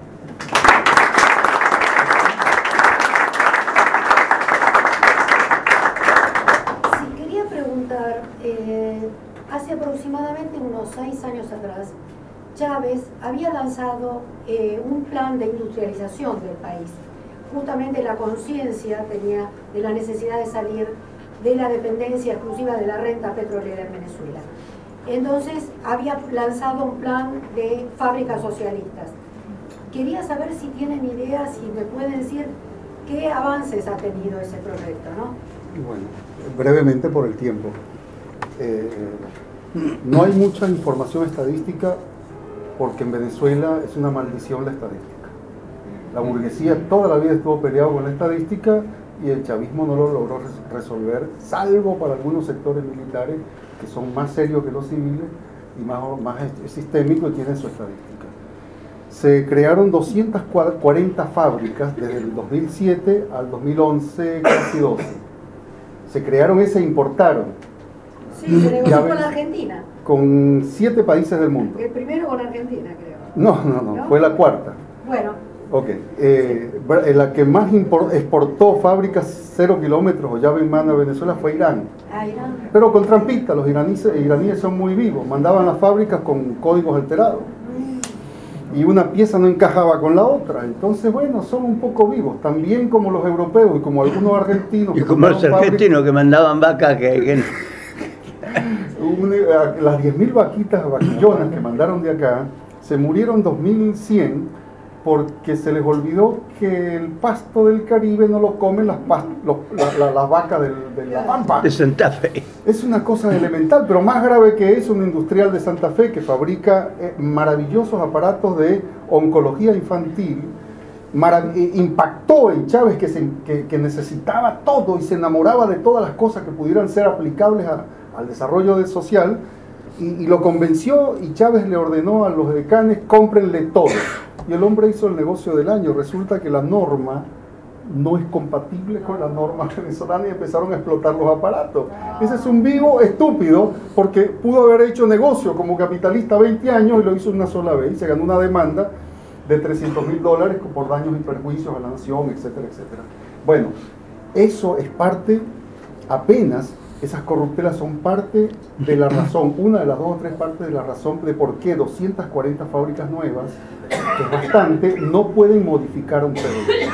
Sí, quería preguntar, hace aproximadamente unos 6 años atrás, Chávez había lanzado un plan de industrialización del país. Justamente la conciencia tenía de la necesidad de salir de la dependencia exclusiva de la renta petrolera en Venezuela. Entonces había lanzado un plan de fábricas socialistas. Quería saber si tienen idea, si me pueden decir qué avances ha tenido ese proyecto, ¿no? Bueno, brevemente por el tiempo. No hay mucha información estadística porque en Venezuela es una maldición la estadística. La burguesía toda la vida estuvo peleado con la estadística y el chavismo no lo logró resolver, salvo para algunos sectores militares que son más serios que los civiles y más sistémicos y tienen su estadística. Se crearon 240 fábricas desde el 2007 al 2011, casi 12. Se crearon y se importaron. Sí, se negoció con la Argentina. Con 7 países del mundo. El primero con Argentina, creo. No, fue la cuarta. Bueno. Ok, la que más exportó fábricas 0 kilómetros o llave en mano a Venezuela fue Irán. Irán. Pero con trampistas, los iraníes son muy vivos, mandaban las fábricas con códigos alterados. Y una pieza no encajaba con la otra, entonces bueno, son un poco vivos, también como los europeos y como algunos argentinos. Y como los argentinos que mandaban vacas que... Las 10.000 vaquillonas que mandaron de acá, se murieron 2.100 porque se les olvidó que el pasto del Caribe no lo comen las vacas de la Pampa. De Santa Fe. Es una cosa elemental, pero más grave que eso, un industrial de Santa Fe que fabrica maravillosos aparatos de oncología infantil, impactó en Chávez que necesitaba todo y se enamoraba de todas las cosas que pudieran ser aplicables al desarrollo social, y lo convenció, y Chávez le ordenó a los decanes, cómprenle todo. Y el hombre hizo el negocio del año. Resulta que la norma no es compatible con la norma venezolana y empezaron a explotar los aparatos. Ese es un vivo estúpido porque pudo haber hecho negocio como capitalista 20 años y lo hizo una sola vez y se ganó una demanda de $300.000 por daños y perjuicios a la nación, etcétera, etcétera. Bueno, eso es parte, apenas esas corruptelas son parte de la razón, una de las 2 o 3 partes de la razón de por qué 240 fábricas nuevas, que es bastante, no pueden modificar un PBI.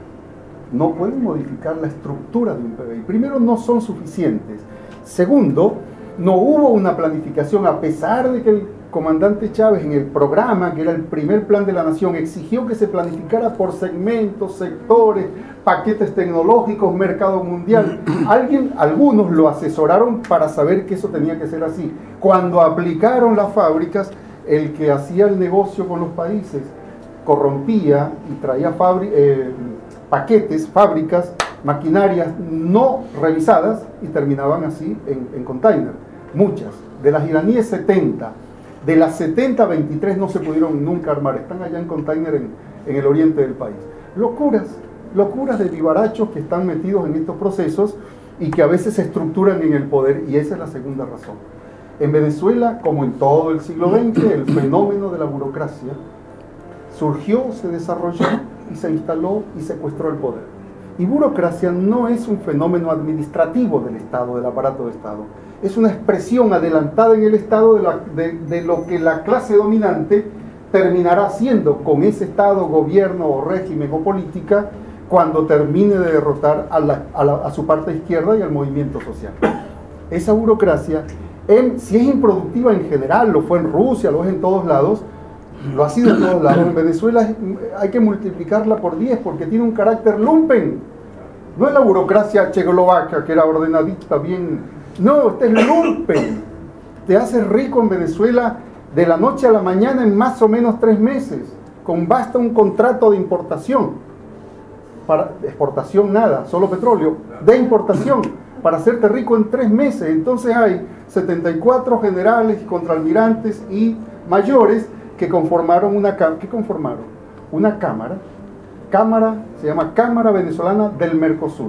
No pueden modificar la estructura de un PBI. Primero, no son suficientes. Segundo, no hubo una planificación, a pesar de que el comandante Chávez en el programa, que era el primer plan de la nación, exigió que se planificara por segmentos, sectores, paquetes tecnológicos, mercado mundial. Algunos lo asesoraron para saber que eso tenía que ser así. Cuando aplicaron las fábricas, el que hacía el negocio con los países corrompía y traía paquetes, fábricas, maquinarias no revisadas y terminaban así en container. Muchas. De las iraníes 70. De las 70, 23 no se pudieron nunca armar. Están allá en container en el oriente del país. Locuras de vivarachos que están metidos en estos procesos y que a veces se estructuran en el poder, y esa es la segunda razón. En Venezuela, como en todo el siglo XX, el fenómeno de la burocracia surgió, se desarrolló y se instaló y secuestró el poder. Y burocracia no es un fenómeno administrativo del Estado, del aparato de Estado. Es una expresión adelantada en el Estado de lo que la clase dominante terminará haciendo con ese Estado, gobierno o régimen o política cuando termine de derrotar a su parte izquierda y al movimiento social. Esa burocracia, si es improductiva en general, lo fue en Rusia, lo es en todos lados, lo ha sido en todos lados. En Venezuela hay que multiplicarla por 10 porque tiene un carácter lumpen. No es la burocracia checoslovaca que era ordenadita, bien. No, este es lumpen. Te haces rico en Venezuela de la noche a la mañana en más o menos 3 meses. Basta un contrato de importación. Para exportación nada, solo petróleo. De importación, para hacerte rico en 3 meses. Entonces hay 74 generales, contraalmirantes y mayores que conformaron una cámara. Se llama Cámara Venezolana del Mercosur.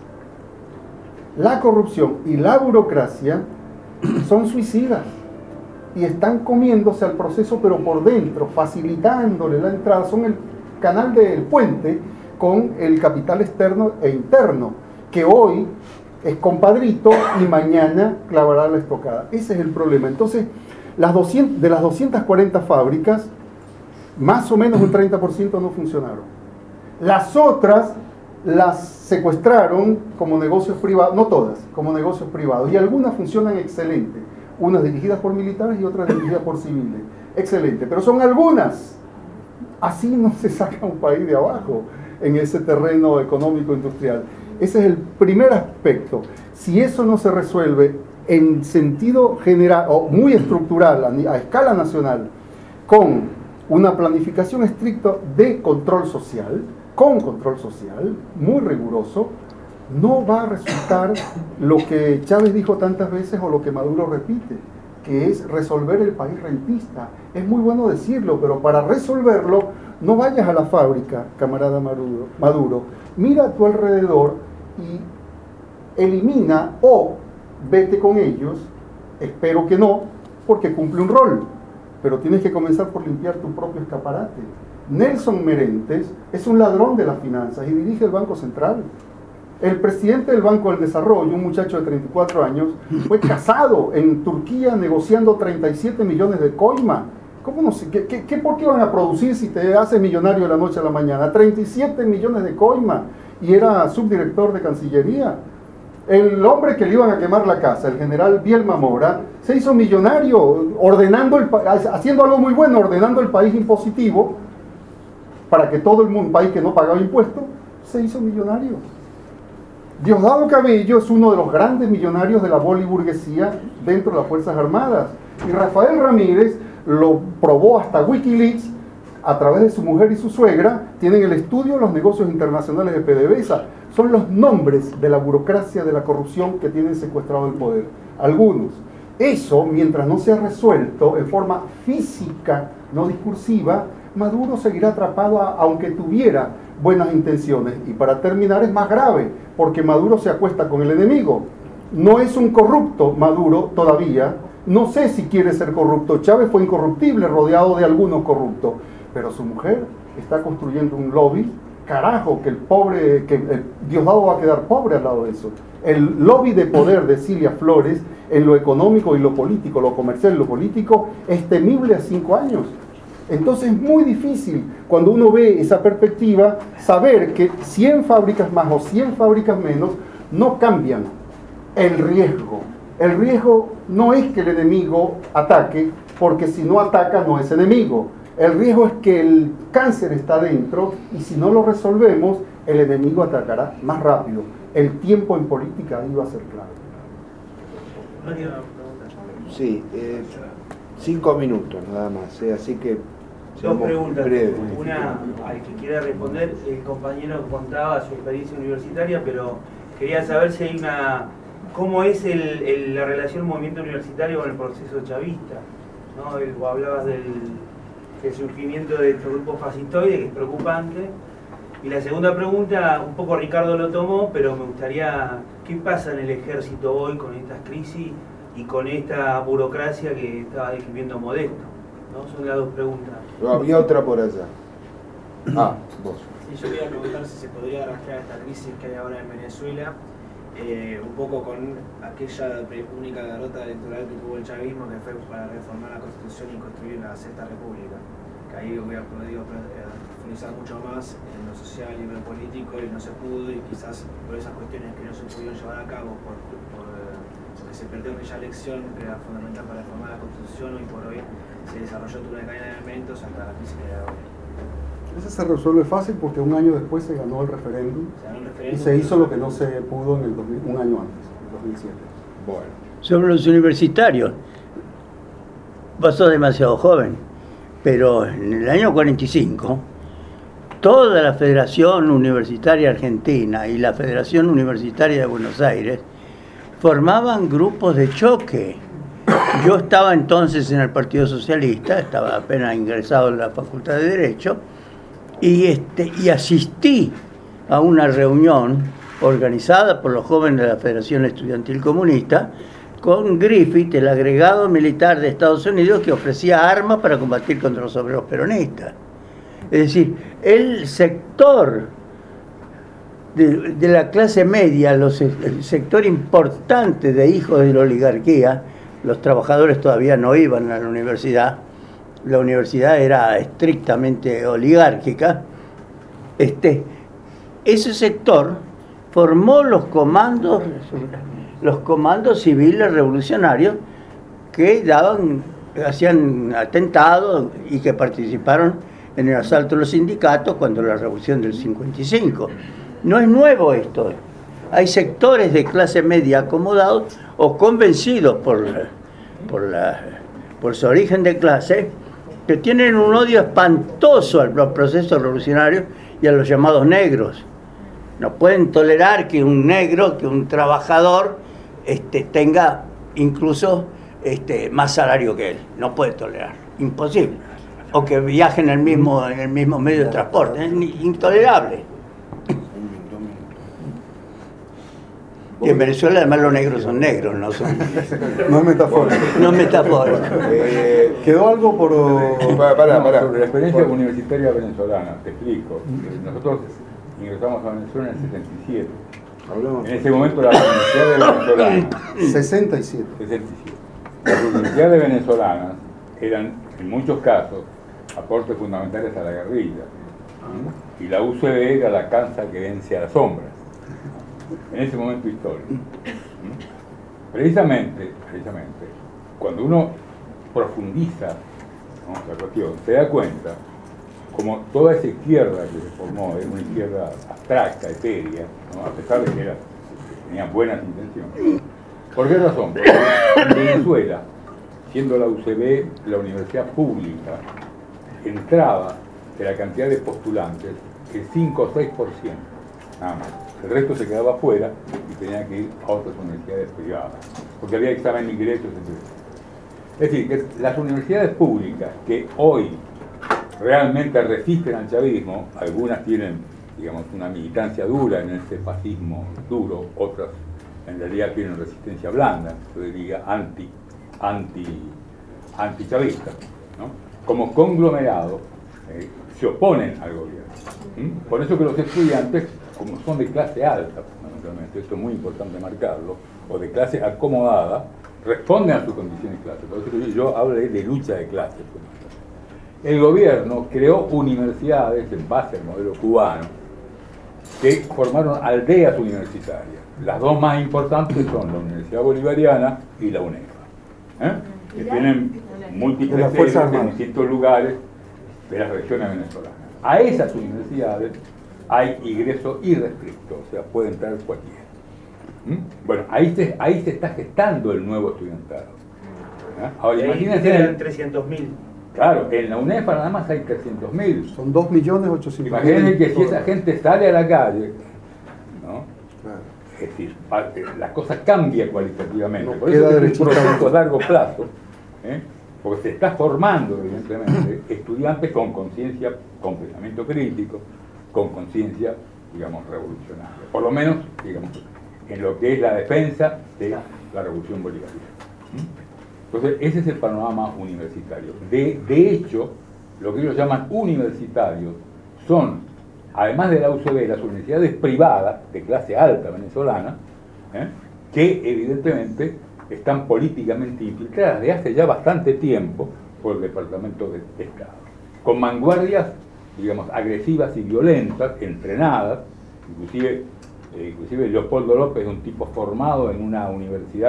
La corrupción y la burocracia son suicidas y están comiéndose al proceso, pero por dentro, facilitándole la entrada. Son el canal del puente con el capital externo e interno, que hoy es compadrito y mañana clavará la estocada. Ese es el problema. Entonces, de las 240 fábricas, más o menos un 30% no funcionaron. Las otras las secuestraron como negocios privados, no todas, como negocios privados, y algunas funcionan excelente, unas dirigidas por militares y otras dirigidas por civiles. Excelente, pero son algunas. Así no se saca un país de abajo en ese terreno económico industrial. Ese es el primer aspecto. Si eso no se resuelve en sentido general o muy estructural a escala nacional, con una planificación estricta de control social, con control social muy riguroso, no va a resultar lo que Chávez dijo tantas veces o lo que Maduro repite, que es resolver el país rentista. Es muy bueno decirlo, pero para resolverlo no vayas a la fábrica, camarada Maduro, mira a tu alrededor y elimina o vete con ellos, espero que no, porque cumple un rol, pero tienes que comenzar por limpiar tu propio escaparate. Nelson Merentes es un ladrón de las finanzas y dirige el Banco Central. El presidente del Banco del Desarrollo, un muchacho de 34 años, fue casado en Turquía negociando 37 millones de coima. ¿Cómo no sé? ¿Por qué van a producir si te haces millonario de la noche a la mañana? 37 millones de coima, y era subdirector de Cancillería. El hombre que le iban a quemar la casa, el general Bielma Mora, se hizo millonario haciendo algo muy bueno, ordenando el país impositivo para que todo el mundo, un país que no pagaba impuestos, se hizo millonario. Diosdado Cabello es uno de los grandes millonarios de la boliburguesía dentro de las Fuerzas Armadas. Y Rafael Ramírez lo probó hasta Wikileaks a través de su mujer y su suegra. Tienen el estudio de los negocios internacionales de PDVSA. Son los nombres de la burocracia, de la corrupción que tienen secuestrado el poder. Algunos. Eso, mientras no sea resuelto en forma física, no discursiva, Maduro seguirá atrapado aunque tuviera buenas intenciones. Y para terminar es más grave, porque Maduro se acuesta con el enemigo. No es un corrupto Maduro todavía. No sé si quiere ser corrupto. Chávez fue incorruptible, rodeado de algunos corruptos. Pero su mujer está construyendo un lobby. Carajo, que el Diosdado va a quedar pobre al lado de eso. El lobby de poder de Cilia Flores en lo económico y lo político, lo comercial y lo político, es temible a 5 años. Entonces es muy difícil, cuando uno ve esa perspectiva, saber que 100 fábricas más o 100 fábricas menos no cambian el riesgo. El riesgo no es que el enemigo ataque, porque si no ataca no es enemigo. El riesgo es que el cáncer está dentro y si no lo resolvemos, el enemigo atacará más rápido. El tiempo en política ahí va a ser clave. Sí, 5 minutos nada más, así que... Dos preguntas. Una, al que quiera responder, el compañero contaba su experiencia universitaria, pero quería saber si hay ¿cómo es la relación movimiento universitario con el proceso chavista? ¿No? Vos hablabas del surgimiento de estos grupos fascistoides, que es preocupante. Y la segunda pregunta, un poco Ricardo lo tomó, pero me gustaría, ¿qué pasa en el ejército hoy con estas crisis y con esta burocracia que estaba describiendo Modesto? ¿No? Son las dos preguntas. Había otra por allá. Vos. Sí, yo quería preguntar si se podría rastrear esta crisis que hay ahora en Venezuela, un poco con aquella única derrota electoral que tuvo el chavismo, que fue para reformar la Constitución y construir la Sexta República. Que ahí hubiera podido profundizar mucho más en lo social y en lo político y no se pudo, y quizás por esas cuestiones que no se pudieron llevar a cabo, porque se perdió aquella elección que era fundamental para reformar la Constitución constitución hoy por hoy se desarrolló toda una cadena de eventos hasta la crisis de ahora. Eso se resuelve fácil porque un año después se ganó el referéndum y se hizo lo que no se pudo en el un año antes, en 2007. Bueno. Sobre los universitarios, vos sos demasiado joven, pero en el año 45, toda la Federación Universitaria Argentina y la Federación Universitaria de Buenos Aires formaban grupos de choque. Yo estaba entonces en el Partido Socialista, estaba apenas ingresado en la Facultad de Derecho, y asistí a una reunión organizada por los jóvenes de la Federación Estudiantil Comunista con Griffith, el agregado militar de Estados Unidos que ofrecía armas para combatir contra los obreros peronistas. Es decir, el sector de la clase media, el sector importante de hijos de la oligarquía, los trabajadores todavía no iban a la universidad era estrictamente oligárquica, ese sector formó los comandos civiles revolucionarios que hacían atentados y que participaron en el asalto a los sindicatos cuando la revolución del 55. No es nuevo esto. Hay sectores de clase media acomodados o convencidos por su origen de clase, que tienen un odio espantoso a los procesos revolucionarios y a los llamados negros. No pueden tolerar que un negro, que un trabajador tenga incluso más salario que él. No puede tolerar, imposible. O que viaje en el mismo medio de transporte, es intolerable. Y en Venezuela además los negros son negros, no son... No es metafórico. No es metafórico. Quedó algo por... Para. Sobre la experiencia universitaria venezolana, te explico. Nosotros ingresamos a Venezuela en el 77. En ese momento las universidades venezolanas... 67. Las universidades venezolanas eran, en muchos casos, aportes fundamentales a la guerrilla. Y la UCB era la cansa que vence a las sombras. En ese momento histórico. Precisamente, cuando uno profundiza la cuestión, se da cuenta como toda esa izquierda que se formó era una izquierda abstracta, etérea, a pesar de que tenía buenas intenciones. ¿Por qué razón? Porque en Venezuela, siendo la UCB la universidad pública, entraba de la cantidad de postulantes el 5 o 6%, nada más. El resto se quedaba afuera y tenía que ir a otras universidades privadas, porque había examen de ingresos, etc. Es decir, que las universidades públicas que hoy realmente resisten al chavismo, algunas tienen, digamos, una militancia dura en ese fascismo duro, otras en realidad tienen resistencia blanda, yo diría antichavista, ¿no? Como conglomerado se oponen al gobierno. Por eso que los estudiantes, como son de clase alta, fundamentalmente, esto es muy importante marcarlo, o de clase acomodada, responden a sus condiciones de clase. Por eso que yo hablo de lucha de clases. El gobierno creó universidades en base al modelo cubano que formaron aldeas universitarias. Las dos más importantes son la Universidad Bolivariana y la UNEFA, que tienen múltiples sedes en distintos lugares de las regiones venezolanas. A esas universidades hay ingreso irrestricto, o sea, puede entrar cualquiera. Bueno, ahí se está gestando el nuevo estudiantado. Ahora, imagínense... Eran 300.000. Claro, en la UNEFA nada más hay 300.000. Son 2.800.000. Imagínense que si esa gente sale a la calle, ¿no? Claro. Es decir, la cosa cambia cualitativamente. No, por eso es un proceso a largo plazo, porque se está formando, evidentemente, estudiantes con conciencia, con pensamiento crítico, con conciencia, digamos, revolucionaria. Por lo menos, digamos, en lo que es la defensa de la revolución bolivariana. Entonces, ese es el panorama universitario. De hecho, lo que ellos llaman universitarios son, además de la UCB, las universidades privadas de clase alta venezolana, que evidentemente están políticamente infiltradas desde hace ya bastante tiempo por el Departamento de Estado, con vanguardias, digamos, agresivas y violentas, entrenadas, inclusive Leopoldo López es un tipo formado en una universidad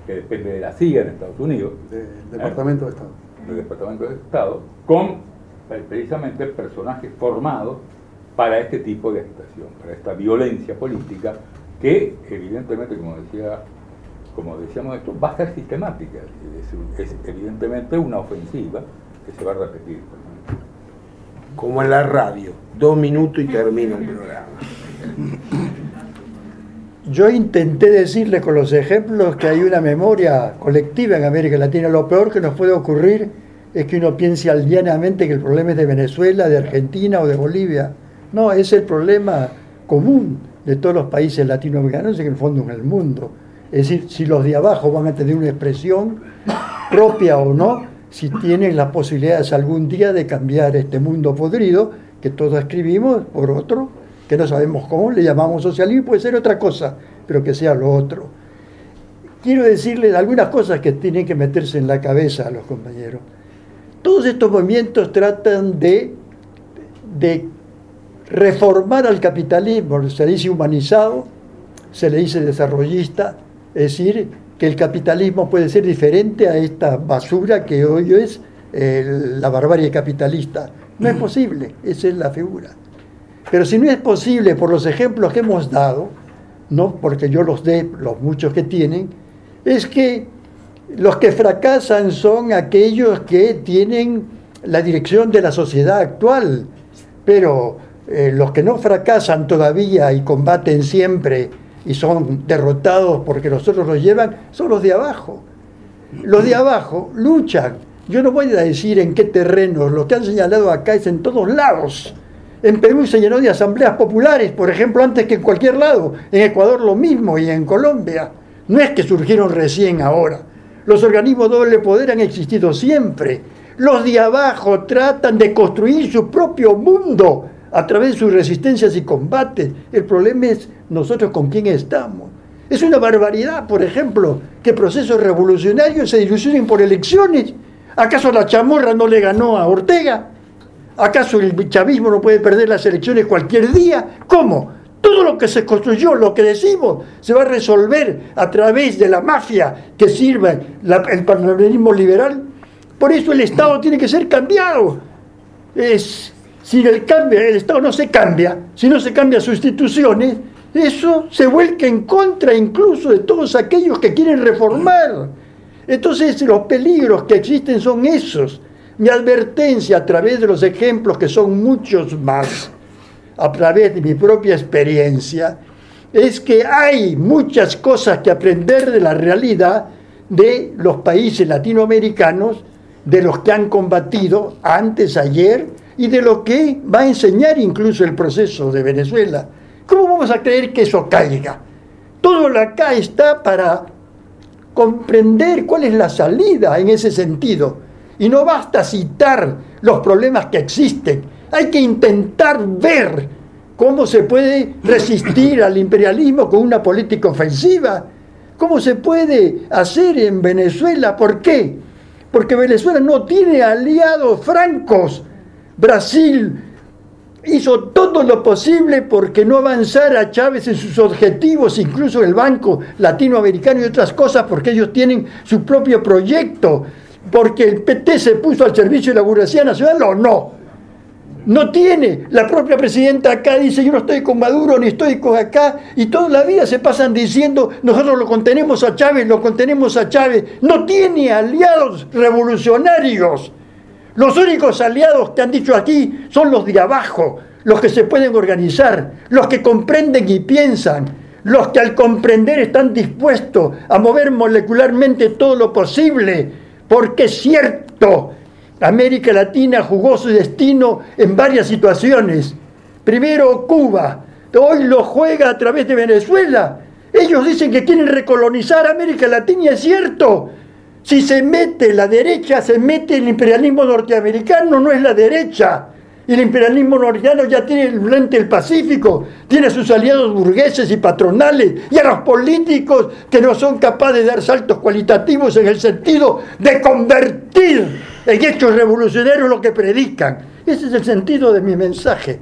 que depende de la CIA en Estados Unidos, Del Departamento de Estado. Del Departamento de Estado, con precisamente personajes formados para este tipo de agitación, para esta violencia política que evidentemente, como decíamos esto, va a ser sistemática, es evidentemente una ofensiva que se va a repetir. Como en la radio, 2 minutos y termina el programa. Yo intenté decirle con los ejemplos que hay una memoria colectiva en América Latina. Lo peor que nos puede ocurrir es que uno piense aldeanamente que el problema es de Venezuela, de Argentina o de Bolivia. No, es el problema común de todos los países latinoamericanos y en el fondo en el mundo. Es decir, si los de abajo van a tener una expresión propia o no, si tienen las posibilidades algún día de cambiar este mundo podrido que todos escribimos por otro, que no sabemos cómo, le llamamos socialismo, puede ser otra cosa, pero que sea lo otro. Quiero decirles algunas cosas que tienen que meterse en la cabeza a los compañeros. Todos estos movimientos tratan de reformar al capitalismo, se le dice humanizado, se le dice desarrollista, es decir, que el capitalismo puede ser diferente a esta basura que hoy es la barbarie capitalista. No es posible, esa es la figura. Pero si no es posible, por los ejemplos que hemos dado, no porque yo los dé, los muchos que tienen, es que los que fracasan son aquellos que tienen la dirección de la sociedad actual, pero los que no fracasan todavía y combaten siempre y son derrotados porque los otros los llevan, son los de abajo. Los de abajo luchan. Yo no voy a decir en qué terrenos, lo que han señalado acá es en todos lados. En Perú se llenó de asambleas populares, por ejemplo, antes que en cualquier lado. En Ecuador lo mismo y en Colombia. No es que surgieron recién ahora. Los organismos de doble poder han existido siempre. Los de abajo tratan de construir su propio mundo a través de sus resistencias y combates. El problema es nosotros con quién estamos. Es una barbaridad, por ejemplo, que procesos revolucionarios se dilucionen por elecciones. ¿Acaso la chamorra no le ganó a Ortega? ¿Acaso el chavismo no puede perder las elecciones cualquier día? ¿Cómo? Todo lo que se construyó, lo que decimos, se va a resolver a través de la mafia que sirve el parlamentarismo liberal. Por eso el Estado tiene que ser cambiado. Si el Estado no se cambia, si no se cambian sus instituciones, eso se vuelca en contra incluso de todos aquellos que quieren reformar. Entonces los peligros que existen son esos. Mi advertencia a través de los ejemplos, que son muchos más, a través de mi propia experiencia, es que hay muchas cosas que aprender de la realidad de los países latinoamericanos, de los que han combatido antes, ayer, y de lo que va a enseñar incluso el proceso de Venezuela. ¿Cómo vamos a creer que eso caiga? Todo lo acá está para comprender cuál es la salida en ese sentido. Y no basta citar los problemas que existen, hay que intentar ver cómo se puede resistir al imperialismo con una política ofensiva, cómo se puede hacer en Venezuela. ¿Por qué? Porque Venezuela no tiene aliados francos. Brasil hizo todo lo posible porque no avanzara Chávez en sus objetivos, incluso el Banco Latinoamericano y otras cosas, porque ellos tienen su propio proyecto. Porque el PT se puso al servicio de la burguesía nacional o no. No tiene. La propia presidenta acá dice: yo no estoy con Maduro ni estoy con acá, y toda la vida se pasan diciendo: nosotros lo contenemos a Chávez, lo contenemos a Chávez. No tiene aliados revolucionarios. Los únicos aliados que han dicho aquí son los de abajo, los que se pueden organizar, los que comprenden y piensan, los que al comprender están dispuestos a mover molecularmente todo lo posible. Porque es cierto, América Latina jugó su destino en varias situaciones. Primero Cuba, hoy lo juega a través de Venezuela. Ellos dicen que quieren recolonizar América Latina y es cierto. Si se mete la derecha, se mete el imperialismo norteamericano, no es la derecha. Y el imperialismo norteamericano ya tiene el frente del Pacífico, tiene a sus aliados burgueses y patronales, y a los políticos que no son capaces de dar saltos cualitativos en el sentido de convertir en hechos revolucionarios lo que predican. Ese es el sentido de mi mensaje.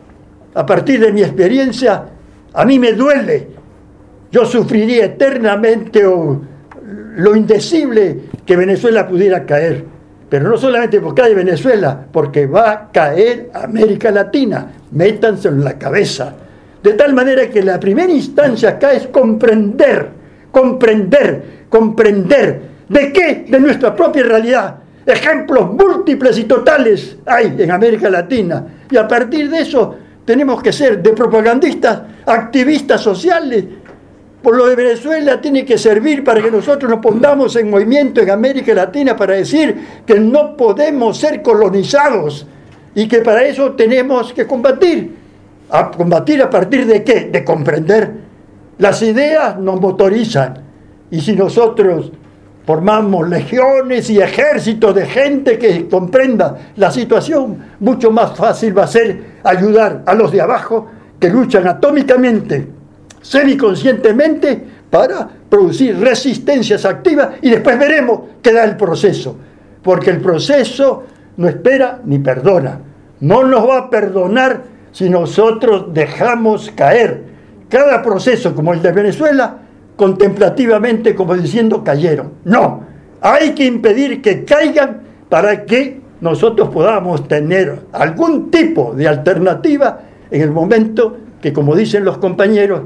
A partir de mi experiencia, a mí me duele. Yo sufriría eternamente lo indecible que Venezuela pudiera caer. Pero no solamente porque cae Venezuela, porque va a caer América Latina. Métanse en la cabeza. De tal manera que la primera instancia acá es comprender. ¿De qué? De nuestra propia realidad. Ejemplos múltiples y totales hay en América Latina. Y a partir de eso tenemos que ser de propagandistas, activistas sociales. Por lo de Venezuela tiene que servir para que nosotros nos pongamos en movimiento en América Latina para decir que no podemos ser colonizados y que para eso tenemos que combatir. ¿A combatir a partir de qué? De comprender. Las ideas nos motorizan y si nosotros formamos legiones y ejércitos de gente que comprenda la situación, mucho más fácil va a ser ayudar a los de abajo que luchan atómicamente, semiconscientemente, para producir resistencias activas y después veremos qué da el proceso. Porque el proceso no espera ni perdona. No nos va a perdonar si nosotros dejamos caer cada proceso como el de Venezuela contemplativamente, como diciendo cayeron. No, hay que impedir que caigan para que nosotros podamos tener algún tipo de alternativa en el momento que, como dicen los compañeros,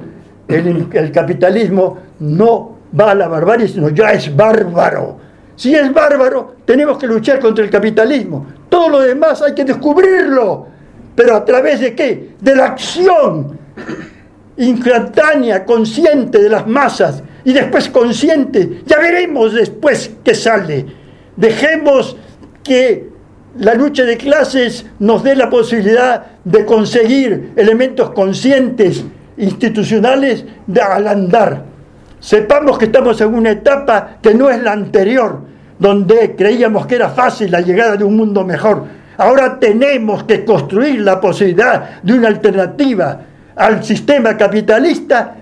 el capitalismo no va a la barbarie, sino ya es bárbaro. Si es bárbaro, tenemos que luchar contra el capitalismo. Todo lo demás hay que descubrirlo. ¿Pero a través de qué? De la acción instantánea, consciente de las masas, y después consciente. Ya veremos después qué sale. Dejemos que la lucha de clases nos dé la posibilidad de conseguir elementos conscientes, institucionales, al andar. Sepamos que estamos en una etapa que no es la anterior, donde creíamos que era fácil la llegada de un mundo mejor. Ahora tenemos que construir la posibilidad de una alternativa al sistema capitalista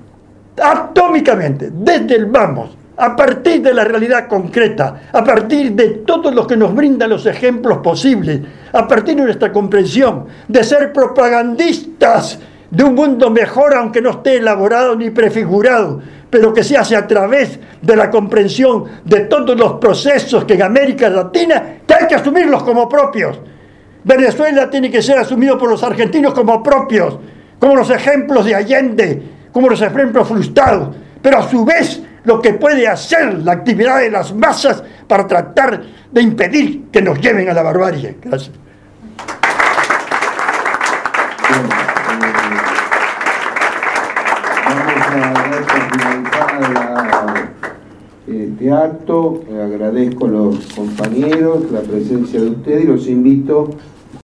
atómicamente, desde el vamos, a partir de la realidad concreta, a partir de todo lo que nos brindan los ejemplos posibles, a partir de nuestra comprensión, de ser propagandistas de un mundo mejor, aunque no esté elaborado ni prefigurado, pero que se hace a través de la comprensión de todos los procesos que en América Latina, que hay que asumirlos como propios. Venezuela tiene que ser asumido por los argentinos como propios, como los ejemplos de Allende, como los ejemplos frustrados, pero a su vez lo que puede hacer la actividad de las masas para tratar de impedir que nos lleven a la barbarie. Gracias. Este acto, agradezco a los compañeros la presencia de ustedes y los invito